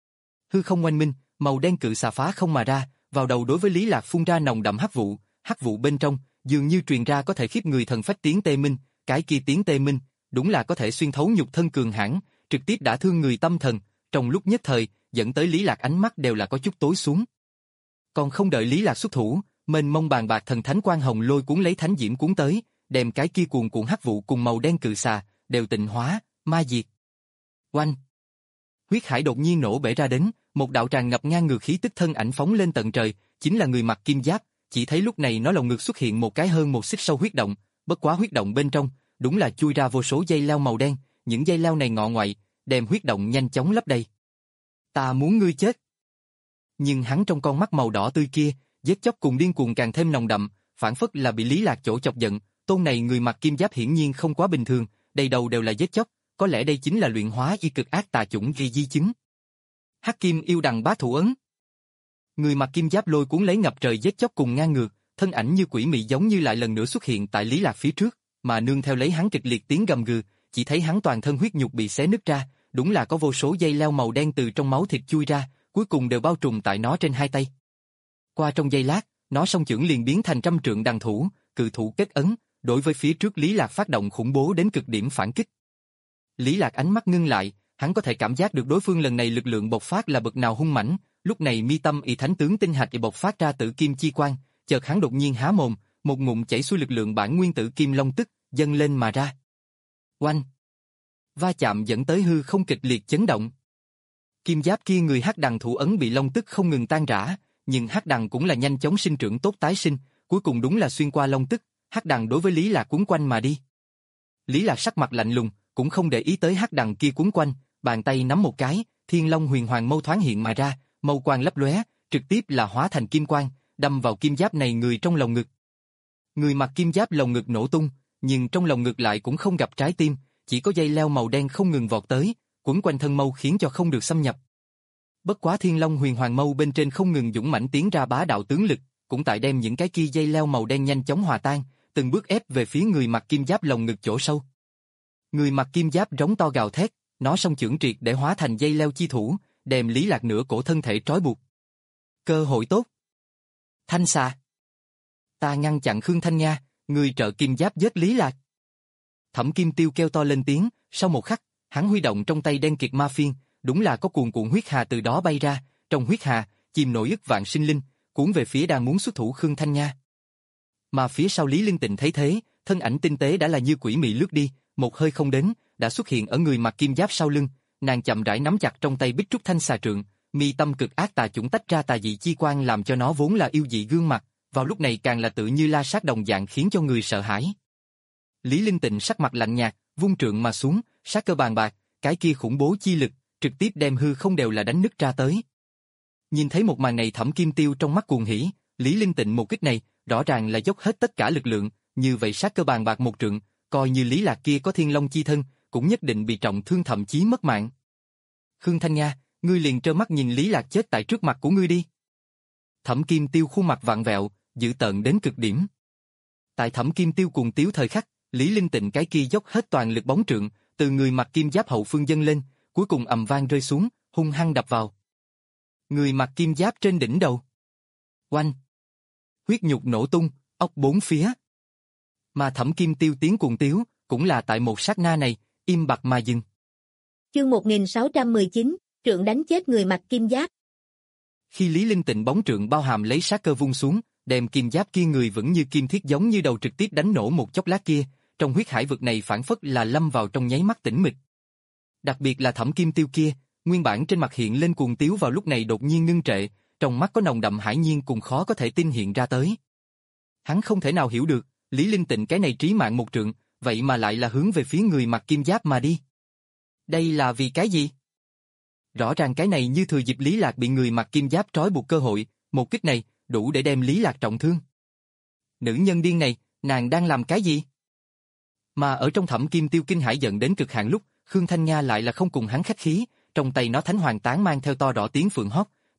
Hư không oanh minh, màu đen cự xà phá không mà ra, vào đầu đối với Lý Lạc phun ra nồng đậm hắc vụ, hắc vụ bên trong, dường như truyền ra có thể khiếp người thần phách tiếng tê minh, cái kia tiếng tê minh, đúng là có thể xuyên thấu nhục thân cường hãn, trực tiếp đả thương người tâm thần, trong lúc nhất thời, dẫn tới Lý Lạc ánh mắt đều là có chút tối xuống. Còn không đợi Lý Lạc xuất thủ, mênh mông bàn bạc thần thánh quang hồng lôi cuốn lấy thánh diễm cuốn tới, đem cái kia cuồn cuộn hắc vụ cùng màu đen cự xà đều tịnh hóa, ma diệt. Oanh! Huyết hải đột nhiên nổ bể ra đến, một đạo tràn ngập ngang ngược khí tức thân ảnh phóng lên tận trời, chính là người mặc kim giáp, chỉ thấy lúc này nó lồng ngực xuất hiện một cái hơn một xích sâu huyết động, bất quá huyết động bên trong, đúng là chui ra vô số dây leo màu đen, những dây leo này ngọ ngoại, đem huyết động nhanh chóng lấp đầy. Ta muốn ngươi chết. Nhưng hắn trong con mắt màu đỏ tươi kia, giết chóc cùng điên cuồng càng thêm nồng đậm, phản phất là bị Lý Lạc chỗ chọc giận, tôn này người mặc kim giáp hiển nhiên không quá bình thường, đầy đầu đều là giết chóc, có lẽ đây chính là luyện hóa y cực ác tà chủng gây di chứng. Hắc Kim yêu đằng bá thủ ấn. Người mặc kim giáp lôi cuốn lấy ngập trời giết chóc cùng ngang ngược, thân ảnh như quỷ mị giống như lại lần nữa xuất hiện tại Lý Lạc phía trước, mà nương theo lấy hắn kịch liệt tiếng gầm gừ, chỉ thấy hắn toàn thân huyết nhục bị xé nứt ra, đúng là có vô số dây leo màu đen từ trong máu thịt chui ra, cuối cùng đều bao trùm tại nó trên hai tay. Qua trong giây lát, nó song chưởng liền biến thành trăm trượng đằng thủ, cự thủ kết ấn, đối với phía trước Lý Lạc phát động khủng bố đến cực điểm phản kích. Lý Lạc ánh mắt ngưng lại, hắn có thể cảm giác được đối phương lần này lực lượng bộc phát là bậc nào hung mãnh, lúc này mi tâm y thánh tướng tinh hạch y bộc phát ra tử kim chi quang, chợt hắn đột nhiên há mồm, một ngụm chảy xuôi lực lượng bản nguyên tử kim long tức dâng lên mà ra. Oanh! Va chạm dẫn tới hư không kịch liệt chấn động. Kim giáp kia người hắc đằng thủ ấn bị long tức không ngừng tan rã, nhưng hắc đằng cũng là nhanh chóng sinh trưởng tốt tái sinh, cuối cùng đúng là xuyên qua long tức, hắc đằng đối với Lý Lạc cuốn quanh mà đi. Lý Lạc sắc mặt lạnh lùng, cũng không để ý tới hắc đằng kia cuốn quanh, bàn tay nắm một cái, Thiên Long Huyền Hoàng mâu thoáng hiện mà ra, mâu quang lấp lóe, trực tiếp là hóa thành kim quang, đâm vào kim giáp này người trong lồng ngực. Người mặc kim giáp lồng ngực nổ tung, nhưng trong lồng ngực lại cũng không gặp trái tim, chỉ có dây leo màu đen không ngừng vọt tới, quấn quanh thân mâu khiến cho không được xâm nhập. Bất quá Thiên Long Huyền Hoàng mâu bên trên không ngừng dũng mãnh tiến ra bá đạo tướng lực, cũng tại đem những cái kia dây leo màu đen nhanh chóng hòa tan, từng bước ép về phía người mặc kim giáp lồng ngực chỗ sâu. Người mặc kim giáp rống to gào thét, nó song chưởng triệt để hóa thành dây leo chi thủ, đem Lý Lạc nửa cổ thân thể trói buộc. Cơ hội tốt. Thanh xà. Ta ngăn chặn Khương Thanh Nga, người trợ kim giáp giết Lý Lạc. Thẩm Kim Tiêu kêu to lên tiếng, sau một khắc, hắn huy động trong tay đen kiệt ma phiên, đúng là có cuồn cuộn huyết hà từ đó bay ra, trong huyết hà, chìm nổi ức vạn sinh linh, cuốn về phía đang muốn xuất thủ Khương Thanh Nga. Mà phía sau Lý Linh Tịnh thấy thế, thân ảnh tinh tế đã là như quỷ mị lướt đi, một hơi không đến, đã xuất hiện ở người mặc kim giáp sau lưng, nàng chậm rãi nắm chặt trong tay bích trúc thanh xà trượng, mi tâm cực ác tà chủng tách ra tà dị chi quang làm cho nó vốn là yêu dị gương mặt, vào lúc này càng là tự như la sát đồng dạng khiến cho người sợ hãi. Lý Linh Tịnh sắc mặt lạnh nhạt, vung trượng mà xuống, sát cơ bàn bạc, cái kia khủng bố chi lực, trực tiếp đem hư không đều là đánh nứt ra tới. Nhìn thấy một màn này Thẩm Kim Tiêu trong mắt cuồng hỉ, Lý Linh Tịnh một kích này, rõ ràng là dốc hết tất cả lực lượng, như vậy sát cơ bàn bạc một trượng, coi như Lý Lạc kia có thiên long chi thân, cũng nhất định bị trọng thương thậm chí mất mạng. Khương Thanh Nga, ngươi liền trơ mắt nhìn Lý Lạc chết tại trước mặt của ngươi đi. Thẩm Kim Tiêu khuôn mặt vặn vẹo, dữ tợn đến cực điểm. Tại Thẩm Kim Tiêu cuồng tiếu thời khắc, Lý Linh Tịnh cái kia dốc hết toàn lực bóng trượng, từ người mặc kim giáp hậu phương dâng lên, cuối cùng ầm vang rơi xuống, hung hăng đập vào người mặc kim giáp trên đỉnh đầu. Oanh! Huyết nhục nổ tung, óc bốn phía. Mà Thẩm Kim Tiêu tiếng cuồng tiếu, cũng là tại một sát na này, im bặt mà dừng. Chương một nghìn sáu trăm mười chín, trượng đánh chết người mặc kim giáp. Khi Lý Linh Tịnh bóng trượng bao hàm lấy sát cơ vung xuống, đem kim giáp kia người vẫn như kim thiết giống như đầu trực tiếp đánh nổ một chốc lát kia, trong huyết hải vực này phản phất là lâm vào trong nháy mắt tĩnh mịch. Đặc biệt là Thẩm Kim Tiêu kia, nguyên bản trên mặt hiện lên cuồng tiếu vào lúc này đột nhiên ngưng trệ, trong mắt có nồng đậm hải nhiên cùng khó có thể tin hiện ra tới. Hắn không thể nào hiểu được, Lý Linh Tịnh cái này trí mạng một trượng, vậy mà lại là hướng về phía người mặc kim giáp mà đi. Đây là vì cái gì? Rõ ràng cái này như thừa dịp Lý Lạc bị người mặc kim giáp trói buộc cơ hội, một kích này, đủ để đem Lý Lạc trọng thương. Nữ nhân điên này, nàng đang làm cái gì? Mà ở trong Thẩm Kim Tiêu kinh hãi giận đến cực hạn lúc, Khương Thanh Nga lại là không cùng hắn khách khí, trong tay nó thánh hoàng tán mang theo to đỏ tiếng phượng hót,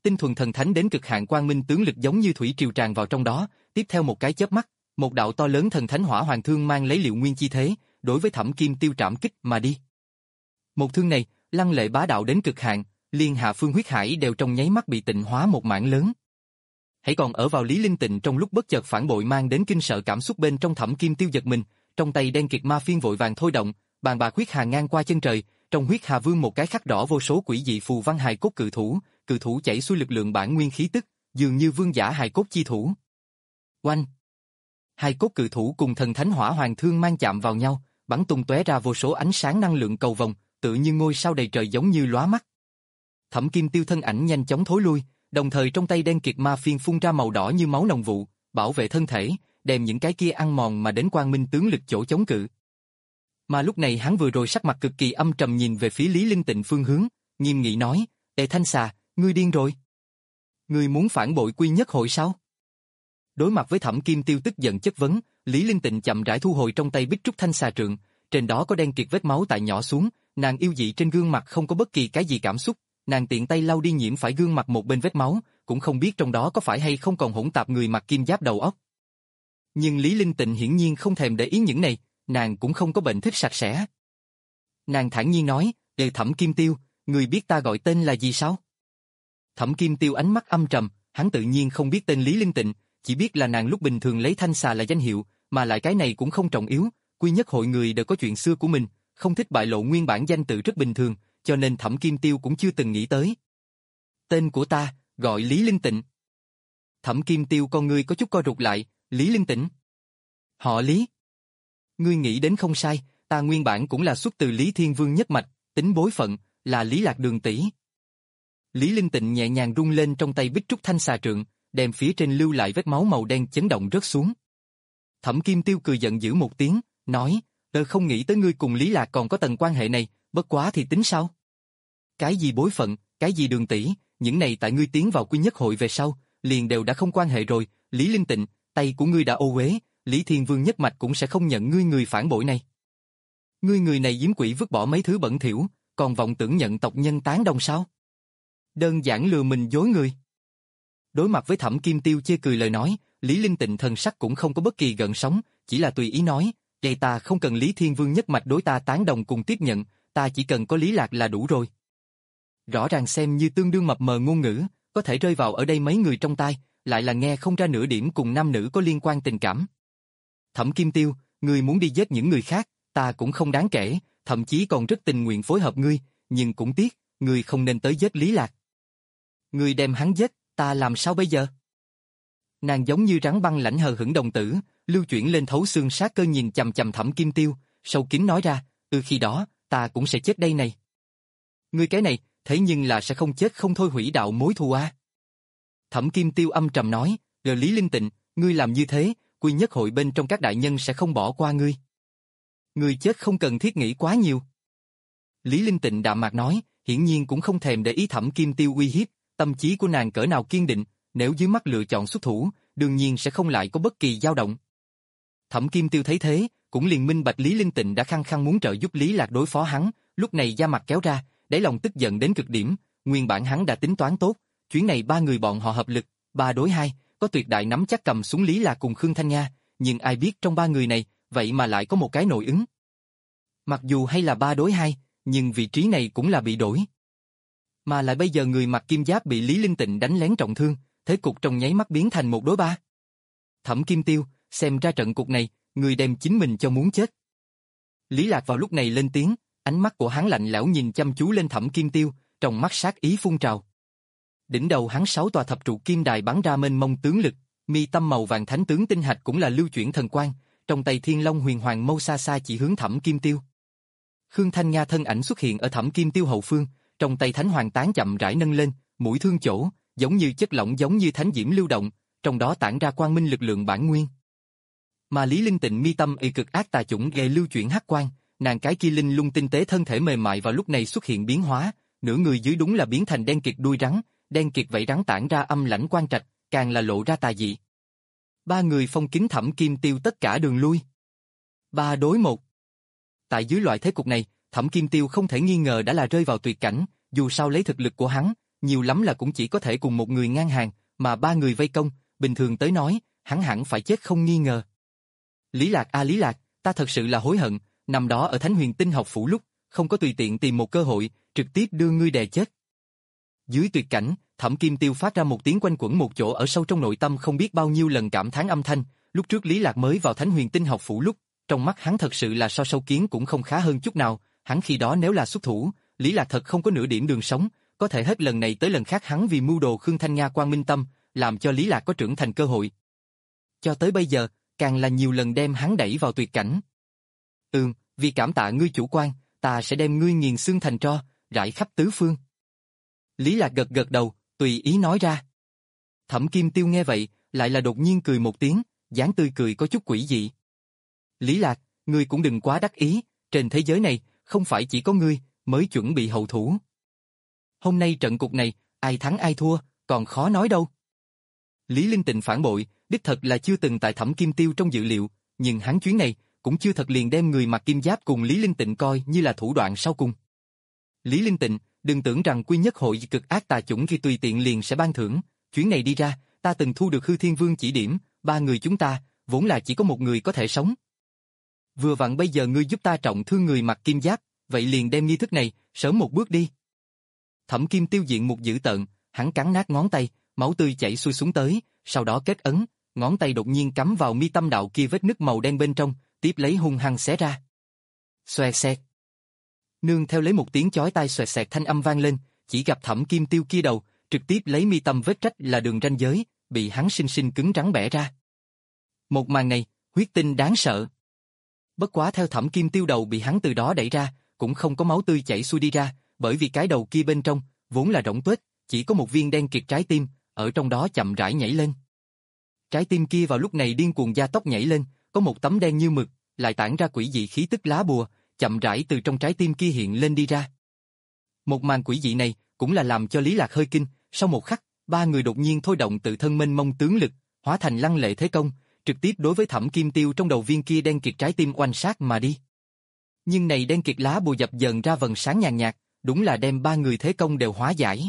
tinh thuần thần thánh đến cực hạn quang minh tướng lực giống như thủy triều tràn vào trong đó, tiếp theo một cái chớp mắt, một đạo to lớn thần thánh hỏa hoàng thương mang lấy liệu nguyên chi thế, đối với Thẩm Kim Tiêu trảm kích mà đi. Một thương này, lăng lệ bá đạo đến cực hạn, liên hạ phương huyết hải đều trong nháy mắt bị tịnh hóa một mảng lớn. Hãy còn ở vào Lý Linh Tịnh trong lúc bất chợt phản bội mang đến kinh sợ cảm xúc bên trong Thẩm Kim Tiêu giật mình, trong tay đen kiệt ma phiên vội vàng thôi động, bàn bạc huyết hà ngang qua chân trời, trong huyết hà vương một cái khắc đỏ vô số quỷ dị phù văn hài cốt cự thủ, cự thủ chảy xuôi lực lượng bản nguyên khí tức, dường như vương giả hài cốt chi thủ. Oanh! Hài cốt cự thủ cùng thần thánh hỏa hoàng thương mang chạm vào nhau, bắn tung tóe ra vô số ánh sáng năng lượng cầu vồng, tự như ngôi sao đầy trời giống như lóa mắt. Thẩm Kim Tiêu thân ảnh nhanh chóng thối lui, đồng thời trong tay đen kiệt ma phiên phun ra màu đỏ như máu nồng vụ, bảo vệ thân thể, đem những cái kia ăn mòn mà đến quang minh tướng lực chỗ chống cự. Mà lúc này hắn vừa rồi sắc mặt cực kỳ âm trầm nhìn về phía Lý Linh Tịnh phương hướng, nghiêm nghị nói: "Ê Thanh Xà, ngươi điên rồi? Ngươi muốn phản bội Quy Nhất Hội sao?" Đối mặt với Thẩm Kim Tiêu tức giận chất vấn, Lý Linh Tịnh chậm rãi thu hồi trong tay bích trúc thanh xà trượng, trên đó có đen kiệt vết máu tại nhỏ xuống, nàng yêu dị trên gương mặt không có bất kỳ cái gì cảm xúc, nàng tiện tay lau đi nhiễm phải gương mặt một bên vết máu, cũng không biết trong đó có phải hay không còn hỗn tạp người mặc kim giáp đầu óc. Nhưng Lý Linh Tịnh hiển nhiên không thèm để ý những này, nàng cũng không có bệnh thích sạch sẽ. Nàng thản nhiên nói: "Ê Thẩm Kim Tiêu, người biết ta gọi tên là gì sao?" Thẩm Kim Tiêu ánh mắt âm trầm, hắn tự nhiên không biết tên Lý Linh Tịnh, chỉ biết là nàng lúc bình thường lấy Thanh Xà là danh hiệu, mà lại cái này cũng không trọng yếu, Quy Nhất Hội người đều có chuyện xưa của mình, không thích bại lộ nguyên bản danh tự rất bình thường, cho nên Thẩm Kim Tiêu cũng chưa từng nghĩ tới. "Tên của ta, gọi Lý Linh Tịnh." Thẩm Kim Tiêu con ngươi có chút co rụt lại, "Lý Linh Tịnh? Họ Lý?" "Ngươi nghĩ đến không sai, ta nguyên bản cũng là xuất từ Lý Thiên Vương nhất mạch, tính bối phận, là Lý Lạc Đường tỷ." Lý Linh Tịnh nhẹ nhàng rung lên trong tay bích trúc thanh xà trượng, đem phía trên lưu lại vết máu màu đen chấn động rớt xuống. Thẩm Kim Tiêu cười giận dữ một tiếng, nói: "Tớ không nghĩ tới ngươi cùng Lý Lạc còn có tầng quan hệ này, bất quá thì tính sao? Cái gì bối phận, cái gì đường tỷ, những này tại ngươi tiến vào Quy Nhất Hội về sau, liền đều đã không quan hệ rồi. Lý Linh Tịnh, tay của ngươi đã ô uế, Lý Thiên Vương nhất mạch cũng sẽ không nhận ngươi người phản bội này. Ngươi người này giếm quỷ vứt bỏ mấy thứ bẩn thỉu, còn vọng tưởng nhận tộc nhân tán đồng sao? Đơn giản lừa mình dối người." Đối mặt với Thẩm Kim Tiêu chê cười lời nói, Lý Linh Tịnh thần sắc cũng không có bất kỳ gợn sóng, chỉ là tùy ý nói: "Vậy ta không cần Lý Thiên Vương nhất mạch đối ta tán đồng cùng tiếp nhận, ta chỉ cần có Lý Lạc là đủ rồi." Rõ ràng xem như tương đương mập mờ ngôn ngữ, có thể rơi vào ở đây mấy người trong tai, lại là nghe không ra nửa điểm cùng nam nữ có liên quan tình cảm. "Thẩm Kim Tiêu, ngươi muốn đi giết những người khác, ta cũng không đáng kể, thậm chí còn rất tình nguyện phối hợp ngươi, nhưng cũng tiếc, ngươi không nên tới giết Lý Lạc. Ngươi đem hắn giết, ta làm sao bây giờ?" Nàng giống như rắn băng lãnh hờ hững đồng tử, lưu chuyển lên thấu xương sát cơ nhìn chằm chằm Thẩm Kim Tiêu, sâu kín nói ra: "Ừ khi đó, ta cũng sẽ chết đây này." "Ngươi cái này, thế nhưng là sẽ không chết không thôi hủy đạo mối thù a." Thẩm Kim Tiêu âm trầm nói: "Gờ Lý Linh Tịnh, ngươi làm như thế, Quy Nhất Hội bên trong các đại nhân sẽ không bỏ qua ngươi. Ngươi chết không cần thiết nghĩ quá nhiều." Lý Linh Tịnh đạm mạc nói, hiển nhiên cũng không thèm để ý Thẩm Kim Tiêu uy hiếp, tâm trí của nàng cỡ nào kiên định, nếu dưới mắt lựa chọn xuất thủ, đương nhiên sẽ không lại có bất kỳ dao động. Thẩm Kim Tiêu thấy thế, cũng liền minh bạch Lý Linh Tịnh đã khăng khăng muốn trợ giúp Lý Lạc đối phó hắn, lúc này da mặt kéo ra, đáy lòng tức giận đến cực điểm, nguyên bản hắn đã tính toán tốt, chuyến này ba người bọn họ hợp lực, ba đối hai, có tuyệt đại nắm chắc cầm xuống Lý Lạc cùng Khương Thanh Nga, nhưng ai biết trong ba người này, vậy mà lại có một cái nội ứng. Mặc dù hay là ba đối hai, nhưng vị trí này cũng là bị đổi. Mà lại bây giờ người mặc kim giáp bị Lý Linh Tịnh đánh lén trọng thương, thế cục trong nháy mắt biến thành một đối ba. Thẩm Kim Tiêu, xem ra trận cục này, người đem chính mình cho muốn chết. Lý Lạc vào lúc này lên tiếng, ánh mắt của hắn lạnh lẽo nhìn chăm chú lên Thẩm Kim Tiêu, trong mắt sát ý phun trào. Đỉnh đầu hắn sáu tòa thập trụ kim đài bắn ra mênh mông tướng lực, mi tâm màu vàng thánh tướng tinh hạch cũng là lưu chuyển thần quang, trong tay Thiên Long Huyền Hoàng mâu xa xa chỉ hướng Thẩm Kim Tiêu. Khương Thanh Nga thân ảnh xuất hiện ở Thẩm Kim Tiêu hậu phương, trong tay Thánh Hoàng tán chậm rãi nâng lên, mũi thương chỗ, giống như chất lỏng giống như thánh diễm lưu động, trong đó tản ra quang minh lực lượng bản nguyên. Mà Lý Linh Tịnh mi tâm y cực ác tà chủng ghê lưu chuyển hắc quang, nàng cái kia linh lung tinh tế thân thể mềm mại vào lúc này xuất hiện biến hóa, nửa người dưới đúng là biến thành đen kịt đuôi rắn, đen kịt vảy rắn tản ra âm lãnh quang trạch, càng là lộ ra tà dị. Ba người phong kín Thẩm Kim Tiêu tất cả đường lui. Ba đối một. Tại dưới loại thế cục này, Thẩm Kim Tiêu không thể nghi ngờ đã là rơi vào tuyệt cảnh, dù sao lấy thực lực của hắn, nhiều lắm là cũng chỉ có thể cùng một người ngang hàng, mà ba người vây công, bình thường tới nói, hắn hẳn phải chết không nghi ngờ. Lý Lạc a Lý Lạc, ta thật sự là hối hận, năm đó ở Thánh Huyền Tinh học phủ lúc, không có tùy tiện tìm một cơ hội, trực tiếp đưa ngươi đè chết. Dưới tuyệt cảnh, Thẩm Kim Tiêu phát ra một tiếng quanh quẩn một chỗ ở sâu trong nội tâm không biết bao nhiêu lần cảm thán âm thanh, lúc trước Lý Lạc mới vào Thánh Huyền Tinh học phủ lúc, trong mắt hắn thật sự là so sâu kiến cũng không khá hơn chút nào, hắn khi đó nếu là xuất thủ, Lý Lạc thật không có nửa điểm đường sống, có thể hết lần này tới lần khác hắn vì mưu đồ Khương Thanh Nga Quang Minh Tâm, làm cho Lý Lạc có trưởng thành cơ hội. Cho tới bây giờ, càng là nhiều lần đem hắn đẩy vào tuyệt cảnh. Ừm, vì cảm tạ ngươi chủ quan, ta sẽ đem ngươi nghiền xương thành tro, rải khắp tứ phương. Lý Lạc gật gật đầu, tùy ý nói ra. Thẩm Kim Tiêu nghe vậy, lại là đột nhiên cười một tiếng, dáng tươi cười có chút quỷ dị. Lý Lạc, ngươi cũng đừng quá đắc ý, trên thế giới này, không phải chỉ có ngươi, mới chuẩn bị hậu thủ. Hôm nay trận cục này, ai thắng ai thua, còn khó nói đâu. Lý Linh Tịnh phản bội, đích thật là chưa từng tại Thẩm Kim Tiêu trong dự liệu, nhưng hắn chuyến này, cũng chưa thật liền đem người mặc kim giáp cùng Lý Linh Tịnh coi như là thủ đoạn sau cùng. Lý Linh Tịnh, đừng tưởng rằng quy nhất hội cực ác tà chủng khi tùy tiện liền sẽ ban thưởng, chuyến này đi ra, ta từng thu được Hư Thiên Vương chỉ điểm, ba người chúng ta, vốn là chỉ có một người có thể sống. Vừa vặn bây giờ ngươi giúp ta trọng thương người mặc kim giáp, vậy liền đem nghi thức này, sớm một bước đi. Thẩm Kim Tiêu diện một dữ tợn, hắn cắn nát ngón tay, máu tươi chảy xuôi xuống tới, sau đó kết ấn, ngón tay đột nhiên cắm vào mi tâm đạo kia vết nứt màu đen bên trong, tiếp lấy hung hăng xé ra. Xoẹt xẹt. Nương theo lấy một tiếng chói tai xoẹt xẹt thanh âm vang lên, chỉ gặp Thẩm Kim Tiêu kia đầu, trực tiếp lấy mi tâm vết rách là đường ranh giới, bị hắn sinh sinh cứng rắn bẻ ra. Một màn này, huyết tinh đáng sợ. Bất quá theo Thẩm Kim Tiêu đầu bị hắn từ đó đẩy ra, cũng không có máu tươi chảy xuôi đi ra, bởi vì cái đầu kia bên trong, vốn là rỗng tuếch, chỉ có một viên đen kịt trái tim, ở trong đó chậm rãi nhảy lên. Trái tim kia vào lúc này điên cuồng gia tốc nhảy lên, có một tấm đen như mực, lại tản ra quỷ dị khí tức lá bùa, chậm rãi từ trong trái tim kia hiện lên đi ra. Một màn quỷ dị này, cũng là làm cho Lý Lạc hơi kinh, sau một khắc, ba người đột nhiên thôi động tự thân mênh mông tướng lực, hóa thành lăng lệ thế công, trực tiếp đối với Thẩm Kim Tiêu trong đầu viên kia đen kịt trái tim oanh sát mà đi. Nhưng này đen kịt lá bùa dập dờn ra vầng sáng nhàn nhạt, đúng là đem ba người thế công đều hóa giải.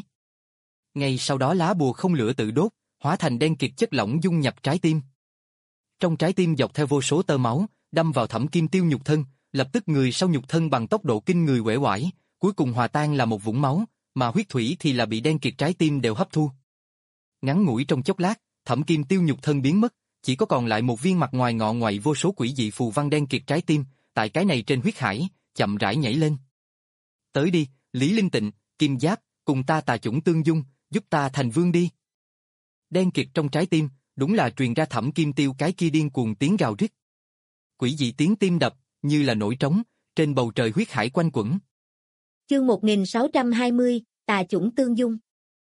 Ngay sau đó lá bùa không lửa tự đốt, hóa thành đen kịt chất lỏng dung nhập trái tim. Trong trái tim dọc theo vô số tơ máu, đâm vào Thẩm Kim Tiêu nhục thân, lập tức người sau nhục thân bằng tốc độ kinh người uể oải, cuối cùng hòa tan là một vũng máu, mà huyết thủy thì là bị đen kịt trái tim đều hấp thu. Ngắn ngủi trong chốc lát, Thẩm Kim Tiêu nhục thân biến mất, chỉ có còn lại một viên mặt ngoài ngọ ngoại vô số quỷ dị phù văn đen kịt trái tim, tại cái này trên huyết hải, chậm rãi nhảy lên. Tới đi, Lý Linh Tịnh, Kim Giáp, cùng ta tà chủng tương dung, giúp ta thành vương đi. Đen kịt trong trái tim, đúng là truyền ra Thẩm Kim Tiêu cái kia điên cuồng tiếng gào rít. Quỷ dị tiếng tim đập, như là nổi trống, trên bầu trời huyết hải quanh quẩn. Chương một nghìn sáu trăm hai mươi, tà chủng tương dung.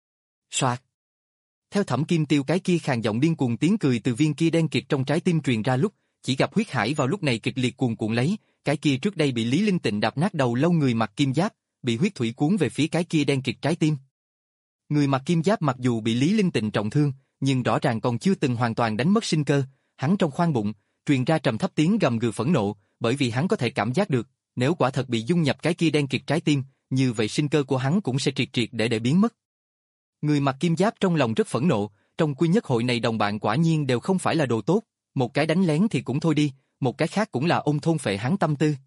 Soạt. Theo Thẩm Kim Tiêu cái kia khàn giọng điên cuồng tiếng cười từ viên kia đen kịt trong trái tim truyền ra lúc, chỉ gặp huyết hải vào lúc này kịch liệt cuồn cuộn lấy, cái kia trước đây bị Lý Linh Tịnh đạp nát đầu lâu người mặc kim giáp, bị huyết thủy cuốn về phía cái kia đen kịt trái tim. Người mặc kim giáp mặc dù bị Lý Linh Tịnh trọng thương, nhưng rõ ràng còn chưa từng hoàn toàn đánh mất sinh cơ, hắn trong khoang bụng truyền ra trầm thấp tiếng gầm gừ phẫn nộ, bởi vì hắn có thể cảm giác được, nếu quả thật bị dung nhập cái kia đen kịt trái tim, như vậy sinh cơ của hắn cũng sẽ triệt triệt để để biến mất. Người mặc kim giáp trong lòng rất phẫn nộ, trong quy nhất hội này đồng bạn quả nhiên đều không phải là đồ tốt, một cái đánh lén thì cũng thôi đi, một cái khác cũng là ôm thôn phệ hắn tâm tư.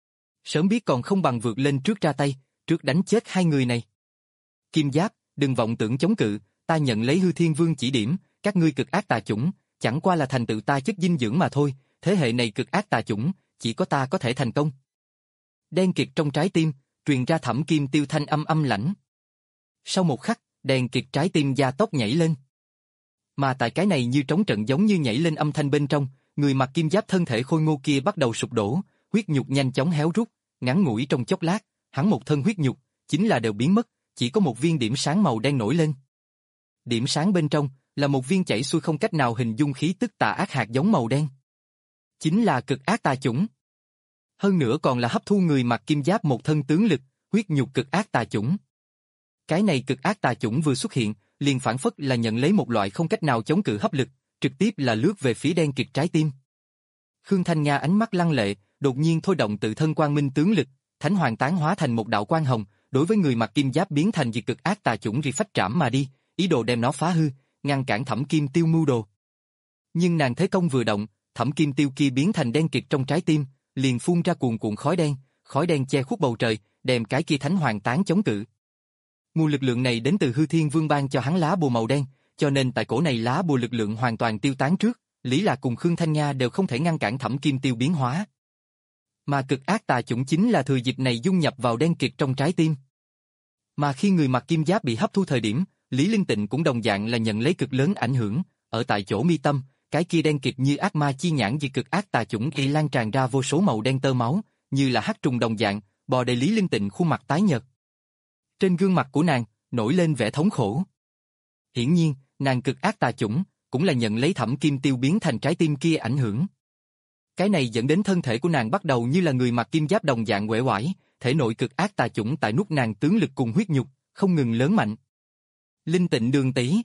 Sớm biết còn không bằng vượt lên trước ra tay, trước đánh chết hai người này. Kim giáp, đừng vọng tưởng chống cự, ta nhận lấy Hư Thiên Vương chỉ điểm, các ngươi cực ác tà chủng, chẳng qua là thành tựu ta chất dinh dưỡng mà thôi, thế hệ này cực ác tà chủng, chỉ có ta có thể thành công. Đen kịt trong trái tim, truyền ra Thẩm Kim Tiêu thanh âm âm lãnh. Sau một khắc, đèn kịt trái tim gia tốc nhảy lên. Mà tại cái này như trống trận giống như nhảy lên âm thanh bên trong, người mặc kim giáp thân thể khôi ngô kia bắt đầu sụp đổ, huyết nhục nhanh chóng héo rút, ngắn ngủi trong chốc lát, hắn một thân huyết nhục, chính là đều biến mất, chỉ có một viên điểm sáng màu đen nổi lên. Điểm sáng bên trong, là một viên chảy xuôi không cách nào hình dung khí tức tà ác hạt giống màu đen. Chính là cực ác tà chủng. Hơn nữa còn là hấp thu người mặc kim giáp một thân tướng lực, huyết nhục cực ác tà chủng. Cái này cực ác tà chủng vừa xuất hiện, liền phản phất là nhận lấy một loại không cách nào chống cự hấp lực, trực tiếp là lướt về phía đen kịt trái tim. Khương Thanh Nga ánh mắt lăng lệ, đột nhiên thôi động tự thân quang minh tướng lực, thánh hoàng tán hóa thành một đạo quang hồng, đối với người mặc kim giáp biến thành dị cực ác tà chủng ri phách trảm mà đi, ý đồ đem nó phá hư, ngăn cản Thẩm Kim Tiêu mưu đồ. Nhưng nàng thế công vừa động, Thẩm Kim Tiêu kia biến thành đen kịt trong trái tim, liền phun ra cuồn cuộn khói đen, khói đen che khuất bầu trời, đem cái kia thánh hoàng tán chống cự. Nguồn lực lượng này đến từ Hư Thiên Vương ban cho hắn lá bùa màu đen, cho nên tại cổ này lá bùa lực lượng hoàn toàn tiêu tán trước, Lý Lạc cùng Khương Thanh Nha đều không thể ngăn cản Thẩm Kim Tiêu biến hóa. Mà cực ác tà chủng chính là thừa dịp này dung nhập vào đen kịt trong trái tim. Mà khi người mặc kim giáp bị hấp thu thời điểm, Lý Linh Tịnh cũng đồng dạng là nhận lấy cực lớn ảnh hưởng, ở tại chỗ mi tâm, cái kia đen kịt như ác ma chi nhãn dị cực ác tà chủng y lan tràn ra vô số màu đen tơ máu, như là hắc trùng đồng dạng, bò đầy Lý Linh Tịnh khuôn mặt tái nhợt. Trên gương mặt của nàng nổi lên vẻ thống khổ. Hiển nhiên, nàng cực ác tà chủng cũng là nhận lấy Thẩm Kim Tiêu biến thành trái tim kia ảnh hưởng. Cái này dẫn đến thân thể của nàng bắt đầu như là người mặc kim giáp đồng dạng uể oải, thể nội cực ác tà chủng tại nuốt nàng tướng lực cùng huyết nhục, không ngừng lớn mạnh. Linh Tịnh đường tỷ.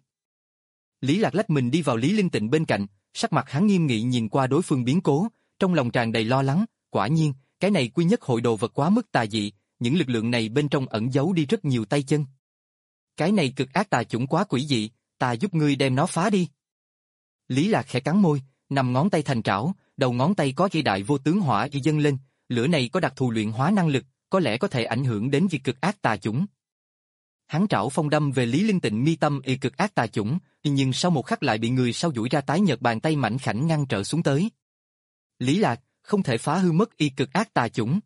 Lý Lạc lách mình đi vào Lý Linh Tịnh bên cạnh, sắc mặt hắn nghiêm nghị nhìn qua đối phương biến cố, trong lòng tràn đầy lo lắng, quả nhiên, cái này quy nhất hội đồ vật quá mức tà dị, những lực lượng này bên trong ẩn giấu đi rất nhiều tay chân. Cái này cực ác tà chủng quá quỷ dị, ta giúp ngươi đem nó phá đi. Lý Lạc khẽ cắn môi, nằm ngón tay thành trảo, đầu ngón tay có dây đại vô tướng hỏa y dâng lên, lửa này có đặc thù luyện hóa năng lực, có lẽ có thể ảnh hưởng đến việc cực ác tà chủng. Hắn trảo phong đâm về Lý Linh Tịnh mi tâm y cực ác tà chủng, nhưng sau một khắc lại bị người sau duỗi ra tái nhợt bàn tay mảnh khảnh ngăn trở xuống tới. Lý Lạc, không thể phá hư mất y cực ác tà chủng.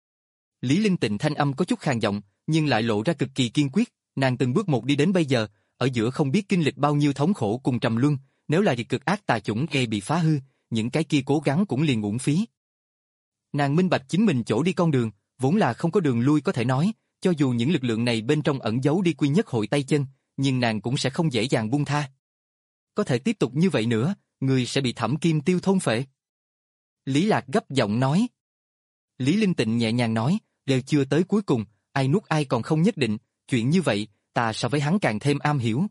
Lý Linh Tịnh thanh âm có chút khàn giọng, nhưng lại lộ ra cực kỳ kiên quyết, nàng từng bước một đi đến bây giờ, ở giữa không biết kinh lịch bao nhiêu thống khổ cùng trầm luân, nếu là y cực ác tà chủng e bị phá hư, những cái kia cố gắng cũng liền uổng phí. Nàng minh bạch chính mình chỗ đi con đường, vốn là không có đường lui có thể nói, cho dù những lực lượng này bên trong ẩn giấu đi quy nhất hội tay chân, nhưng nàng cũng sẽ không dễ dàng buông tha. Có thể tiếp tục như vậy nữa, người sẽ bị Thẩm Kim Tiêu thôn phệ. Lý Lạc gấp giọng nói. Lý Linh Tịnh nhẹ nhàng nói, đều chưa tới cuối cùng, ai nuốt ai còn không nhất định, chuyện như vậy, ta so với hắn càng thêm am hiểu.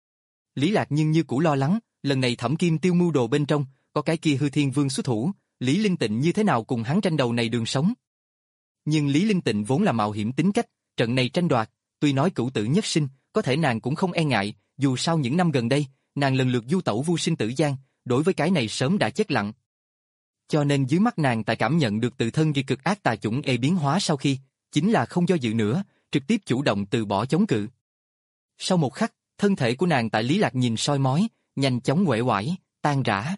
Lý Lạc nhưng như cũ lo lắng, lần này Thẩm Kim Tiêu mưu đồ bên trong, có cái kia Hư Thiên Vương xuất thủ, Lý Linh Tịnh như thế nào cùng hắn tranh đầu này đường sống. Nhưng Lý Linh Tịnh vốn là mạo hiểm tính cách, trận này tranh đoạt, tuy nói cửu tử nhất sinh, có thể nàng cũng không e ngại, dù sao những năm gần đây, nàng lần lượt du tẩu vu sinh tử gian, đối với cái này sớm đã chết lặng. Cho nên dưới mắt nàng tại cảm nhận được tự thân di cực ác tà chủng e biến hóa sau khi, chính là không do dự nữa, trực tiếp chủ động từ bỏ chống cự. Sau một khắc, thân thể của nàng tại Lý Lạc nhìn soi mói, nhanh chóng uể oải, tan rã.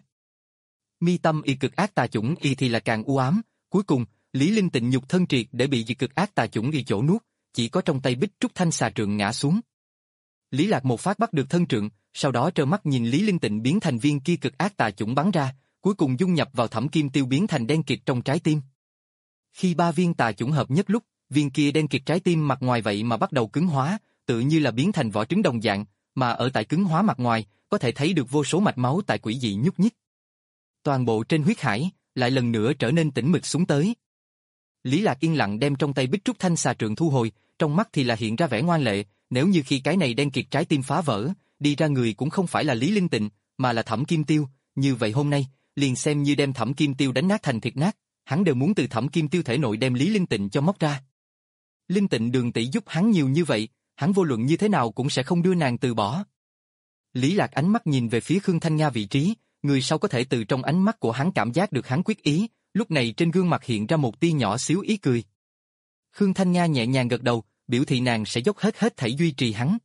Mi tâm y cực ác tà chủng y thì là càng u ám, cuối cùng, Lý Linh Tịnh nhục thân triệt để bị dị cực ác tà chủng y chỗ nuốt, chỉ có trong tay bích trúc thanh xà trượng ngã xuống. Lý Lạc một phát bắt được thân trượng, sau đó trơ mắt nhìn Lý Linh Tịnh biến thành viên kia cực ác tà chủng bắn ra, cuối cùng dung nhập vào Thẩm Kim Tiêu biến thành đen kịt trong trái tim. Khi ba viên tà chủng hợp nhất lúc, viên kia đen kịt trái tim mặt ngoài vậy mà bắt đầu cứng hóa, tự như là biến thành vỏ trứng đồng dạng, mà ở tại cứng hóa mặt ngoài, có thể thấy được vô số mạch máu tại quỷ dị nhúc nhích. Toàn bộ trên huyết hải, lại lần nữa trở nên tĩnh mịch xuống tới. Lý Lạc yên lặng đem trong tay bích trúc thanh xà trượng thu hồi, trong mắt thì là hiện ra vẻ ngoan lệ, nếu như khi cái này đen kịt trái tim phá vỡ, đi ra người cũng không phải là Lý Linh Tịnh, mà là Thẩm Kim Tiêu, như vậy hôm nay, liền xem như đem Thẩm Kim Tiêu đánh nát thành thịt nát, hắn đều muốn từ Thẩm Kim Tiêu thể nội đem Lý Linh Tịnh cho móc ra. Linh Tịnh đường tỷ giúp hắn nhiều như vậy, hắn vô luận như thế nào cũng sẽ không đưa nàng từ bỏ. Lý Lạc ánh mắt nhìn về phía Khương Thanh Nga vị trí, người sau có thể từ trong ánh mắt của hắn cảm giác được hắn quyết ý, lúc này trên gương mặt hiện ra một tia nhỏ xíu ý cười. Khương Thanh Nga nhẹ nhàng gật đầu, biểu thị nàng sẽ dốc hết hết thảy duy trì hắn.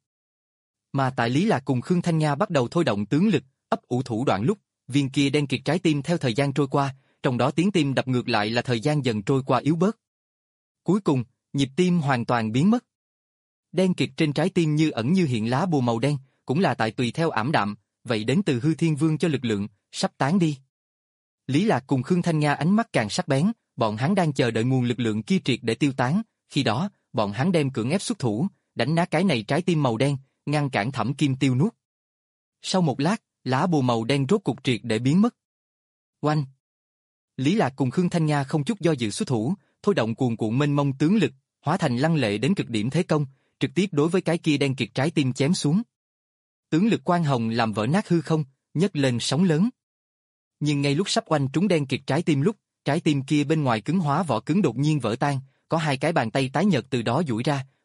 Mà tại Lý Lạc cùng Khương Thanh Nga bắt đầu thôi động tướng lực, ấp ủ thủ đoạn lúc, viên kia đen kịt trái tim theo thời gian trôi qua, trong đó tiếng tim đập ngược lại là thời gian dần trôi qua yếu bớt. Cuối cùng, nhịp tim hoàn toàn biến mất. Đen kịt trên trái tim như ẩn như hiện lá bùa màu đen, cũng là tại tùy theo ảm đạm, vậy đến từ Hư Thiên Vương cho lực lượng, sắp tán đi. Lý Lạc cùng Khương Thanh Nga ánh mắt càng sắc bén, bọn hắn đang chờ đợi nguồn lực lượng kia triệt để tiêu tán, khi đó, bọn hắn đem cưỡng ép xuất thủ, đánh nát cái này trái tim màu đen, ngăn cản Thẩm Kim Tiêu nuốt. Sau một lát, lá bùa màu đen rốt cục triệt để biến mất. Oanh! Lý Lạc cùng Khương Thanh Nga không chút do dự xuất thủ, thôi động cuồn cuộn mênh mông tướng lực, hóa thành lăng lệ đến cực điểm thế công, trực tiếp đối với cái kia đen kịt trái tim chém xuống. Tướng lực quang hồng làm vỡ nát hư không, nhấc lên sóng lớn. Nhưng ngay lúc sắp oanh trúng đen kịt trái tim lúc, trái tim kia bên ngoài cứng hóa vỏ cứng đột nhiên vỡ tan, có hai cái bàn tay tái nhợt từ đó duỗi ra,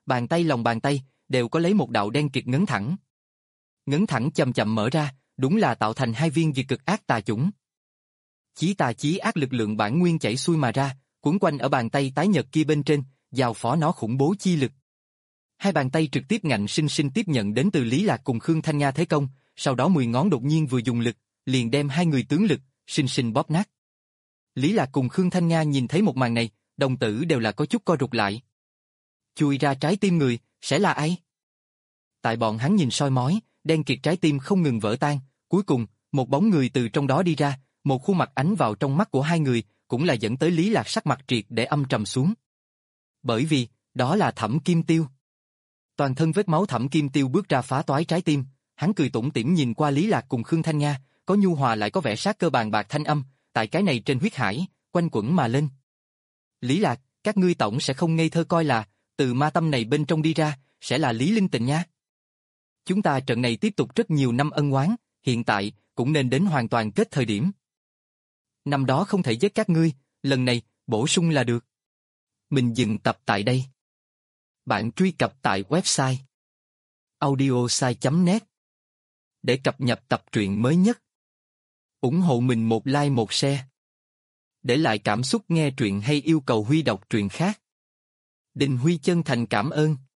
bàn tay lòng bàn tay, đều có lấy một đạo đen kịt ngấn thẳng. Ngấn thẳng chậm chậm mở ra, đúng là tạo thành hai viên diệt cực ác tà chủng. Chí tà chí ác lực lượng bản nguyên chảy xuôi mà ra, quấn quanh ở bàn tay tái nhợt kia bên trên, giao phó nó khủng bố chi lực. Hai bàn tay trực tiếp ngạnh sinh sinh tiếp nhận đến từ Lý Lạc cùng Khương Thanh Nga thế công, sau đó mười ngón đột nhiên vừa dùng lực, liền đem hai người tướng lực, sinh sinh bóp nát. Lý Lạc cùng Khương Thanh Nga nhìn thấy một màn này, đồng tử đều là có chút co rụt lại. Chui ra trái tim người, sẽ là ai? Tại bọn hắn nhìn soi mói, đen kịt trái tim không ngừng vỡ tan, cuối cùng, một bóng người từ trong đó đi ra, một khuôn mặt ánh vào trong mắt của hai người, cũng là dẫn tới Lý Lạc sắc mặt triệt để âm trầm xuống. Bởi vì, đó là Thẩm Kim Tiêu. Toàn thân vết máu Thẩm Kim Tiêu bước ra phá toái trái tim, hắn cười tủm tỉm nhìn qua Lý Lạc cùng Khương Thanh Nga, có nhu hòa lại có vẻ sát cơ bàn bạc thanh âm, tại cái này trên huyết hải, quanh quẩn mà lên. Lý Lạc, các ngươi tổng sẽ không ngây thơ coi là, từ ma tâm này bên trong đi ra, sẽ là Lý Linh Tịnh nha. Chúng ta trận này tiếp tục rất nhiều năm ân oán, hiện tại, cũng nên đến hoàn toàn kết thời điểm. Năm đó không thể giết các ngươi, lần này, bổ sung là được. Mình dừng tập tại đây. Bạn truy cập tại website audiosai chấm net để cập nhật tập truyện mới nhất. Ủng hộ mình một like một share. Để lại cảm xúc nghe truyện hay yêu cầu Huy đọc truyện khác. Đình Huy chân thành cảm ơn.